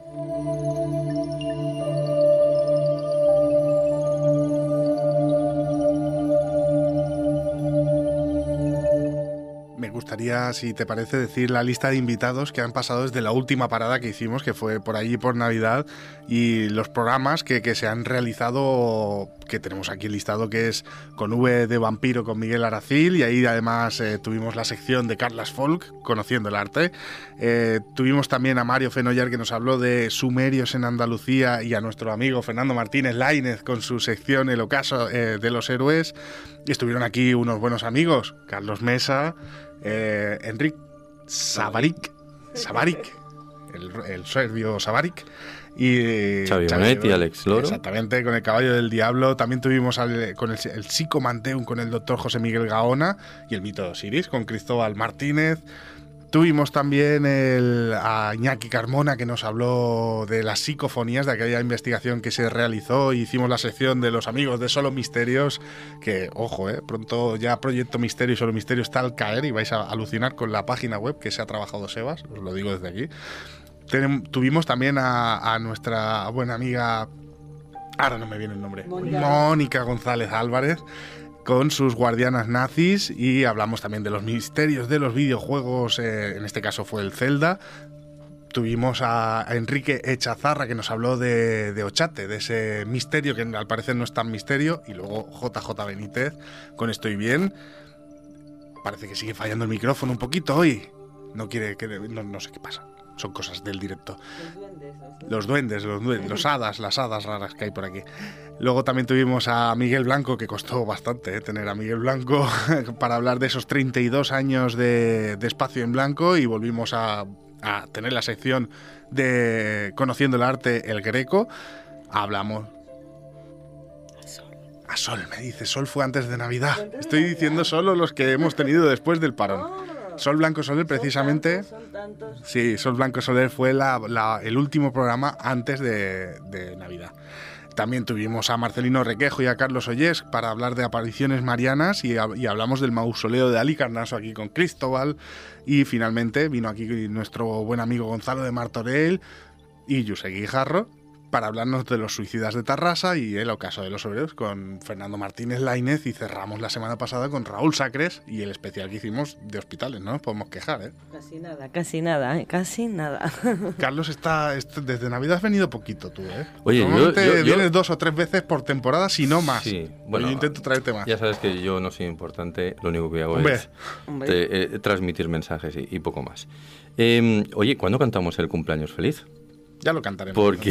Me gustaría, si te parece, decir la lista de invitados que han pasado desde la última parada que hicimos, que fue por allí por Navidad, y los programas que se han realizado, que tenemos aquí listado, que es con V de Vampiro con Miguel Aracil, y ahí además tuvimos la sección de Carlas Folk, Conociendo el Arte. Tuvimos también a Mario Fenollar, que nos habló de sumerios en Andalucía, y a nuestro amigo Fernando Martínez Laínez con su sección El Ocaso de los Héroes. Y estuvieron aquí unos buenos amigos, Carlos Mesa, Enric Sabarik, el serbio Sabarik, y Xavi Bonet y Alex Loro. Exactamente, con el Caballo del Diablo. También tuvimos con el Psicomanteum con el doctor José Miguel Gaona, y el Mito de Osiris con Cristóbal Martínez. Tuvimos también a Iñaki Carmona, que nos habló de las psicofonías, de aquella investigación que se realizó. Hicimos la sección de los amigos de Solo Misterios, que, ojo, pronto ya Proyecto Misterio y Solo Misterio está al caer y vais a alucinar con la página web que se ha trabajado Sebas, os lo digo desde aquí. Tuvimos también a nuestra buena amiga, ahora no me viene el nombre, Mónica González Álvarez, con sus guardianas nazis, y hablamos también de los misterios de los videojuegos, en este caso fue el Zelda. Tuvimos a Enrique Echazarra, que nos habló de Ochate, de ese misterio que al parecer no es tan misterio, y luego JJ Benítez con Estoy Bien. Parece que sigue fallando el micrófono un poquito hoy, no quiere que no sé qué pasa. Son cosas del directo. Los duendes, las hadas raras que hay por aquí. Luego también tuvimos a Miguel Blanco, que costó bastante tener a Miguel Blanco para hablar de esos 32 años de Espacio en Blanco, y volvimos a tener la sección de Conociendo el Arte, el Greco. Hablamos... A Sol, me dice. Sol fue antes de Navidad. Estoy diciendo solo los que hemos tenido después del parón. Sol Blanco Soler, precisamente. Sí, Sol Blanco Soler fue el último programa antes de Navidad. También tuvimos a Marcelino Requejo y a Carlos Ollés para hablar de apariciones marianas, y hablamos del mausoleo de Halicarnaso aquí con Cristóbal. Y finalmente vino aquí nuestro buen amigo Gonzalo de Martorell y José Guijarro para hablarnos de los suicidas de Tarrasa y el ocaso de los obreros con Fernando Martínez Laínez, y cerramos la semana pasada con Raúl Sacres y el especial que hicimos de hospitales. No nos podemos quejar, ¿eh? Casi nada. Carlos desde Navidad has venido poquito tú, ¿eh? Oye, yo vienes 2 o 3 veces por temporada, si no más. Sí, bueno, yo intento traerte más. Ya sabes que yo no soy importante, lo único que hago es transmitir mensajes y poco más. Oye, ¿cuándo cantamos el cumpleaños feliz? Ya lo cantaremos. Porque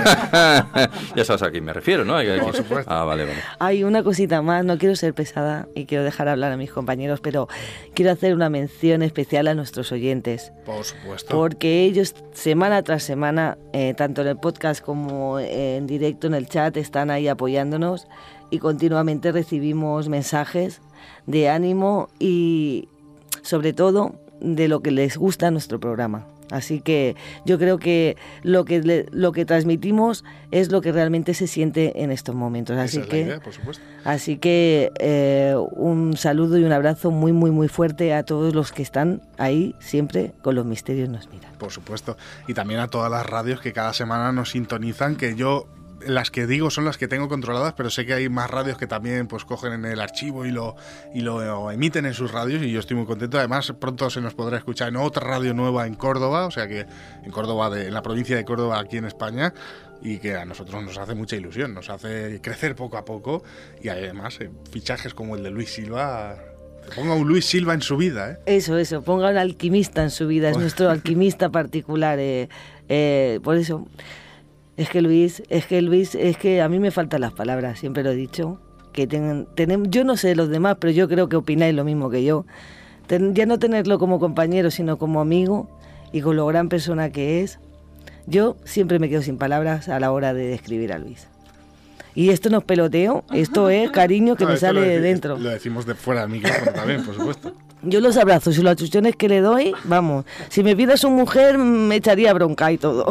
ya sabes a quién me refiero, ¿no? Por supuesto. Vale. Hay una cosita más, no quiero ser pesada y quiero dejar hablar a mis compañeros, pero quiero hacer una mención especial a nuestros oyentes. Por supuesto. Porque ellos, semana tras semana, tanto en el podcast como en directo en el chat, están ahí apoyándonos, y continuamente recibimos mensajes de ánimo y, sobre todo, de lo que les gusta nuestro programa. Así que yo creo que lo que transmitimos es lo que realmente se siente en estos momentos. Así Esa es la idea, por supuesto. Así que un saludo y un abrazo muy, muy, muy fuerte a todos los que están ahí siempre con Los Misterios Nos Miran. Por supuesto. Y también a todas las radios que cada semana nos sintonizan, que yo... Las que digo son las que tengo controladas, pero sé que hay más radios que también pues cogen en el archivo y lo emiten en sus radios, y yo estoy muy contento. Además, pronto se nos podrá escuchar en otra radio nueva en Córdoba, o sea que en Córdoba, en la provincia de Córdoba, aquí en España, y que a nosotros nos hace mucha ilusión, nos hace crecer poco a poco, y además fichajes como el de Luis Silva. Ponga un Luis Silva en su vida, ¿eh? Eso, ponga un alquimista en su vida, es nuestro alquimista particular, por eso... Es que Luis, es que a mí me faltan las palabras, siempre lo he dicho. Que yo no sé de los demás, pero yo creo que opináis lo mismo que yo. Ya no tenerlo como compañero, sino como amigo, y con lo gran persona que es, yo siempre me quedo sin palabras a la hora de describir a Luis. Y esto no es peloteo, esto es cariño que me sale de dentro. Lo decimos de fuera del micrófono también, por supuesto. Yo los abrazos y las achuchones que le doy, vamos, si me pides su mujer me echaría bronca y todo.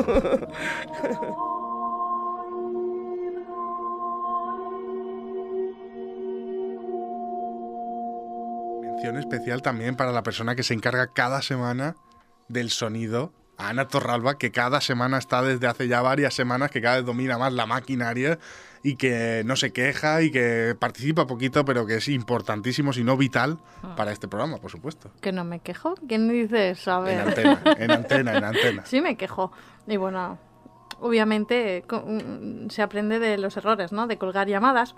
Mención especial también para la persona que se encarga cada semana del sonido, a Ana Torralba, que cada semana está desde hace ya varias semanas, que cada vez domina más la maquinaria y que no se queja y que participa poquito, pero que es importantísimo, si no vital, para este programa, por supuesto. ¿Que no me quejo? ¿Quién dice eso? A ver. En antena. Sí me quejo. Y bueno, obviamente se aprende de los errores, ¿no? De colgar llamadas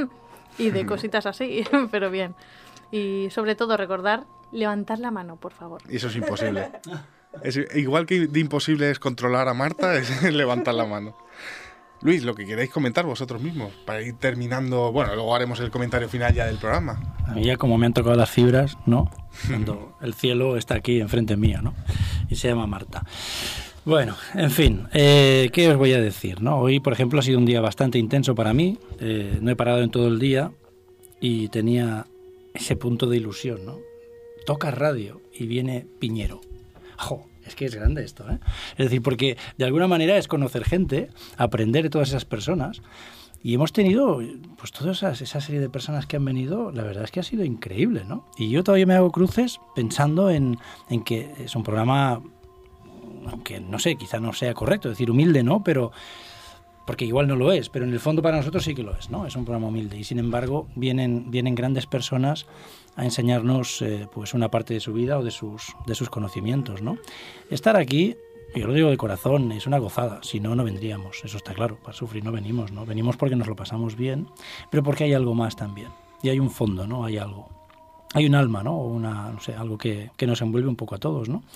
y de cositas así, pero bien. Y sobre todo recordar, levantar la mano, por favor. Y eso es imposible. Es igual que de imposible es controlar a Marta, es levantar la mano. Luis, lo que queréis comentar vosotros mismos, para ir terminando, bueno, luego haremos el comentario final ya del programa. A mí ya como me han tocado las fibras, ¿no? Cuando el cielo está aquí enfrente mío, ¿no? Y se llama Marta. Bueno, en fin, ¿qué os voy a decir, no? Hoy, por ejemplo, ha sido un día bastante intenso para mí, no he parado en todo el día y tenía ese punto de ilusión, ¿no? Toca radio y viene Piñero. ¡Jo! Es que es grande esto, ¿eh? Es decir, porque de alguna manera es conocer gente, aprender de todas esas personas, y hemos tenido, pues toda esa serie de personas que han venido, la verdad es que ha sido increíble, ¿no? Y yo todavía me hago cruces pensando en que es un programa, aunque no sé, quizá no sea correcto decir humilde, ¿no? Pero porque igual no lo es, pero en el fondo para nosotros sí que lo es, ¿no? Es un programa humilde y sin embargo vienen grandes personas a enseñarnos pues una parte de su vida o de sus conocimientos, ¿no? Estar aquí, yo lo digo de corazón, es una gozada, si no, no vendríamos, eso está claro, para sufrir no venimos, ¿no? Venimos porque nos lo pasamos bien, pero porque hay algo más también, y hay un fondo, ¿no? Hay algo, hay un alma, ¿no? O no sé, algo que nos envuelve un poco a todos, ¿no?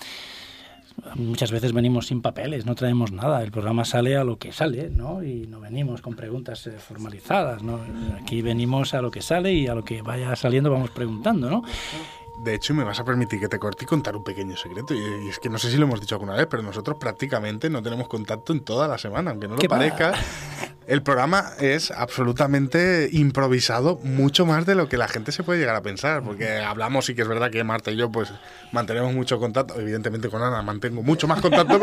Muchas veces venimos sin papeles, no traemos nada, el programa sale a lo que sale, ¿no? Y no venimos con preguntas formalizadas, ¿no? Aquí venimos a lo que sale y a lo que vaya saliendo vamos preguntando, ¿no? De hecho, me vas a permitir que te corte y contar un pequeño secreto. Y es que no sé si lo hemos dicho alguna vez, pero nosotros prácticamente no tenemos contacto en toda la semana, aunque no lo parezca. El programa es absolutamente improvisado, mucho más de lo que la gente se puede llegar a pensar, porque hablamos, sí que es verdad que Marta y yo pues mantenemos mucho contacto, evidentemente con Ana mantengo mucho más contacto,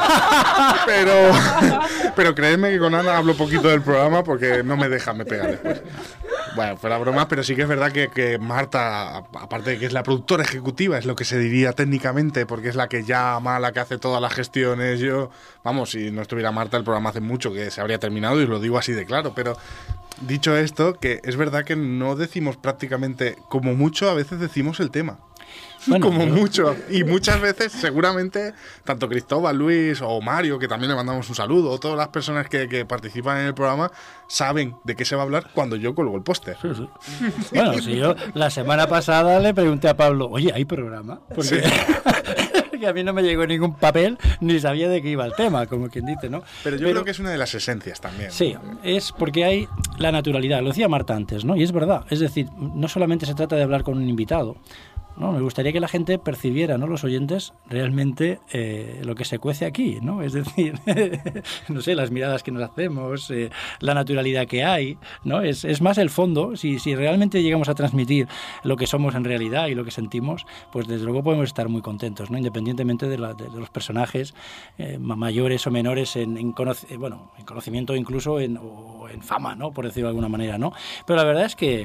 pero créeme que con Ana hablo poquito del programa porque no me deja, me pega después. Bueno, fuera broma, pero sí que es verdad que Marta, aparte de que es la productora ejecutiva, es lo que se diría técnicamente, porque es la que llama, la que hace todas las gestiones. Yo, vamos, si no estuviera Marta, el programa hace mucho que se habría terminado, y os lo digo así de claro, pero dicho esto, que es verdad que no decimos prácticamente, como mucho, a veces decimos el tema. Bueno, como mucho. Y muchas veces, seguramente, tanto Cristóbal, Luis o Mario, que también le mandamos un saludo, o todas las personas que participan en el programa, saben de qué se va a hablar cuando yo colgo el póster. Sí, sí. Bueno, si yo la semana pasada le pregunté a Pablo, oye, ¿hay programa? Porque sí. Que a mí no me llegó ningún papel, ni sabía de qué iba el tema, como quien dice, ¿no? Pero yo creo que es una de las esencias también. Sí, es porque hay la naturalidad, lo decía Marta antes, ¿no? Y es verdad, es decir, no solamente se trata de hablar con un invitado, ¿no? Me gustaría que la gente percibiera, ¿no? Los oyentes, realmente lo que se cuece aquí, ¿no? Es decir, no sé, las miradas que nos hacemos, la naturalidad que hay, ¿no? Es más el fondo. Si realmente llegamos a transmitir lo que somos en realidad y lo que sentimos, pues desde luego podemos estar muy contentos, ¿no? Independientemente de los personajes mayores o menores en conocimiento, incluso en fama, ¿no? Por decirlo de alguna manera, ¿no? Pero la verdad es que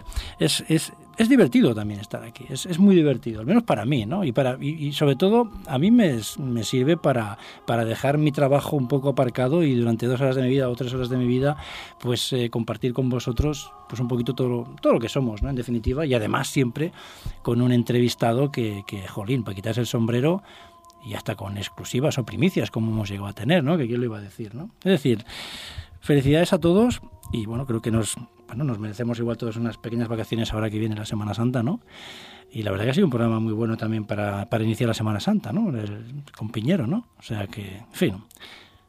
es divertido también estar aquí, es muy divertido, al menos para mí, ¿no? Y sobre todo a mí me sirve para dejar mi trabajo un poco aparcado y durante 2 horas de mi vida o 3 horas de mi vida, pues compartir con vosotros pues un poquito todo lo que somos, ¿no? En definitiva, y además siempre con un entrevistado que jolín, para quitarse el sombrero y hasta con exclusivas o primicias como hemos llegado a tener, ¿no? Que quién lo iba a decir, ¿no? Es decir, felicidades a todos y bueno, creo que nos merecemos igual todas unas pequeñas vacaciones ahora que viene la Semana Santa, ¿no? Y la verdad que ha sido un programa muy bueno también para iniciar la Semana Santa, ¿no? Con Piñero, ¿no? O sea que, en fin,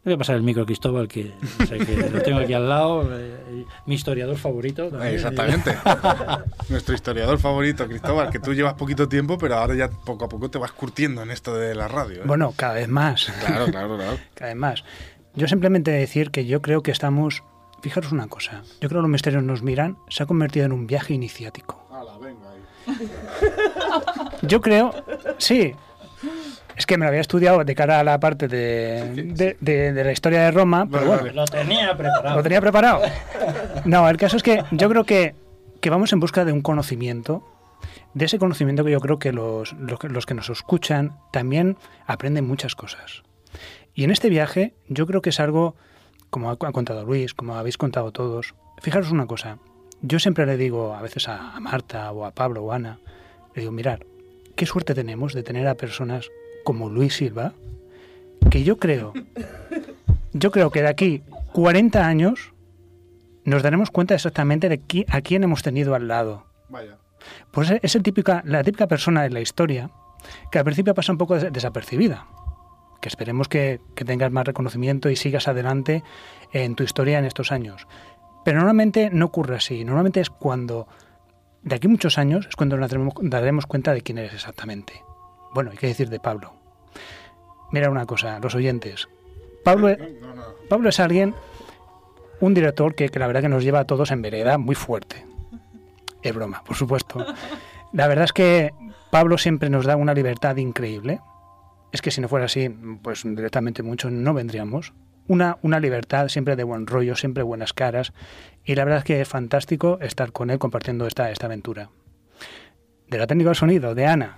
Voy a pasar el micro a Cristóbal, que sé que lo tengo aquí al lado, mi historiador favorito. También. Exactamente. Nuestro historiador favorito, Cristóbal, que tú llevas poquito tiempo, pero ahora ya poco a poco te vas curtiendo en esto de la radio. Bueno, cada vez más. Claro. Cada vez más. Yo simplemente decir que yo creo que estamos... Fijaros una cosa. Yo creo que Los Misterios nos miran se ha convertido en un viaje iniciático. ¡Hala, venga ahí! Yo creo... Sí. Es que me lo había estudiado de cara a la parte de la historia de Roma, pero bueno. Lo tenía preparado. ¿Lo tenía preparado? No, el caso es que yo creo que vamos en busca de un conocimiento, de ese conocimiento que yo creo que los que nos escuchan también aprenden muchas cosas. Y en este viaje yo creo que es algo, como ha contado Luis, como habéis contado todos. Fijaros una cosa, yo siempre le digo a veces a Marta o a Pablo o a Ana, le digo, mirad, qué suerte tenemos de tener a personas como Luis Silva, que yo creo que de aquí 40 años nos daremos cuenta exactamente de a quién hemos tenido al lado. Vaya. Pues es la típica persona de la historia que al principio pasa un poco desapercibida. Que esperemos que tengas más reconocimiento y sigas adelante en tu historia en estos años. Pero normalmente no ocurre así. Normalmente es cuando, de aquí muchos años, es cuando nos daremos cuenta de quién eres exactamente. Bueno, hay que decir de Pablo. Mira una cosa, los oyentes. Pablo es alguien, un director que la verdad que nos lleva a todos en vereda muy fuerte. Es broma, por supuesto. La verdad es que Pablo siempre nos da una libertad increíble. Es que si no fuera así, pues directamente muchos no vendríamos. Una libertad siempre de buen rollo, siempre buenas caras. Y la verdad es que es fantástico estar con él compartiendo esta aventura. De la técnica del sonido, de Ana.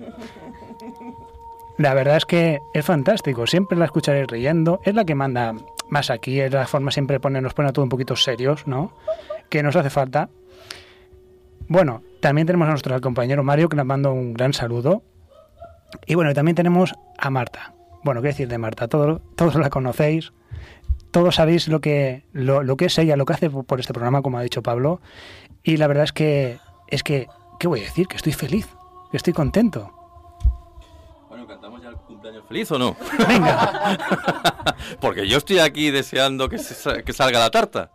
La verdad es que es fantástico. Siempre la escucharé riendo. Es la que manda más aquí. Es la forma siempre nos pone a todos un poquito serios, ¿no? Que nos hace falta. Bueno, también tenemos a nuestro compañero Mario, que nos manda un gran saludo. Y bueno, también tenemos a Marta. Bueno, ¿qué decir de Marta? Todos la conocéis, todos sabéis lo que es ella, lo que hace por este programa, como ha dicho Pablo. Y la verdad es que, ¿qué voy a decir? Que estoy feliz, que estoy contento. Bueno, ¿cantamos ya el cumpleaños feliz o no? Venga. Porque yo estoy aquí deseando que salga la tarta.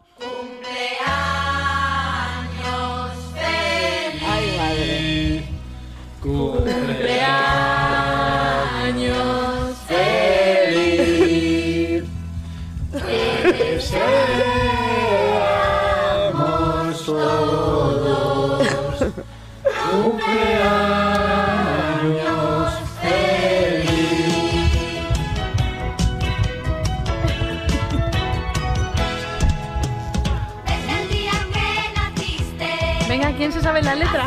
Ay, madre. Cumpleaños feliz. Que seamos todos. Cumpleaños feliz. Desde el día que naciste. Venga, ¿quién se sabe la letra?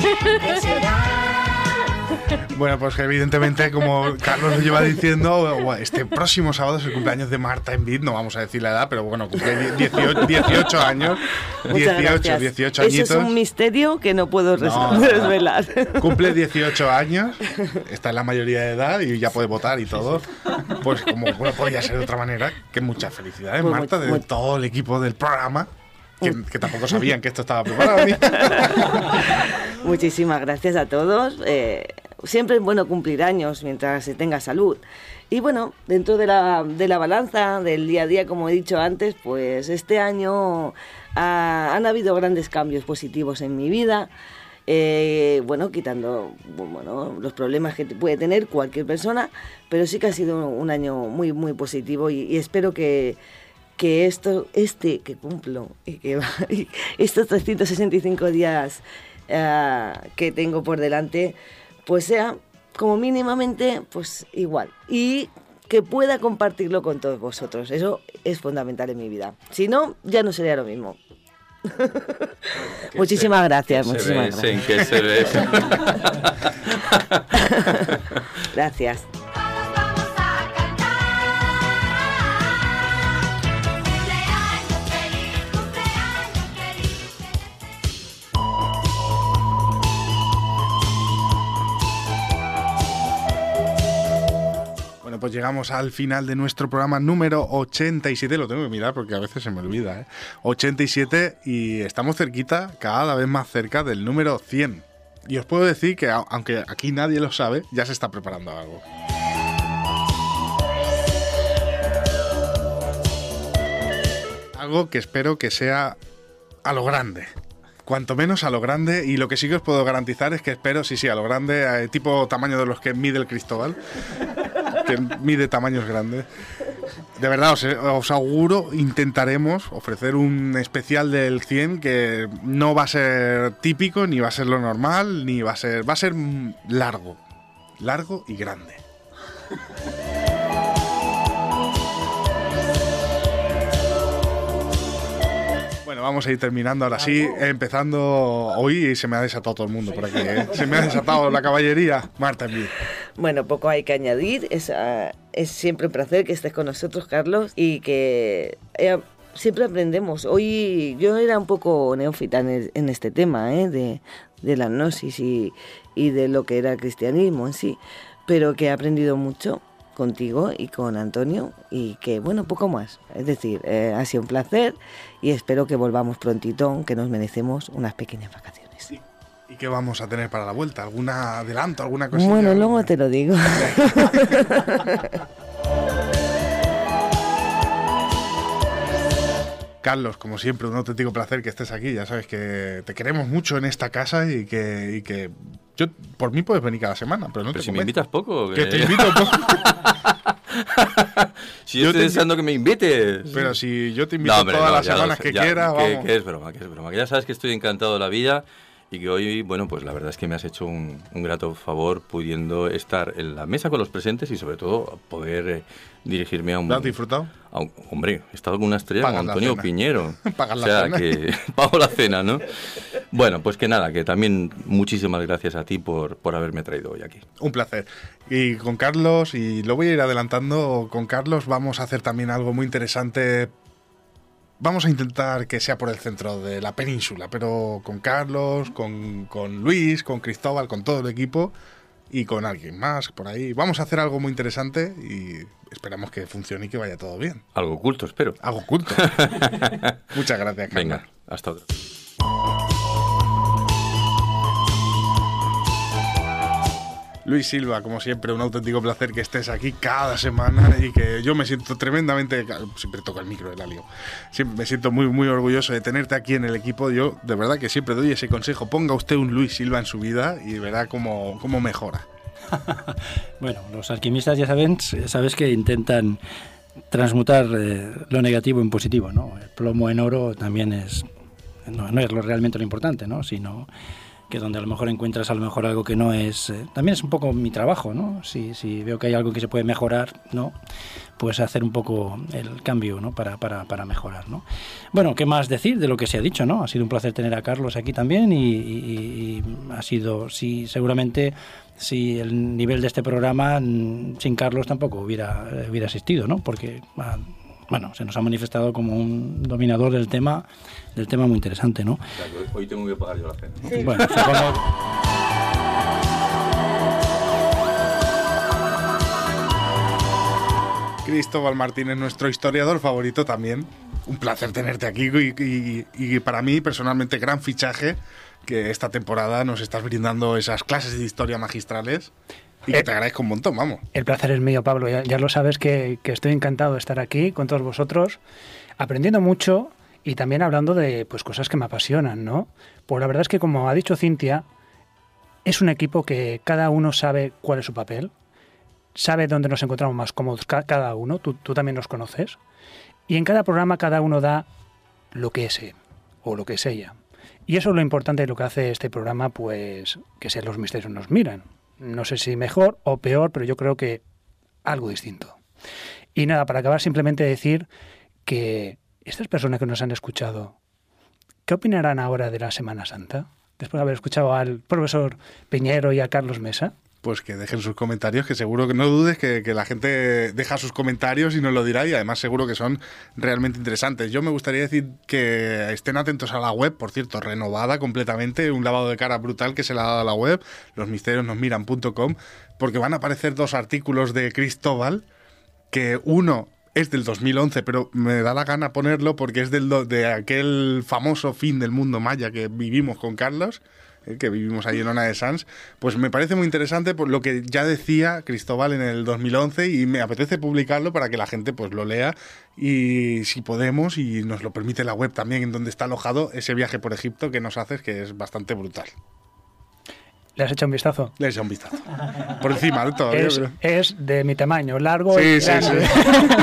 Bueno, pues que evidentemente, como Carlos lo lleva diciendo, este próximo sábado es el cumpleaños de Marta en Vid, no vamos a decir la edad, pero bueno, cumple 18 años. 18 añitos. Eso es un misterio que no puedo desvelar. Cumple 18 años, está en la mayoría de edad y ya puede votar y todo. Pues como no podía ser de otra manera, que muchas felicidades, pues Marta, de todo el equipo del programa. Que tampoco sabían que esto estaba preparado. Muchísimas gracias a todos. Siempre es bueno cumplir años mientras se tenga salud. Y bueno, dentro de la balanza del día a día, como he dicho antes, pues este año han habido grandes cambios positivos en mi vida. Quitando los problemas que puede tener cualquier persona, pero sí que ha sido un año muy, muy positivo y espero que que cumplo y que estos 365 días que tengo por delante, pues sea como mínimamente pues igual y que pueda compartirlo con todos vosotros. Eso es fundamental en mi vida. Si no, ya no sería lo mismo. Muchísimas gracias. Que se ve. Gracias. Pues llegamos al final de nuestro programa número 87, lo tengo que mirar porque a veces se me olvida, 87, y estamos cerquita, cada vez más cerca del número 100. Y os puedo decir que, aunque aquí nadie lo sabe, ya se está preparando algo. algo que espero que sea a lo grande. Cuanto menos a lo grande, y lo que sí que os puedo garantizar es que espero, sí, a lo grande, tipo tamaño de los que mide el Cristóbal, que mide tamaños grandes. De verdad, os auguro, intentaremos ofrecer un especial del 100 que no va a ser típico, ni va a ser lo normal, ni va a ser largo y grande. Bueno, vamos a ir terminando ahora sí, empezando hoy, y se me ha desatado todo el mundo por aquí, ¿eh? Se me ha desatado la caballería. Marta, en mí. Bueno, poco hay que añadir, es siempre un placer que estés con nosotros, Carlos, y que siempre aprendemos. Hoy yo era un poco neófita en este tema, de la gnosis y de lo que era el cristianismo en sí, pero que he aprendido mucho contigo y con Antonio, y que bueno, poco más. Es decir, ha sido un placer y espero que volvamos prontito, que nos merecemos unas pequeñas vacaciones. Sí. ¿Y qué vamos a tener para la vuelta? ¿Algún adelanto, alguna cosilla? Bueno, luego te lo digo. Carlos, como siempre, un auténtico placer que estés aquí. Ya sabes que te queremos mucho en esta casa y que yo, por mí puedes venir cada semana, pero no pero te si me invitas poco. Que te invito poco. Si yo estoy deseando que me invites. Pero si yo te invito todas las semanas que quieras, vamos. Que es broma. Que ya sabes que estoy encantado de la vida y que hoy, bueno, pues la verdad es que me has hecho un grato favor pudiendo estar en la mesa con los presentes y sobre todo poder dirigirme a un... ¿Lo has disfrutado? Hombre, he estado con una estrella Pagas como Antonio Piñero. Pagas o sea, la cena. que pago la cena, ¿no? Bueno, pues que nada, que también muchísimas gracias a ti por haberme traído hoy aquí. Un placer. Y con Carlos, y lo voy a ir adelantando, con Carlos vamos a hacer también algo muy interesante. Vamos a intentar que sea por el centro de la península, pero con Carlos, con Luis, con Cristóbal, con todo el equipo y con alguien más por ahí. Vamos a hacer algo muy interesante y esperamos que funcione y que vaya todo bien. Algo oculto, espero. Algo oculto. Muchas gracias, Carlos. Venga, hasta otra. Luis Silva, como siempre, un auténtico placer que estés aquí cada semana y que yo me siento tremendamente... Siempre toco el micro, el lío. Siempre me siento muy, muy orgulloso de tenerte aquí en el equipo. Yo, de verdad, que siempre doy ese consejo. Ponga usted un Luis Silva en su vida y verá cómo mejora. Bueno, los alquimistas ya sabes que intentan transmutar lo negativo en positivo, ¿no? El plomo en oro también no es realmente lo importante, ¿no? Sino que donde a lo mejor encuentras a lo mejor algo que no es... también es un poco mi trabajo, ¿no? Si veo que hay algo que se puede mejorar, ¿no? Pues hacer un poco el cambio, ¿no? Para mejorar, ¿no? Bueno, ¿qué más decir de lo que se ha dicho, ¿no? Ha sido un placer tener a Carlos aquí también y ha sido, sí, seguramente, si el nivel de este programa sin Carlos tampoco hubiera existido, ¿no? Porque... bueno, se nos ha manifestado como un dominador del tema muy interesante, ¿no? Hoy tengo que pagar yo la cena, ¿no? Sí. Bueno, supongo... Cristóbal Martínez, nuestro historiador favorito también. Un placer tenerte aquí y para mí, personalmente, gran fichaje que esta temporada nos estás brindando esas clases de historia magistrales. Y que te agradezco un montón, vamos. El placer es mío, Pablo. Ya lo sabes que estoy encantado de estar aquí con todos vosotros, aprendiendo mucho y también hablando de pues cosas que me apasionan, ¿no? Pues la verdad es que, como ha dicho Cintia, es un equipo que cada uno sabe cuál es su papel, sabe dónde nos encontramos más cómodos cada uno, tú también nos conoces, y en cada programa cada uno da lo que es él o lo que es ella. Y eso es lo importante de lo que hace este programa, pues que sea Los Misterios nos miran. No sé si mejor o peor, pero yo creo que algo distinto. Y nada, para acabar, simplemente decir que estas personas que nos han escuchado, ¿qué opinarán ahora de la Semana Santa? Después de haber escuchado al profesor Piñero y a Carlos Mesa. Pues que dejen sus comentarios, que seguro que no dudes que la gente deja sus comentarios y nos lo dirá, y además seguro que son realmente interesantes. Yo me gustaría decir que estén atentos a la web, por cierto, renovada completamente, un lavado de cara brutal que se le ha dado a la web, losmisteriosnosmiran.com, porque van a aparecer 2 artículos de Cristóbal, que uno es del 2011, pero me da la gana ponerlo porque es de aquel famoso fin del mundo maya que vivimos con Carlos. que vivimos ahí en Ona de Sans, pues me parece muy interesante por lo que ya decía Cristóbal en el 2011 y me apetece publicarlo para que la gente pues lo lea y si podemos y nos lo permite la web también en donde está alojado ese viaje por Egipto que nos haces, que es bastante brutal. ¿Le has hecho un vistazo? Le he hecho un vistazo. Por encima todavía. Es de mi tamaño, largo y grande. Sí.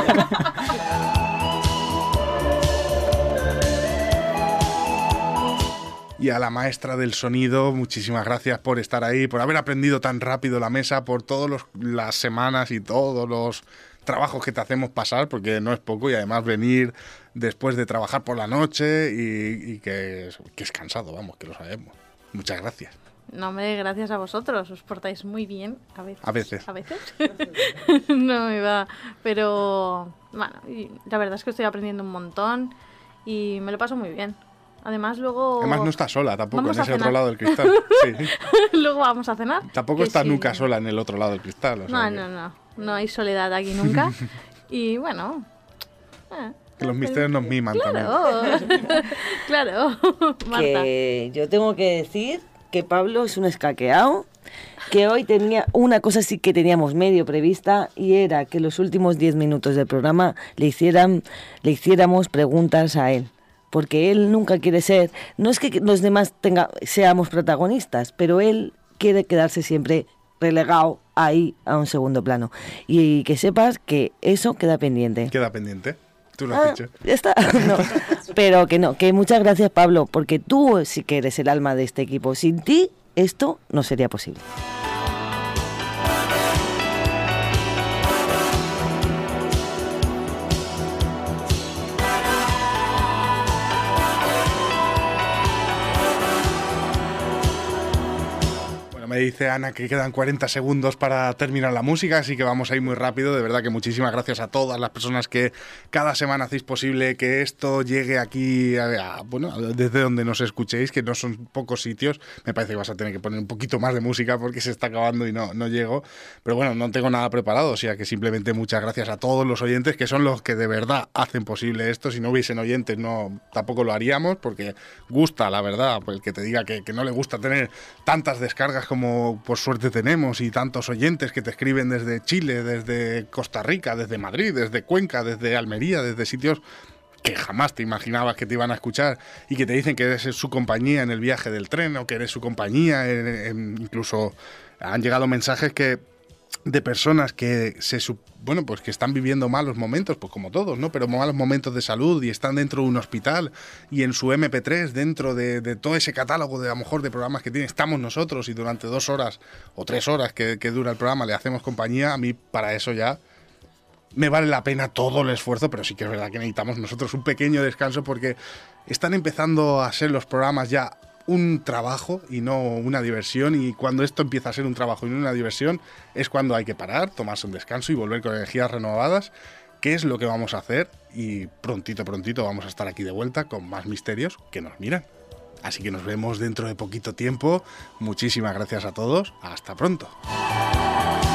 Y a la maestra del sonido, muchísimas gracias por estar ahí, por haber aprendido tan rápido la mesa, por todas las semanas y todos los trabajos que te hacemos pasar, porque no es poco, y además venir después de trabajar por la noche y que es cansado, vamos, que lo sabemos. Muchas gracias. No, hombre, gracias a vosotros, os portáis muy bien a veces. A veces. No me va, pero bueno, y la verdad es que estoy aprendiendo un montón y me lo paso muy bien. Además no estás sola tampoco vamos en ese otro lado del cristal. Sí. Luego vamos a cenar. Tampoco estás nunca sola en el otro lado del cristal. O sea no hay soledad aquí nunca. Y bueno... que los misterios nos miman también. Claro, Marta. Que yo tengo que decir que Pablo es un escaqueado, que hoy tenía una cosa sí que teníamos medio prevista y era que los últimos 10 minutos del programa le hiciéramos preguntas a él. Porque él nunca quiere ser, no es que los demás seamos protagonistas, pero él quiere quedarse siempre relegado ahí a un segundo plano. Y que sepas que eso queda pendiente. Queda pendiente, tú lo has dicho. Ya está, no. Pero que muchas gracias, Pablo, porque tú sí que eres el alma de este equipo. Sin ti esto no sería posible. Me dice Ana que quedan 40 segundos para terminar la música, así que vamos a ir muy rápido. De verdad que muchísimas gracias a todas las personas que cada semana hacéis posible que esto llegue aquí, desde donde nos escuchéis, que no son pocos sitios. Me parece que vas a tener que poner un poquito más de música porque se está acabando y no llego. Pero bueno, no tengo nada preparado, o sea que simplemente muchas gracias a todos los oyentes, que son los que de verdad hacen posible esto. Si no hubiesen oyentes, tampoco lo haríamos, porque gusta, la verdad, el que te diga que no le gusta tener tantas descargas como por suerte tenemos y tantos oyentes que te escriben desde Chile, desde Costa Rica, desde Madrid, desde Cuenca, desde Almería, desde sitios que jamás te imaginabas que te iban a escuchar y que te dicen que eres su compañía en el viaje del tren o que eres su compañía, incluso han llegado mensajes de personas que que están viviendo malos momentos, pues como todos, ¿no? Pero malos momentos de salud y están dentro de un hospital y en su MP3, dentro de todo ese catálogo de a lo mejor de programas que tiene, estamos nosotros y durante 2 horas o 3 horas que dura el programa le hacemos compañía. A mí para eso ya me vale la pena todo el esfuerzo, pero sí que es verdad que necesitamos nosotros un pequeño descanso porque están empezando a ser los programas ya un trabajo y no una diversión, y cuando esto empieza a ser un trabajo y no una diversión es cuando hay que parar, tomarse un descanso y volver con energías renovadas, que es lo que vamos a hacer, y prontito vamos a estar aquí de vuelta con más misterios que nos miran. Así que nos vemos dentro de poquito tiempo. Muchísimas gracias a todos, hasta pronto.